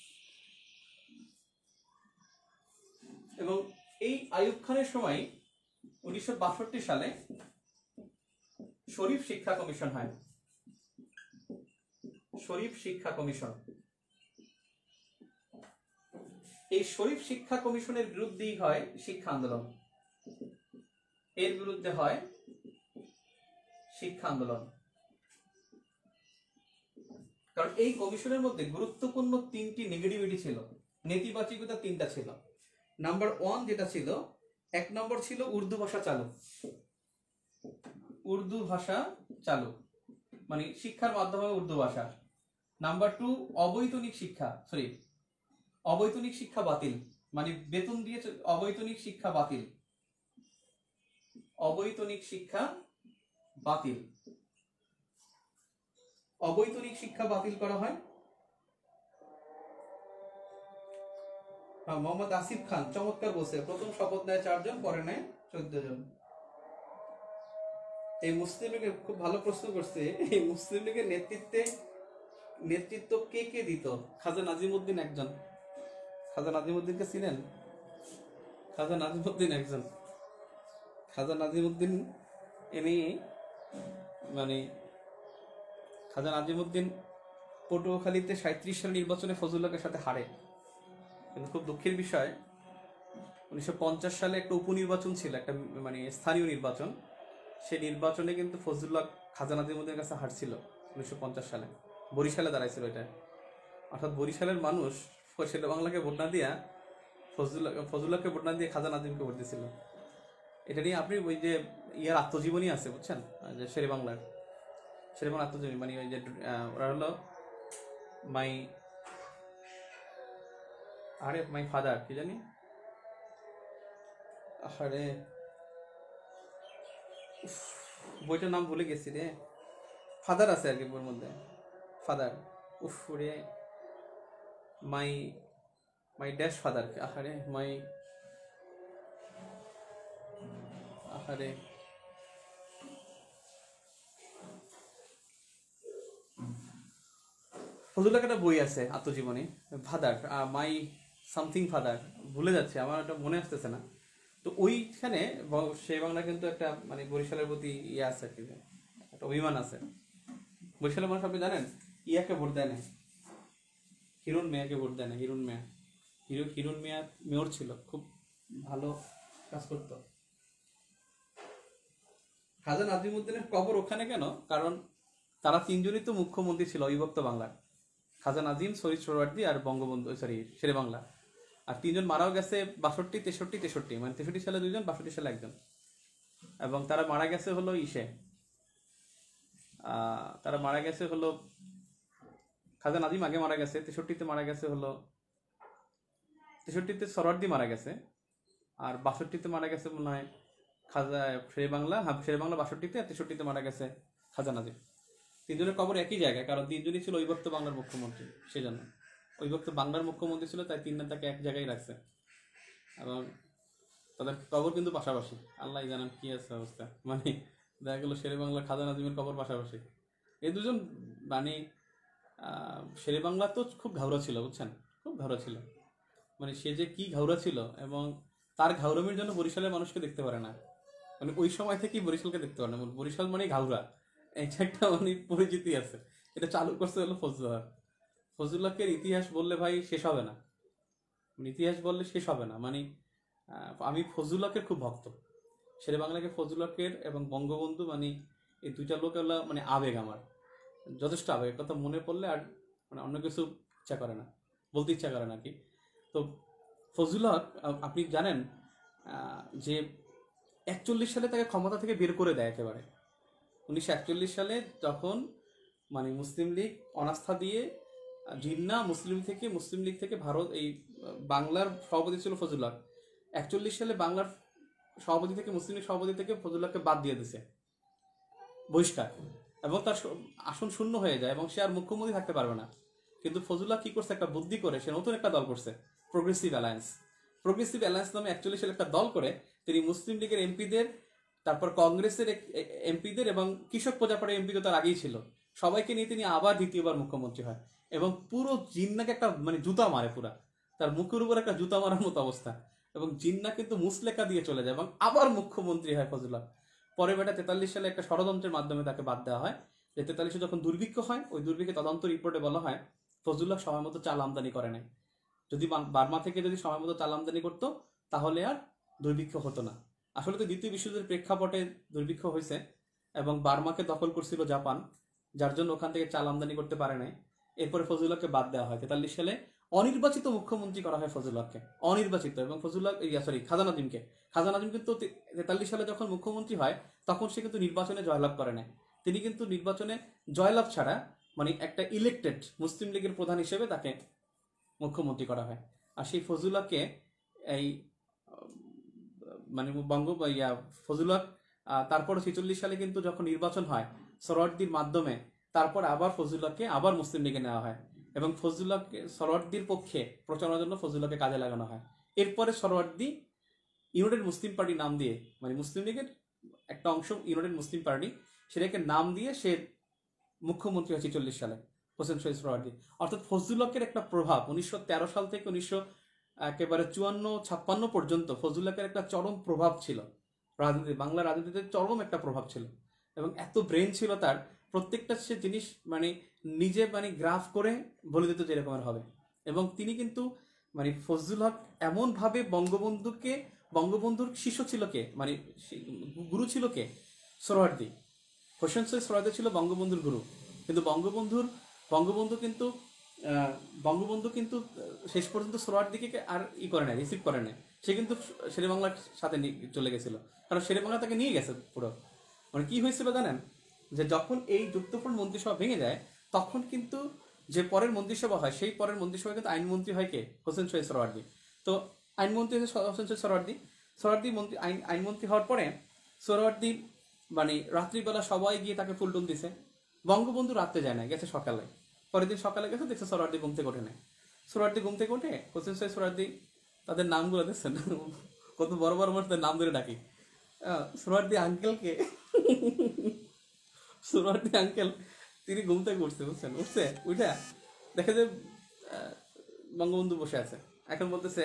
এবং এই আইয়ুব খানের সময় উনিশশো বাষট্টি সালে শরীফ শিক্ষা কমিশন হয়, শরীফ শিক্ষা কমিশন। এই শরীফ শিক্ষা কমিশনের বিরুদ্ধেই হয় শিক্ষা আন্দোলন, এর বিরুদ্ধে হয় শিক্ষা আন্দোলন। কারণ এই কমিশনের মধ্যে গুরুত্বপূর্ণ তিনটি নেগেটিভিটি ছিল, নেতিবাচকতা তিনটা ছিল। নাম্বার ওয়ান যেটা ছিল, এক নম্বর ছিল উর্দু ভাষা চালু, উর্দু ভাষা চালু মানে শিক্ষার মাধ্যমে উর্দু ভাষা। নাম্বার টু, অবৈতনিক শিক্ষা, সরি অবৈতনিক শিক্ষা বাতিল, মানে বেতন দিয়ে অবৈতনিক শিক্ষা বাতিল, অবৈতনিক শিক্ষা বাতিল, অবৈতনিক শিক্ষা বাতিল করা হয়। মোহাম্মদ আসিফ খান চমৎকার বলছে, প্রথম শপথ নেয় চারজন, পরে নেয় চোদ্দ জন। এই মুসলিম লীগের খুব ভালো প্রশ্ন করছে, এই মুসলিম লীগের নেতৃত্বে নেতৃত্ব কে কে দিত? খাজা নাজিমউদ্দিন একজন। খাজা নাজিমউদ্দিনকে চিনেন? খাজা নাজিমউদ্দিন একজন, খাজা নাজিমউদ্দিন ইনি মানে খাজা নাজিমউদ্দিন পটুয়াখালীতে সাঁত্রিশ সালের নির্বাচনে ফজলুল্লাহর সাথে হারে। কিন্তু খুব দুঃখের বিষয়, উনিশশো পঞ্চাশ সালে একটা উপনির্বাচন ছিল, একটা মানে স্থানীয় নির্বাচন, সেই নির্বাচনে কিন্তু ফজলুল্লাহ খাজা নাজিমউদ্দিনের কাছে হারছিল উনিশশো পঞ্চাশ সালে, বরিশালে দাঁড়াইছিল এটা। অর্থাৎ বরিশালের মানুষ শেরে বাংলাকে ভোট না দিয়া ফজলুল্লাহ ফজলুল্লাহকে ভোট না দিয়ে খাজা নাজিমকে ভোট দিয়েছিল। এটা নিয়ে আপনি ওই যে ইয়ার আত্মজীবনী আছে বুঝছেন, যে শেরে বাংলার শেরে বাংলা আত্মজীবনী, মানে ওই যে ওরা হলো মাই আরে মাই ফাদার কি জানি, আরে বইটার নাম ভুলে গেছি রে, ফাদার আছে আর কি বইয়ের মধ্যে, ফাদার উফ রে, মাই মাই ড্যাশ ফাদার, আহারে মাই আহারে ফজলুল্লাহর একটা বই আছে আত্মজীবনী, ফাদার মাই সামথিং ফাদার, ভুলে যাচ্ছে, আমার একটা মনে আসতেছে না। তো ওইখানে সেই বাংলা কিন্তু একটা মানে বরিশালের প্রতি ইয়ে আছে আর কি, একটা অভিমান আছে। বরিশালের মানুষ আপনি জানেন ইয়াকে ভোট দেয় না, হিরণ মেয়াকে ভোট দেয় না, হিরণ মেয়া, হিরো হিরণ মেয়া মেয়র ছিল, খুব ভালো কাজ করতো। খাজা নাজিমউদ্দিনের কবর ওখানে কেন? কারণ তারা তিনজনই তো মুখ্যমন্ত্রী ছিল অবিভক্ত বাংলার, খাজা নাজিম, শরীফ সোহরাওয়ার্দী আর বঙ্গবন্ধু, সরি শেরে বাংলা। আর তিনজন মারাও গেছে বাষট্টি তেষট্টি তেষট্টি মানে তেষট্টি সালে দুইজন, বাষট্টি সালে একজন। এবং তারা মারা গেছে হলো ইসে তারা মারা গেছে হলো খাজা নাজিম আগে মারা গেছে, তেষট্টিতে মারা গেছে হলো তেষট্টিতে সোহরাওয়ার্দী মারা গেছে, আর বাষট্টিতে মারা গেছে মনে হয় খাজা শেরে বাংলা, হ্যাঁ শেরে বাংলা বাষট্টিতে, আর তেষট্টিতে মারা গেছে খাজা নাজিম। তিনজনের কবর একই জায়গায়, কারণ তিনজনই ছিল অবিভক্ত বাংলার মুখ্যমন্ত্রী, সেই জন্য অবিভক্ত বাংলার মুখ্যমন্ত্রী ছিল, তাই তিন নেতাকে এক জায়গায় রাখছে। এবং তাদের কবর কিন্তু পাশাপাশি, আল্লাহ জানেন কি আছে অবস্থা, মানে দেখা গেলো শেরে বাংলার খাজা নাজিমের কবর পাশাপাশি। এই দুজন মানে শেরে বাংলা তো খুব ঘাউরা ছিল বুঝছেন, খুব ঘাউরা ছিল, মানে সে যে কি ঘাউরা ছিল, এবং তার ঘাউরামির জন্য বরিশালের মানুষকে দেখতে পারে না, মানে ওই সময় থেকেই বরিশালকে দেখতে পারে না, বরিশাল মানে ঘাউরা, এটা একটা মানে পরিচিতি আছে। এটা চালু করছে হলো ফজলুল্লাহ। ফজলুল্লাহকে ইতিহাস বললে ভাই শেষ হবে না, ইতিহাস বললে শেষ হবে না। মানে আমি ফজলুল্লাহকে খুব ভক্ত, শেরে বাংলাকে ফজলুল্লাহকের এবং বঙ্গবন্ধু, মানে এই দুইটা লোক হলো মানে আবেগ, আমার যথেষ্ট আবেগ, কথা মনে পড়লে আর মানে অন্য কিছু ইচ্ছা করে না, বলতে ইচ্ছা করে না কি। তো ফজলুল্লাহ আপনি জানেন যে একচল্লিশ সালে তাকে ক্ষমতা থেকে বের করে দেয় একেবারে। উনিশশো একচল্লিশ সালে যখন মানে মুসলিম লীগ অনাস্থা দিয়ে জিন্না মুসলিম থেকে মুসলিম লীগ থেকে ভারত এই বাংলার সভাপতি ছিল ফজলুল হক, একচল্লিশ সালে বাংলার সভাপতি থেকে মুসলিম লীগ সভাপতি থেকে ফজলুল হককে বাদ দিয়ে দিছে, বহিষ্কার, এবং তার আসন শূন্য হয়ে যায় এবং সে আর মুখ্যমন্ত্রী থাকতে পারবে না। কিন্তু ফজলুল হক কি করছে, একটা বুদ্ধি করে সে নতুন একটা দল করছে, প্রোগ্রেসিভ অ্যালায়েন্স। প্রোগ্রেসিভ অ্যালায়েন্স নামে একচল্লিশ সালে একটা দল করে তিনি মুসলিম লীগের এমপিদের, তারপর কংগ্রেসের এমপিদের এবং কৃষক প্রজাপাড়ার এমপি তো তার আগেই ছিল, সবাইকে নিয়ে তিনি আবার দ্বিতীয়বার মুখ্যমন্ত্রী হয় এবং পুরো জিন্নাকে একটা মানে জুতা মারে, পুরা তার মুখের উপর একটা জুতা মারার মতো অবস্থা, এবং জিন্না কিন্তু মুসলেকা দিয়ে চলে যায় এবং আবার মুখ্যমন্ত্রী হয় ফজলুল হক। পরে বেটা তেতাল্লিশ সালে একটা ষড়যন্ত্রের মাধ্যমে তাকে বাদ দেওয়া হয়। যে তেতাল্লিশে যখন দুর্ভিক্ষ হয়, ওই দুর্ভিক্ষে তদন্ত রিপোর্টে বলা হয় ফজলুল হক সময় মতো চাল আমদানি করে নাই। যদি বার্মা থেকে যদি সময় মতো চাল আমদানি করতো তাহলে আর দুর্ভিক্ষ হতো না। আসলে তো দ্বিতীয় বিশ্বযুদ্ধের প্রেক্ষাপটে দুর্ভিক্ষ হয়েছে এবং বার্মাকে দখল করছিল জাপান, যার জন্য ওখান থেকে চাল আমদানি করতে পারে নাই। এরপরে ফজলুল হককে বাদ দেওয়া হয়, তেতাল্লিশ সালে অনির্বাচিত মুখ্যমন্ত্রী করা হয় ফজলুল হককে, অনির্বাচিত। এবং ফজলুল হক ইয়া সরি খাজা নাজিমকে, খাজা নাজিম কিন্তু তেতাল্লিশ সালে যখন মুখ্যমন্ত্রী হয় তখন সে কিন্তু নির্বাচনে জয়লাভ করে নাই। তিনি কিন্তু নির্বাচনে জয়লাভ ছাড়া মানে একটা ইলেক্টেড মুসলিম লীগের প্রধান হিসেবে তাকে মুখ্যমন্ত্রী করা হয়। আর সেই ফজলুল হককে এই মানে বঙ্গ ইয়া ফজলুল হক তারপর ছেচল্লিশ সালে কিন্তু যখন নির্বাচন হয় সরওয়ার্দির মাধ্যমে, তারপর আবার ফজলুল হককে আবার মুসলিম লীগে নেওয়া হয় এবং ফজলুল হককে সরওয়ার্দির পক্ষে প্রচারণার জন্য ফজলুল হককে কাজে লাগানো হয়। এরপরে সরওয়ার্দি ইউনাইটেড মুসলিম পার্টি নাম দিয়ে, মানে মুসলিম লীগের একটা অংশ ইউনাইটেড মুসলিম পার্টি, সেটাকে নাম দিয়ে সে মুখ্যমন্ত্রী হয় ছেচল্লিশ সালে, হোসেন শহীদ সোহরাওয়ার্দী। অর্থাৎ ফজলুল হকের একটা প্রভাব উনিশশো তেরো সাল থেকে উনিশশো একেবারে চুয়ান্ন ছাপ্পান্ন পর্যন্ত ফজলুল হকের একটা চরম প্রভাব ছিল রাজনীতি, বাংলা রাজনীতিতে চরম একটা প্রভাব ছিল এবং এত ব্রেন ছিল তার, প্রত্যেকটা সে জিনিস মানে নিজে মানে গ্রাফ করে বলে দিত যে এরকমের হবে। এবং তিনি কিন্তু মানে ফজলুল হক এমনভাবে বঙ্গবন্ধুকে, বঙ্গবন্ধুর শিষ্য ছিল কে, মানে গুরু ছিল কে, সোহরাওয়ার্দী, হোসেন শহীদ সোহরাওয়ার্দী ছিল বঙ্গবন্ধুর গুরু। কিন্তু বঙ্গবন্ধুর বঙ্গবন্ধু কিন্তু বঙ্গবন্ধু কিন্তু শেষ পর্যন্ত সোহরাওয়ার্দীকে আর ই করে নাই, রিসিভ করে নাই। সে কিন্তু শেরেবাংলার সাথে চলে গেছিল, কারণ শেরেবাংলা তাকে নিয়ে গেছে পুরো। মানে কি হয়েছিল জানেন, যে যখন এই যুক্তফ্রন্ট মন্ত্রিসভা ভেঙে যায় তখন কিন্তু যে পরের মন্ত্রিসভা হয় সেই পরের মন্ত্রিসভা কিন্তু আইনমন্ত্রী হয় কে, হোসেন শহীদ সোহরাওয়ার্দী। তো আইনমন্ত্রী হোসেন শহীদ সোহরাওয়ার্দী, সোহরাওয়ার্দী মন্ত্রী আইন আইনমন্ত্রী হওয়ার পরে সোহরাওয়ার্দী মানে রাত্রিবেলা সবাই গিয়ে তাকে ফুলটুল দিছে। বঙ্গবন্ধু রাত্রে যায় না, গেছে সকালে। পরের দিন সকালে গেছে, দেখছে সোহরাওয়ার্দী ঘুম থেকে ওঠে না। সোহরাওয়ার্দী ঘুম থেকে ওঠে, হোসেন শহীদ সোহরাওয়ার্দী, তাদের নামগুলো দেখছেন কত বড় বড় মানুষদের নাম ধরে ডাকি। সোহরাওয়ার্দী আঙ্কেলকে, সোহরাওয়ার্দী আঙ্কেল তিনি ঘুম থেকে উঠছে, বুঝছেন, উঠছে উঠে দেখে যে বঙ্গবন্ধু বসে আছে। এখন বলতেছে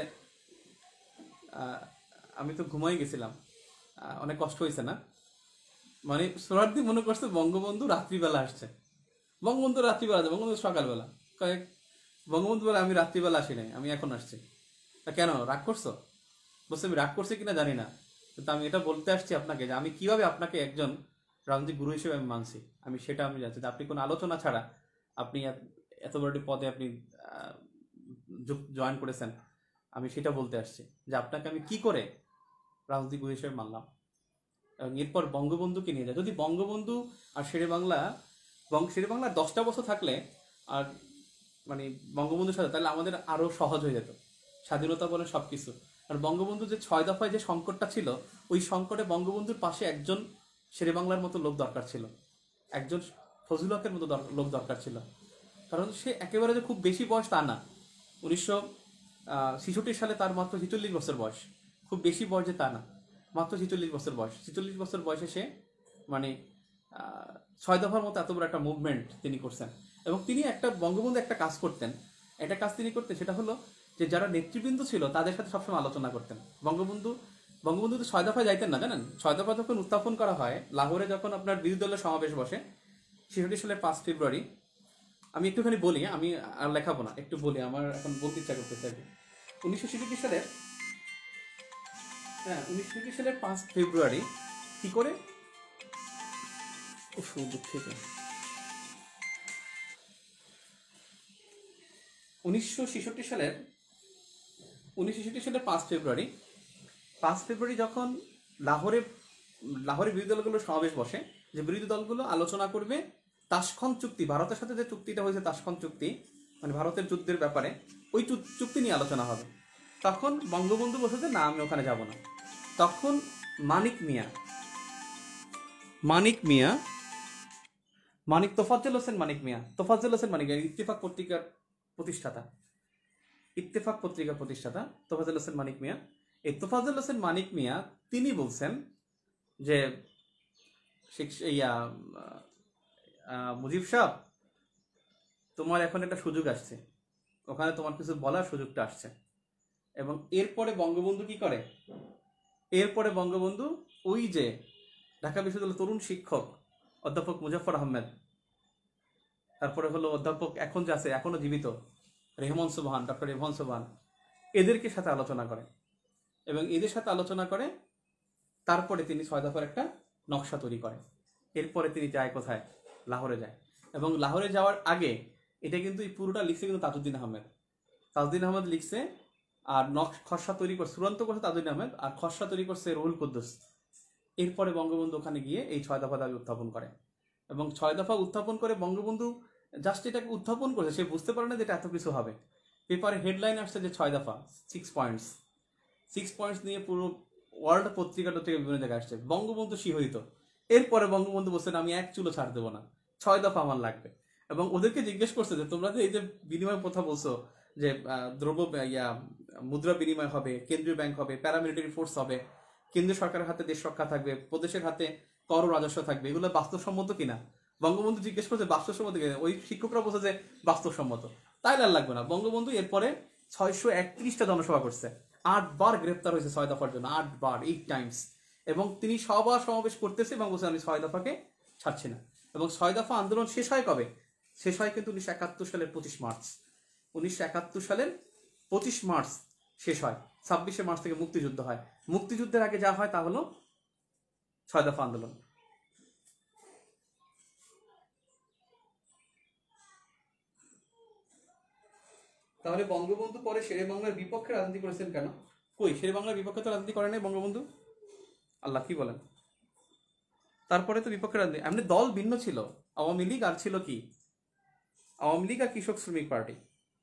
আমি তো ঘুমাই গেছিলাম, অনেক কষ্ট হয়েছে না। মানে সোহরাওয়ার্দী মনে করছে বঙ্গবন্ধু রাত্রিবেলা আসছে, বঙ্গবন্ধু রাত্রিবেলা আছে, বঙ্গবন্ধু সকালবেলা। কয়েক বঙ্গবন্ধু বলে আমি রাত্রিবেলা আসি নাই, আমি এখন আসছি। তা কেন রাগ করছো? বলছে আমি রাগ করছি কিনা জানি না, কিন্তু আমি এটা বলতে আসছি আপনাকে যে আমি কিভাবে আপনাকে একজন রাজনৈতিক গুরু হিসেবে আমি মানছি, আমি সেটা আমি জানছি। যে আপনি কোনো আলোচনা ছাড়া আপনি এত বড় পদে আপনি জয়েন করেছেন, আমি সেটা বলতে আসছি যে আপনাকে আমি কি করে রাজনৈতিক গুরু হিসেবে মানলাম। এবং এরপর বঙ্গবন্ধুকে নিয়ে যায়। যদি বঙ্গবন্ধু আর শেরে বাংলা শেরে বাংলা দশটা বছর থাকলে আর মানে বঙ্গবন্ধুর সাথে, তাহলে আমাদের আরো সহজ হয়ে যেত, স্বাধীনতা বলে সবকিছু। আর বঙ্গবন্ধু যে ছয় দফায় যে সংকটটা ছিল, ওই সংকটে বঙ্গবন্ধুর পাশে একজন শেরে বাংলার মতো লোক দরকার ছিল, একজন ফজলুল হকের মতো লোক দরকার ছিল। কারণ সে একেবারে যে খুব বেশি বয়স তা না, উনিশশো ছিষট্টি সালে তার মাত্র ছিচল্লিশ বছর বয়স, খুব বেশি বয়স যে তা না, মাত্র ছিচল্লিশ বছর বয়স। ছিচল্লিশ বছর বয়সে সে মানে ছয় দফার মতো এত বড় একটা মুভমেন্ট তিনি করছেন। এবং তিনি একটা বঙ্গবন্ধু একটা কাজ করতেন, একটা কাজ তিনি করতেন, সেটা হলো যে যারা নেতৃবৃন্দ ছিল তাদের সাথে সবসময় আলোচনা করতেন। বঙ্গবন্ধু বঙ্গবন্ধু তো ছয় দফায় যাইতেন না, জানেন? ছয় দফা যখন উত্থাপন করা হয় লাহোরে, যখন আপনার বিরোধী দলের সমাবেশ বসে ছেষট্টি সালের পাঁচ ফেব্রুয়ারি, আমি একটুখানি বলি, আমি আর লেখাবো না, একটু বলি, আমার এখন বলতে ইচ্ছা করতেছে আর কি। উনিশশো ছেষট্টি সালের হ্যাঁ উনিশশো ছেষট্টি সালের পাঁচ ফেব্রুয়ারি কি করে দুঃখিত উনিশশো ছেষট্টি সালের উনিশশো ছেষট্টি সালের পাঁচ ফেব্রুয়ারি পাঁচ ফেব্রুয়ারি যখন লাহোরে লাহোরে বিরোধী দলগুলোর সমাবেশ বসে, যে বিরোধী দলগুলো আলোচনা করবে তাশখন্দ চুক্তি, ভারতের সাথে যে চুক্তিটা হয়েছে তাশখন্দ চুক্তি, মানে ভারতের যুদ্ধের ব্যাপারে, ওই চু- চুক্তি নিয়ে আলোচনা হবে। তখন বঙ্গবন্ধু বলছে যে না, আমি ওখানে যাব না। তখন মানিক মিয়া মানিক মিয়া মানিক তোফাজ্জল হোসেন মানিক মিয়া তোফাজ্জল হোসেন মানিক মিয়া ইত্তেফাক পত্রিকার প্রতিষ্ঠাতা ইত্তেফাক পত্রিকার প্রতিষ্ঠাতা তোফাজ্জল হোসেন মানিক মিয়া। এই তোফাজ্জল হোসেন মানিক মিয়া তিনি বলছেন যে শিক- ইয়া আহ, মুজিব সাহেব, তোমার এখন একটা সুযোগ আসছে, ওখানে তোমার কিছু বলার সুযোগটা আসছে। এবং এরপরে বঙ্গবন্ধু কি করে, এরপরে বঙ্গবন্ধু ওই যে ঢাকা বিশ্ববিদ্যালয়ের তরুণ শিক্ষক অধ্যাপক মুজাফফর আহমেদ, তারপরে হলো অধ্যাপক এখন যে আছে এখনো জীবিত রেহমান সুবহান, ডক্টর রেহমান সুবহান, এদেরকে সাথে আলোচনা করে। এবং এদের সাথে আলোচনা করে তারপরে তিনি ছয় দফার একটা নকশা তৈরি করে। এরপরে তিনি যায় কোথায়, লাহোরে যায়। এবং লাহোরে যাওয়ার আগে এটা কিন্তু এই পুরোটা লিখছে কিন্তু তাজউদ্দিন আহমেদ। তাজউদ্দিন আহমেদ লিখছে, আর নকশ খসড়া তৈরি করছে, চূড়ান্ত করছে তাজউদ্দিন আহমেদ, আর খসড়া তৈরি করছে রুহুল কুদ্দুস। এরপরে বঙ্গবন্ধু ওখানে গিয়ে এই ছয় দফা দাবি উত্থাপন করে। এবং ছয় দফা উত্থাপন করে বঙ্গবন্ধু জাস্ট এটাকে উত্থাপন করেছে, সে বুঝতে পারে না যে এটা এত কিছু হবে। পেপারে হেডলাইন আসছে যে ছয় দফা, সিক্স পয়েন্টস সিক্স পয়েন্টস নিয়ে পুরো ওয়ার্ল্ড পত্রিকা টত্রিকা বিভিন্ন জায়গায় আসছে। বঙ্গবন্ধু শিহরিত। এরপরে বঙ্গবন্ধু বলছেন আমি এক চুলো ছাড় দেবো না, ছয় দফা আমার লাগবে। এবং ওদেরকে জিজ্ঞেস করছে যে তোমরা যে এই যে বিনিময় কথা বলছো, যে আহ, দ্রব্য ইয়া মুদ্রা বিনিময় হবে, কেন্দ্রীয় ব্যাংক হবে, প্যারামিলিটারি ফোর্স হবে, কেন্দ্রীয় সরকারের হাতে দেশ রক্ষা থাকবে, প্রদেশের হাতে কর ও রাজস্ব থাকবে, এগুলো বাস্তবসম্মত কিনা? বঙ্গবন্ধু জিজ্ঞেস করছে বাস্তবসম্মত কিনা, ওই শিক্ষকরা বলছে যে বাস্তবসম্মত। তাই আর লাগবে না। বঙ্গবন্ধু এরপরে ছয়শো একত্রিশটা জনসভা করছে, আট বার গ্রেপ্তার হয়েছে ছয় দফার জন্য, আট বার, এইট টাইমস। এবং তিনি সভা সমাবেশ করতেছে এবং বলছেন আমি ছয় দফাকে ছাড়ছি না। এবং ছয় দফা আন্দোলন শেষ হয় কবে? শেষ হয় কিন্তু উনিশশো একাত্তর সালের পঁচিশ মার্চ। উনিশশো একাত্তর সালের পঁচিশ মার্চ শেষ হয়। ছাব্বিশে মার্চ থেকে মুক্তিযুদ্ধ হয়। মুক্তিযুদ্ধের আগে যা হয় তা হলো ছয় দফা আন্দোলন। তাহলে বঙ্গবন্ধু পরে শেরে বাংলার বিপক্ষে রাজনীতি করেছেন কেন? কই, শেরে বাংলার বিপক্ষে তো রাজনীতি করে নাই বঙ্গবন্ধু। আল্লাহ কি বলেন? তারপরে তো বিপক্ষে রাজনীতি, এমনি দল ভিন্ন ছিল। আওয়ামী লীগ আর ছিল কি, আওয়ামী লীগ আর কৃষক শ্রমিক পার্টি।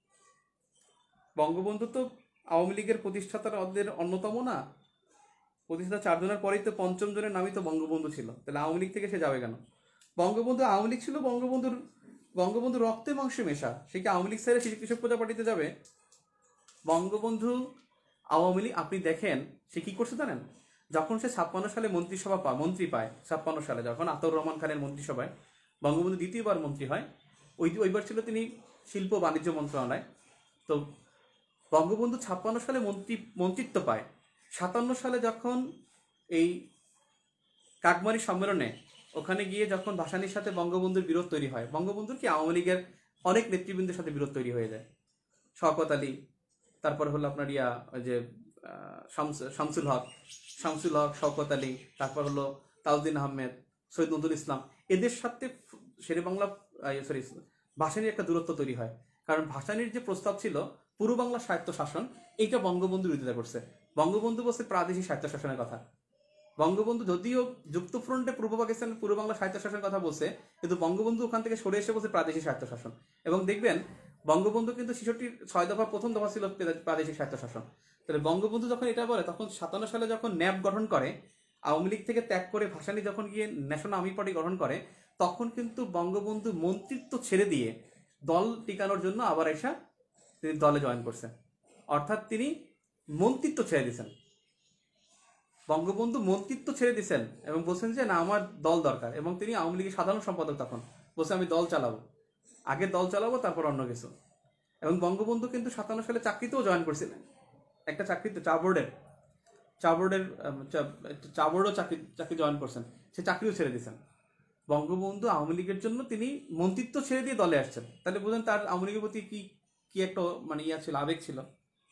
বঙ্গবন্ধু তো আওয়ামী লীগের প্রতিষ্ঠাতার ওদের অন্যতম না। প্রতিষ্ঠাতা চারজনের পরেই তো পঞ্চম জনের নামই তো বঙ্গবন্ধু ছিল। তাহলে আওয়ামী লীগ থেকে সে যাবে কেন? বঙ্গবন্ধু আওয়ামী লীগ ছিল, বঙ্গবন্ধুর বঙ্গবন্ধু রক্তে মাংসে মেশা, সে কি আওয়ামী লীগ ছেড়ে সে কৃষক প্রজা পার্টিতে যাবে? বঙ্গবন্ধু আওয়ামী লীগ, আপনি দেখেন সে কি করছে জানেন? যখন সে ছাপ্পান্ন সালে মন্ত্রিসভা পা মন্ত্রী পায়, ছাপ্পান্ন সালে যখন আতাউর রহমান খানের মন্ত্রিসভায় বঙ্গবন্ধু দ্বিতীয়বার মন্ত্রী হয়, ওই ওইবার ছিল তিনি শিল্প বাণিজ্য মন্ত্রণালয়। তো বঙ্গবন্ধু ছাপ্পান্ন সালে মন্ত্রী মন্ত্রিত্ব পায়। সাতান্ন সালে যখন এই কাকমারি সম্মেলনে ওখানে গিয়ে যখন ভাসানীর সাথে বঙ্গবন্ধুর বিরোধ তৈরি হয়, বঙ্গবন্ধুর কি আওয়ামী লীগের অনেক নেতৃবৃন্দের সাথে বিরোধ তৈরি হয়ে যায়। শওকত আলী, তারপর হলো আপনার ইয়া ওই যে আহ, শামস- শামসুল হক শামসুল হক শওকত আলী, তারপর হলো তাজউদ্দিন আহমেদ, সৈয়দ নজরুল ইসলাম, এদের সাথে শেরে বাংলা সরি ভাসানীর একটা দূরত্ব তৈরি হয়। কারণ ভাসানীর যে প্রস্তাব ছিল পূর্ব বাংলা স্বায়ত্ত শাসন, এইটা বঙ্গবন্ধু বিরোধিতা করছে। বঙ্গবন্ধু বলছে প্রাদেশিক স্বায়ত্ত শাসনের কথা। বঙ্গবন্ধু যদিও যুক্তফ্রন্টে পূর্ব পাকিস্তান পূর্ব বাংলা স্বায়ত্তশাসনের কথা বলছে, কিন্তু বঙ্গবন্ধু ওখান থেকে সরে এসে বলছে প্রাদেশিক স্বায়ত্তশাসন। এবং দেখবেন বঙ্গবন্ধু কিন্তু ছেষট্টির ছয় দফার প্রথম দফা ছিল প্রাদেশিক স্বায়ত্তশাসন। তাহলে বঙ্গবন্ধু যখন এটা বলে, তখন সাতান্ন সালে যখন ন্যাপ গঠন করে, আওয়ামী লীগ থেকে ত্যাগ করে ভাসানী যখন গিয়ে ন্যাশনাল আর্মি পার্টি গঠন করে, তখন কিন্তু বঙ্গবন্ধু মন্ত্রিত্ব ছেড়ে দিয়ে দল টিকানোর জন্য আবার এসা তিনি দলে জয়েন করছে। অর্থাৎ তিনি মন্ত্রিত্ব ছেড়ে দিয়েছেন। বঙ্গবন্ধু মন্ত্রিত্ব ছেড়ে দিয়েছেন এবং বলছেন যে না, আমার দল দরকার। এবং তিনি আওয়ামী লীগের সাধারণ সম্পাদক, তখন বলছে আমি দল চালাবো, আগে দল চালাবো তারপর অন্য কিছু। এবং বঙ্গবন্ধু কিন্তু সাতান্ন সালে চাকরিতেও জয়েন করছিলেন, একটা চাকরিতে চা বোর্ডের চা বোর্ডের চা বোর্ডও চাকরি চাকরি জয়েন করছেন, সে চাকরিও ছেড়ে দিয়েছেন। বঙ্গবন্ধু আওয়ামী লীগের জন্য তিনি মন্ত্রিত্ব ছেড়ে দিয়ে দলে আসছেন। তাহলে বুঝলেন তার আওয়ামী লীগের প্রতি কি কি একটা মানে ইয়া ছিল, আবেগ ছিল।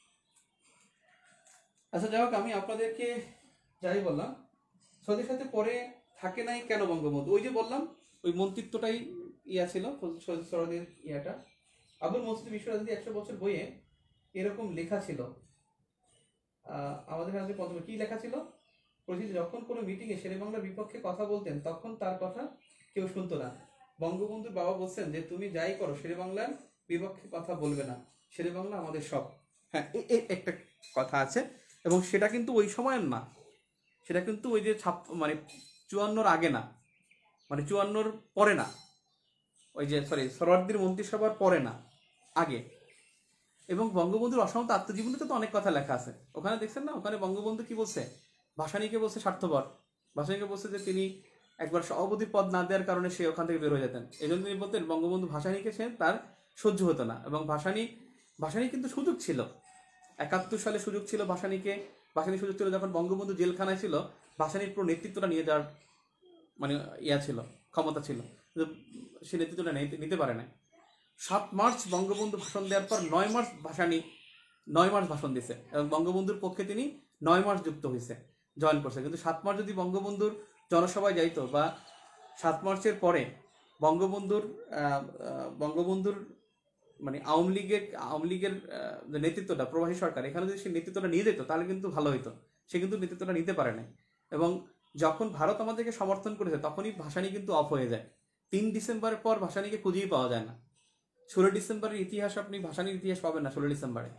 আচ্ছা যাই হোক, আমি আপনাদেরকে যাই বললাম, সৌদির সাথে পরে থাকে নাই কেন বঙ্গবন্ধু? ওই যে বললাম ওই মন্ত্রিত্বটাই ইয়া ছিল সৌদির ইয়াটা। আবুল মসজিদ বিশ্ব রাজনীতি একশো বছর বইয়ে এরকম লেখা ছিল। আহ আমাদের কাছে প্রথমে কি লেখা ছিল? পরিচিত যখন কোনো মিটিংয়ে শেরে বাংলার বিপক্ষে কথা বলতেন, তখন তার কথা কেউ শুনতো না। বঙ্গবন্ধুর বাবা বলছেন যে তুমি যাই করো, শেরে বাংলার বিপক্ষে কথা বলবে না, শেরে বাংলা আমাদের সব। হ্যাঁ, এ- এ- একটা কথা আছে, এবং সেটা কিন্তু ওই সময়ের না, সেটা কিন্তু ওই যে ছাপ মানে চুয়ান্নর আগে না, মানে চুয়ান্নর পরে না, ওই যে সরি সরোয়ার্দির মন্ত্রিসভার পরে না, আগে। এবং বঙ্গবন্ধুর অসমতা আত্মজীবনীতে তো অনেক কথা লেখা আছে, ওখানে দেখছেন না, ওখানে বঙ্গবন্ধু কি বলছে, ভাসানীকে বলছে স্বার্থপর, ভাসানীকে বলছে যে তিনি একবার সভাপতি পদ না দেওয়ার কারণে সে ওখান থেকে বের হয়ে যেতেন, এই জন্য তিনি বলতেন বঙ্গবন্ধু ভাসানীকে সে তার সহ্য হতো না। এবং ভাসানী ভাসানী কিন্তু সুযোগ ছিল, একাত্তর সালে সুযোগ ছিল ভাসানীকে, ভাসানী সুযোগ ছিল যখন বঙ্গবন্ধু জেলখানায় ছিল, ভাসানীর পুরো নেতৃত্বটা নিয়ে যাওয়ার মানে ইয়া ছিল, ক্ষমতা ছিল, কিন্তু সে নেতৃত্বটা নিতে- নিতে পারে না। সাত মার্চ বঙ্গবন্ধু ভাষণ দেওয়ার পর নয় মার্চ ভাসানী নয় মার্চ ভাষণ দিছে, এবং বঙ্গবন্ধুর পক্ষে তিনি নয় মার্চ যুক্ত হয়েছে, জয়েন করছে। কিন্তু সাত মার্চ যদি বঙ্গবন্ধুর জনসভায় যাইতো, বা সাত মার্চের পরে বঙ্গবন্ধুর আহ, আহ, বঙ্গবন্ধুর মানে আওয়ামী লীগের আওয়ামী লীগের আহ, যে নেতৃত্বটা, প্রবাসী সরকার, এখানে যদি সে নেতৃত্বটা নিয়ে যেত তাহলে কিন্তু ভালো হতো। সে কিন্তু নেতৃত্বটা নিতে পারে না। এবং যখন ভারত আমাদেরকে সমর্থন করেছে তখনই ভাসানী কিন্তু অফ হয়ে যায়। তিন ডিসেম্বরের পর ভাসানীকে খুঁজেই পাওয়া যায় না। ষোলো ডিসেম্বরের ইতিহাস আপনি ভাসানীর ইতিহাস পাবেন না ষোলো ডিসেম্বরে।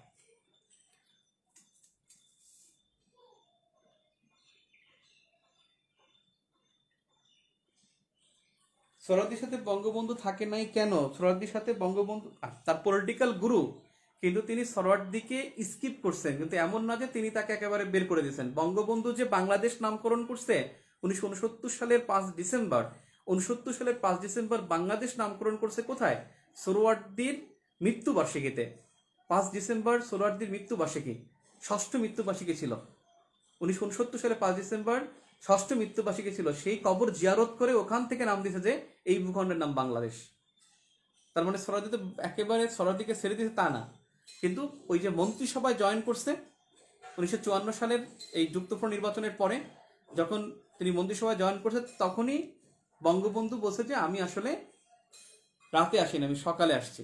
সোহরাওয়ার্দীর সাথে বঙ্গবন্ধু থাকে নাই কেন? সোহরাওয়ার্দীর সাথে বঙ্গবন্ধু আহ, তার পলিটিক্যাল গুরু, কিন্তু তিনি সোহরাওয়ার্দীকে স্কিপ করছেন, কিন্তু এমন না যে তিনি তাকে একেবারে বের করে দিয়েছেন। বঙ্গবন্ধু যে বাংলাদেশ নামকরণ করছে উনিশশো উনসত্তর সালের পাঁচ ডিসেম্বর, উনসত্তর সালের পাঁচ ডিসেম্বর বাংলাদেশ নামকরণ করছে কোথায়? সোহরাওয়ার্দীর মৃত্যুবার্ষিকীতে। পাঁচ ডিসেম্বর সোহরাওয়ার্দীর মৃত্যুবার্ষিকী, ষষ্ঠ মৃত্যুবার্ষিকী ছিল। উনিশশো উনসত্তর সালে পাঁচ ডিসেম্বর ষষ্ঠ মৃত্যুবার্ষিকী ছিল, সেই কবর জিয়ারত করে ওখান থেকে নাম দিয়েছে যে এই ভূখণ্ডের নাম বাংলাদেশ। তার মানে সোহরাওয়ার্দী তো একেবারে সোহরাওয়ার্দীকে ছেড়ে দিয়েছে তা না, কিন্তু ওই যে মন্ত্রিসভায় জয়েন করছে উনিশশো চুয়ান্ন সালের এই যুক্তফ্রন্ট নির্বাচনের পরে, যখন তিনি মন্ত্রিসভায় জয়েন করছে তখনই বঙ্গবন্ধু বলছে যে আমি আসলে রাতে আসিনি, আমি সকালে আসছি।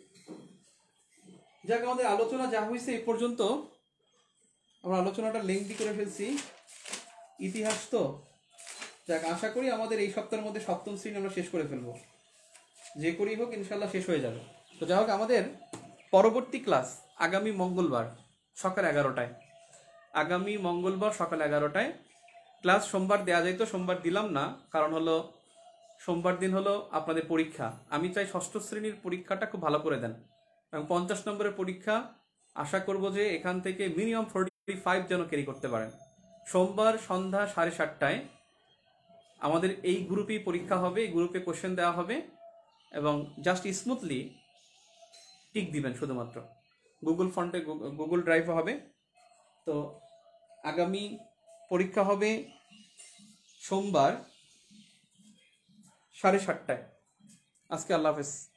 যাক, আমাদের আলোচনা যা হয়েছে এই পর্যন্ত, আমরা আলোচনাটা লেংদি করে ফেলছি, ইতিহাস তো। যাক, আশা করি আমাদের এই সপ্তাহের মধ্যে সপ্তম শ্রেণী আমরা শেষ করে ফেলবো, যে করেই হোক ইনশাল্লাহ শেষ হয়ে যাবে। তো যাই হোক, আমাদের পরবর্তী ক্লাস আগামী মঙ্গলবার সকাল এগারোটায়, আগামী মঙ্গলবার সকাল এগারোটায় ক্লাস। সোমবার দেওয়া যাইতো, সোমবার দিলাম না, কারণ হলো সোমবার দিন হলো আপনাদের পরীক্ষা। আমি চাই ষষ্ঠ শ্রেণীর পরীক্ষাটা খুব ভালো করে দেন, এবং পঞ্চাশ নম্বরের পরীক্ষা আশা করব যে এখান থেকে মিনিমাম ফোর্টি ফাইভ যেন ক্যারি করতে পারেন। সোমবার সন্ধ্যা সাড়ে সাতটায় আমাদের এই গ্রুপেই পরীক্ষা হবে, এই গ্রুপে কোশ্চেন দেওয়া হবে, এবং জাস্ট স্মুথলি টিক দিবেন শুধুমাত্র। গুগল ফন্টে গুগল ড্রাইভে হবে। তো আগামী পরীক্ষা হবে সোমবার সাড়ে সাতটায়। আজকে আল্লাহ হাফেজ।